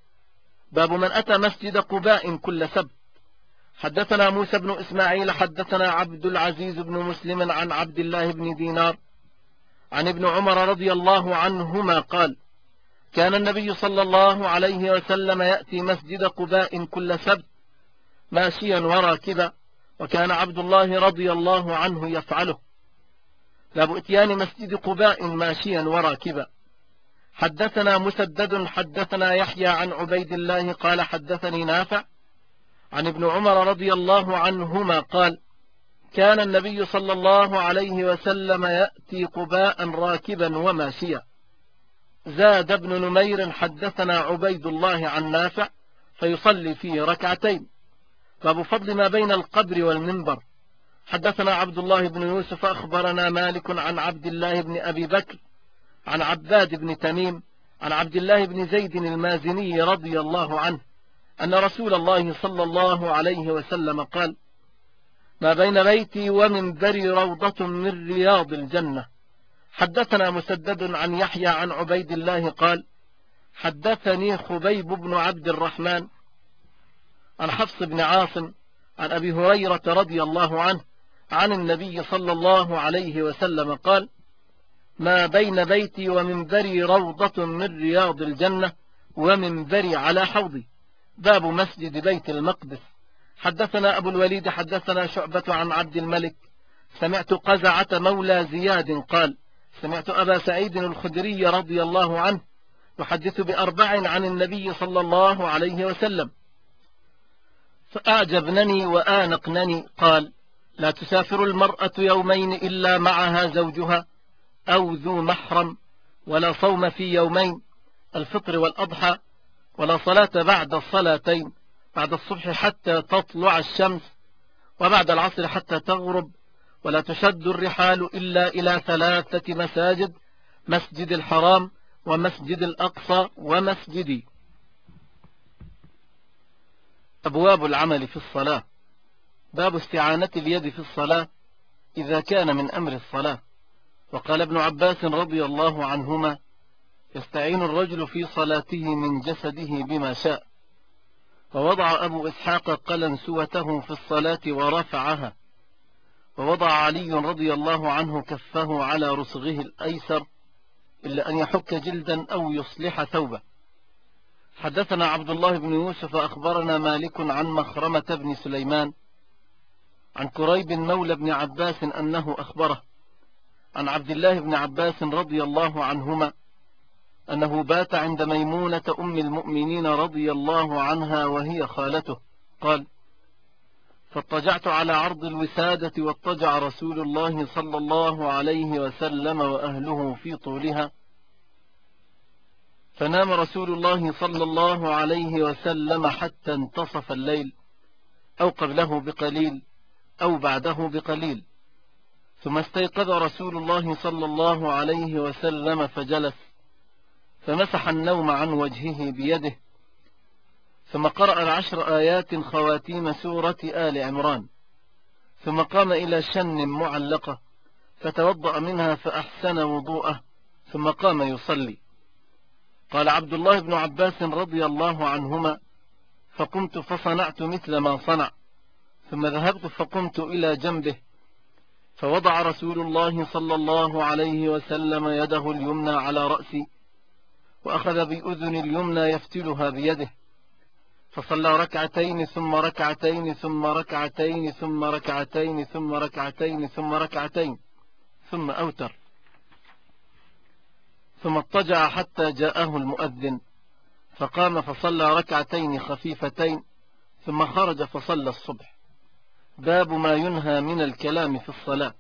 باب من أتى مسجد قباء كل سبت. حدثنا موسى بن إسماعيل حدثنا عبد العزيز بن مسلم عن عبد الله بن دينار عن ابن عمر رضي الله عنهما قال: كان النبي صلى الله عليه وسلم يأتي مسجد قباء كل سبت ماشيا وراكبا، وكان عبد الله رضي الله عنه يفعله. باب اتيان مسجد قباء ماشيا وراكبا. حدثنا مسدد حدثنا يحيى عن عبيد الله قال: حدثني نافع عن ابن عمر رضي الله عنهما قال: كان النبي صلى الله عليه وسلم يأتي قباء راكبا وماشيا. زاد ابن نمير حدثنا عبيد الله عن نافع فيصلي فيه ركعتين. باب فضل ما بين القبر والمنبر. حدثنا عبد الله بن يوسف أخبرنا مالك عن عبد الله بن أبي بكر عن عباد بن تميم عن عبد الله بن زيد المازني رضي الله عنه أن رسول الله صلى الله عليه وسلم قال: ما بين بيتي ومنبري روضة من رياض الجنة. حدثنا مسدد عن يحيى عن عبيد الله قال: حدثني خبيب بن عبد الرحمن عن حفص بن عاصم عن أبي هريرة رضي الله عنه عن النبي صلى الله عليه وسلم قال: ما بين بيتي ومنبري روضة من رياض الجنة ومنبري على حوضي. باب مسجد بيت المقدس. حدثنا أبو الوليد حدثنا شعبة عن عبد الملك سمعت قزعة مولى زياد قال: سمعت أبا سعيد الخدري رضي الله عنه يحدث بأربع عن النبي صلى الله عليه وسلم فأعجبنني وآنقنني. قال: لا تسافر المرأة يومين إلا معها زوجها أو ذو محرم، ولا صوم في يومين الفطر والأضحى، ولا صلاة بعد الصلاتين، بعد الصبح حتى تطلع الشمس، وبعد العصر حتى تغرب، ولا تشد الرحال إلا إلى 3 مساجد: مسجد الحرام ومسجد الأقصى ومسجدي. أبواب العمل في الصلاة. باب استعانة اليد في الصلاة إذا كان من أمر الصلاة. وقال ابن عباس رضي الله عنهما: يستعين الرجل في صلاته من جسده بما شاء. ووضع أبو إسحاق قلنسوته في الصلاة ورفعها. ووضع علي رضي الله عنه كفه على رسغه الأيسر إلا أن يحك جلدا أو يصلح ثوبه. حدثنا عبد الله بن يوسف أخبرنا مالك عن مخرمة بن سليمان عن كريب مولى بن عباس أنه أخبره عن عبد الله بن عباس رضي الله عنهما أنه بات عند ميمونة أم المؤمنين رضي الله عنها وهي خالته. قال: فاضطجعت على عرض الوسادة واضطجع رسول الله صلى الله عليه وسلم وأهله في طولها، فنام رسول الله صلى الله عليه وسلم حتى انتصف الليل، أو قبله بقليل أو بعده بقليل، ثم استيقظ رسول الله صلى الله عليه وسلم فجلس، فمسح النوم عن وجهه بيده، ثم قرأ 10 آيات خواتيم سورة آل عمران، ثم قام إلى شن معلقة فتوضأ منها فأحسن وضوءه، ثم قام يصلي. قال عبد الله بن عباس رضي الله عنهما: فقمت فصنعت مثل ما صنع، ثم ذهبت فقمت إلى جنبه، فوضع رسول الله صلى الله عليه وسلم يده اليمنى على رأسي، وأخذ بأذن اليمنى يفتلها بيده، فصلى ركعتين ثم ركعتين ثم ركعتين ثم ركعتين ثم ركعتين ثم ركعتين ثم أوتر، ثم اضطجع حتى جاءه المؤذن، فقام فصلى ركعتين خفيفتين ثم خرج فصلى الصبح. باب ما ينهى من الكلام في الصلاة.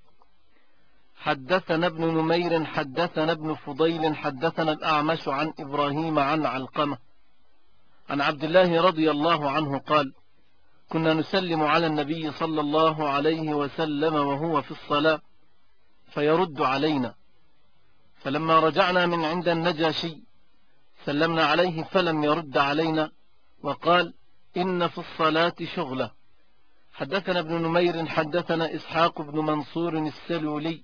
حدثنا ابن نمير حدثنا ابن فضيل حدثنا الأعمش عن إبراهيم عن علقمة عن عبد الله رضي الله عنه قال: كنا نسلم على النبي صلى الله عليه وسلم وهو في الصلاة فيرد علينا، فلما رجعنا من عند النجاشي سلمنا عليه فلم يرد علينا، وقال: إن في الصلاة شغلة. حدثنا ابن نمير حدثنا إسحاق بن منصور السلولي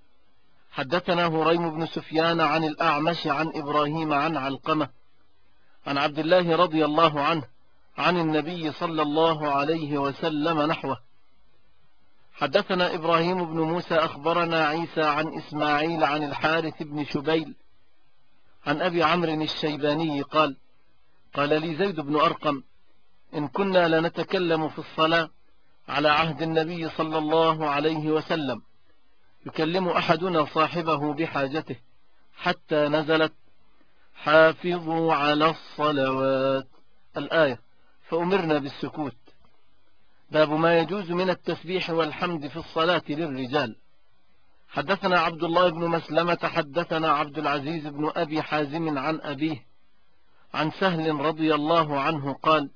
حدثنا هريم بن سفيان عن الأعمش عن إبراهيم عن علقمة عن عبد الله رضي الله عنه عن النبي صلى الله عليه وسلم نحوه. حدثنا إبراهيم بن موسى أخبرنا عيسى عن إسماعيل عن الحارث بن شبيل عن أبي عمرو الشيباني قال: قال لي زيد بن أرقم: إن كنا لنتكلم في الصلاة على عهد النبي صلى الله عليه وسلم يكلم أحدنا صاحبه بحاجته حتى نزلت: حافظوا على الصلوات الآية، فأمرنا بالسكوت. باب ما يجوز من التسبيح والحمد في الصلاة للرجال. حدثنا عبد الله بن مسلمة حدثنا عبد العزيز بن أبي حازم عن أبيه عن سهل رضي الله عنه قال: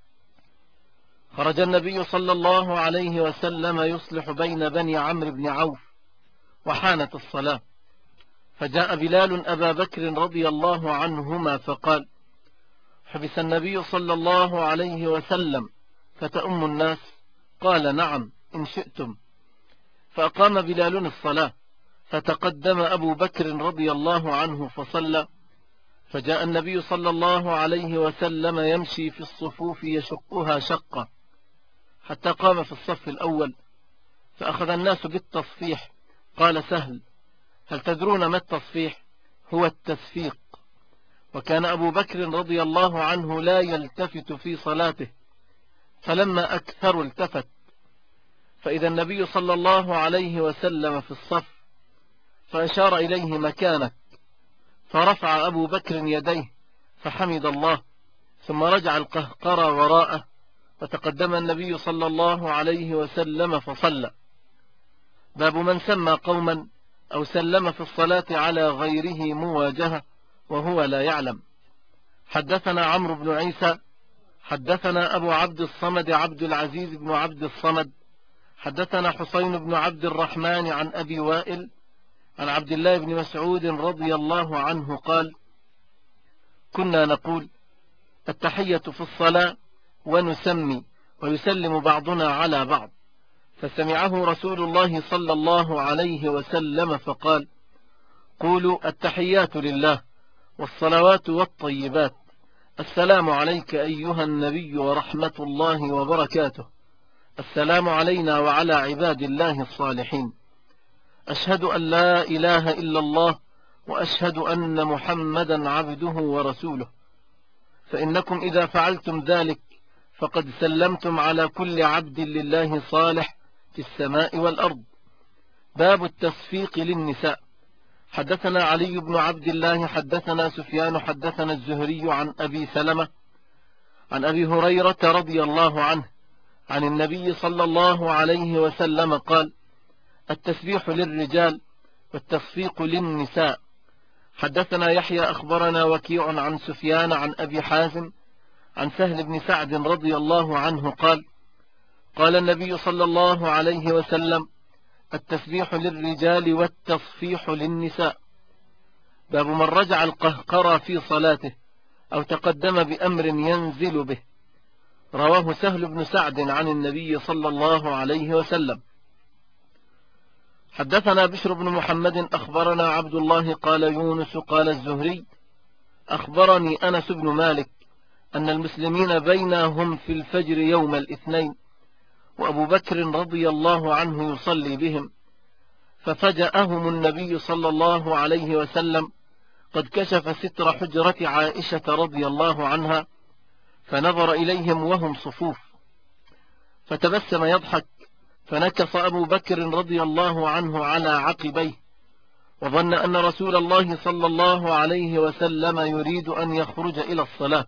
خرج النبي صلى الله عليه وسلم يصلح بين بني عمرو بن عوف وحانت الصلاة، فجاء بلال أبا بكر رضي الله عنهما فقال: حبس النبي صلى الله عليه وسلم فتأم الناس؟ قال: نعم إن شئتم. فأقام بلال الصلاة، فتقدم أبو بكر رضي الله عنه فصلى، فجاء النبي صلى الله عليه وسلم يمشي في الصفوف يشقها شقة حتى قام في الصف الأول، فأخذ الناس بالتصفيح. قال سهل: هل تدرون ما التصفيح؟ هو التسفيق. وكان أبو بكر رضي الله عنه لا يلتفت في صلاته، فلما أكثر التفت، فإذا النبي صلى الله عليه وسلم في الصف، فأشار إليه مكانك، فرفع أبو بكر يديه فحمد الله، ثم رجع القهقرى وراءه، وتقدم النبي صلى الله عليه وسلم فصلى. باب من سمى قوما أو سلم في الصلاة على غيره مواجهة وهو لا يعلم. حدثنا عمرو بن عيسى حدثنا أبو عبد الصمد عبد العزيز بن عبد الصمد حدثنا حسين بن عبد الرحمن عن أبي وائل عن عبد الله بن مسعود رضي الله عنه قال: كنا نقول التحية في الصلاة ونسمي ويسلم بعضنا على بعض، فسمعه رسول الله صلى الله عليه وسلم فقال: قولوا التحيات لله والصلوات والطيبات، السلام عليك أيها النبي ورحمة الله وبركاته، السلام علينا وعلى عباد الله الصالحين، أشهد أن لا إله إلا الله وأشهد أن محمدا عبده ورسوله، فإنكم إذا فعلتم ذلك فقد سلمتم على كل عبد لله صالح في السماء والأرض. باب التصفيق للنساء. حدثنا علي بن عبد الله حدثنا سفيان حدثنا الزهري عن أبي سلمة عن أبي هريرة رضي الله عنه عن النبي صلى الله عليه وسلم قال: التسبيح للرجال والتصفيق للنساء. حدثنا يحيى أخبرنا وكيع عن سفيان عن أبي حازم عن سهل بن سعد رضي الله عنه قال: قال النبي صلى الله عليه وسلم: التسبيح للرجال والتصفيح للنساء. باب من رجع القهقرى في صلاته أو تقدم بأمر ينزل به. رواه سهل بن سعد عن النبي صلى الله عليه وسلم. حدثنا بشر بن محمد أخبرنا عبد الله قال يونس قال الزهري: أخبرني أنس بن مالك أن المسلمين بينهم في الفجر يوم الاثنين، وأبو بكر رضي الله عنه يصلي بهم، ففجأهم النبي صلى الله عليه وسلم قد كشف ستر حجرة عائشة رضي الله عنها، فنظر إليهم وهم صفوف فتبسم يضحك، فنكص أبو بكر رضي الله عنه على عقبيه، وظن أن رسول الله صلى الله عليه وسلم يريد أن يخرج إلى الصلاة،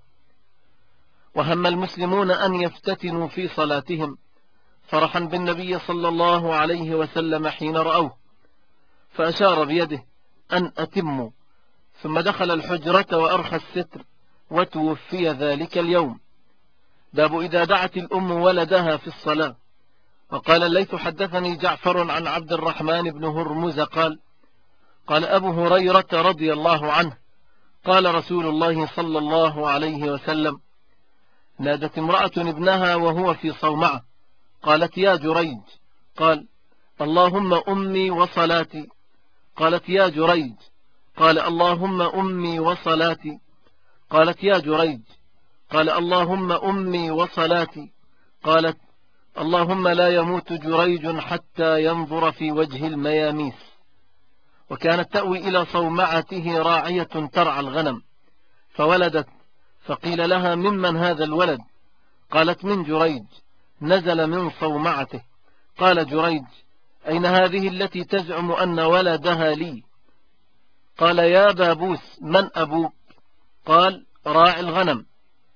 وهم المسلمون أن يفتتنوا في صلاتهم فرحا بالنبي صلى الله عليه وسلم حين رأوه، فأشار بيده أن أتموا، ثم دخل الحجرة وأرخى الستر، وتوفي ذلك اليوم. باب إذا دعت الأم ولدها في الصلاة. وقال الليث حدثني جعفر عن عبد الرحمن بن هرمز قال أبو هريرة رضي الله عنه قال رسول الله صلى الله عليه وسلم: نادت امرأة ابنها وهو في صومعة، قالت: يا جريج. قال: اللهم أمي وصلاتي. قالت: يا جريج. قال: اللهم أمي وصلاتي. قالت: يا جريج. قال: اللهم أمي وصلاتي. قالت: اللهم لا يموت جريج حتى ينظر في وجه المياميس. وكانت تأوي إلى صومعته راعية ترعى الغنم، فولدت، فقيل لها: ممن هذا الولد؟ قالت: من جريج، نزل من صومعته. قال جريج: أين هذه التي تزعم أن ولدها لي؟ قال: يا بابوس، من أبوك؟ قال: راعي الغنم.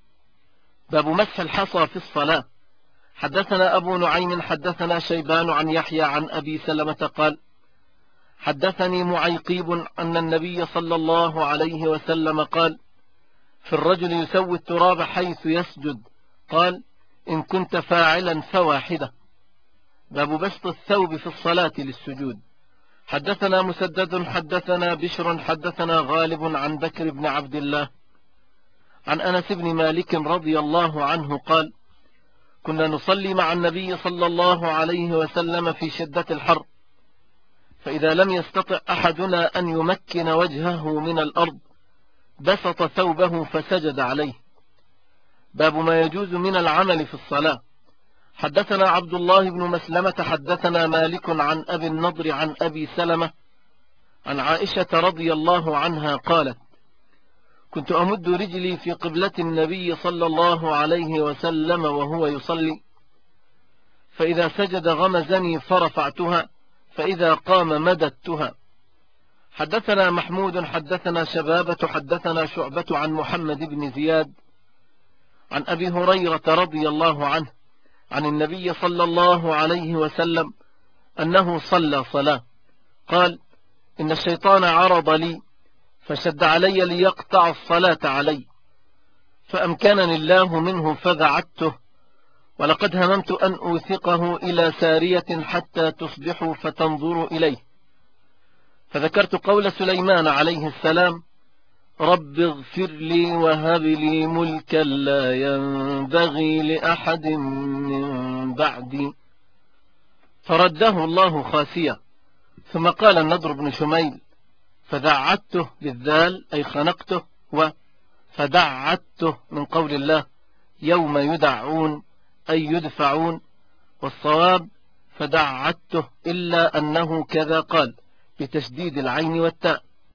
باب مسح الحصى في الصلاة. حدثنا أبو نعيم حدثنا شيبان عن يحيى عن أبي سلمة قال: حدثني معيقيب أن النبي صلى الله عليه وسلم قال: في الرجل يسوي التراب حيث يسجد. قال: إن كنت فاعلا فواحدة. باب بسط الثوب في الصلاة للسجود. حدثنا مسدد حدثنا بشر حدثنا غالب عن بكر بن عبد الله عن أنس بن مالك رضي الله عنه قال: كنا نصلي مع النبي صلى الله عليه وسلم في شدة الحر، فإذا لم يستطع أحدنا أن يمكن وجهه من الأرض بسط ثوبه فسجد عليه. باب ما يجوز من العمل في الصلاة. حدثنا عبد الله بن مسلمة حدثنا مالك عن أبي النضر عن أبي سلمة عن عائشة رضي الله عنها قالت: كنت أمد رجلي في قبلة النبي صلى الله عليه وسلم وهو يصلي، فإذا سجد غمزني فرفعتها، فإذا قام مددتها. حدثنا محمود حدثنا شبابة حدثنا شعبة عن محمد بن زياد عن أبي هريرة رضي الله عنه عن النبي صلى الله عليه وسلم أنه صلى صلاة، قال: إن الشيطان عرض لي فشد علي ليقطع الصلاة علي، فأمكنني الله منه فذعدته، ولقد هممت أن أوثقه إلى سارية حتى تصبحوا فتنظروا إليه، فذكرت قول سليمان عليه السلام: رب اغفر لي وهب لي ملكا لا ينبغي لأحد من بعدي، فرده الله خاسية. ثم قال النضر بن شميل: فدعته بالذال أي خنقته، وفدعته من قول الله يوم يدعون أي يدفعون، والصواب فدعته، إلا أنه كذا قال بتشديد العين والتاء،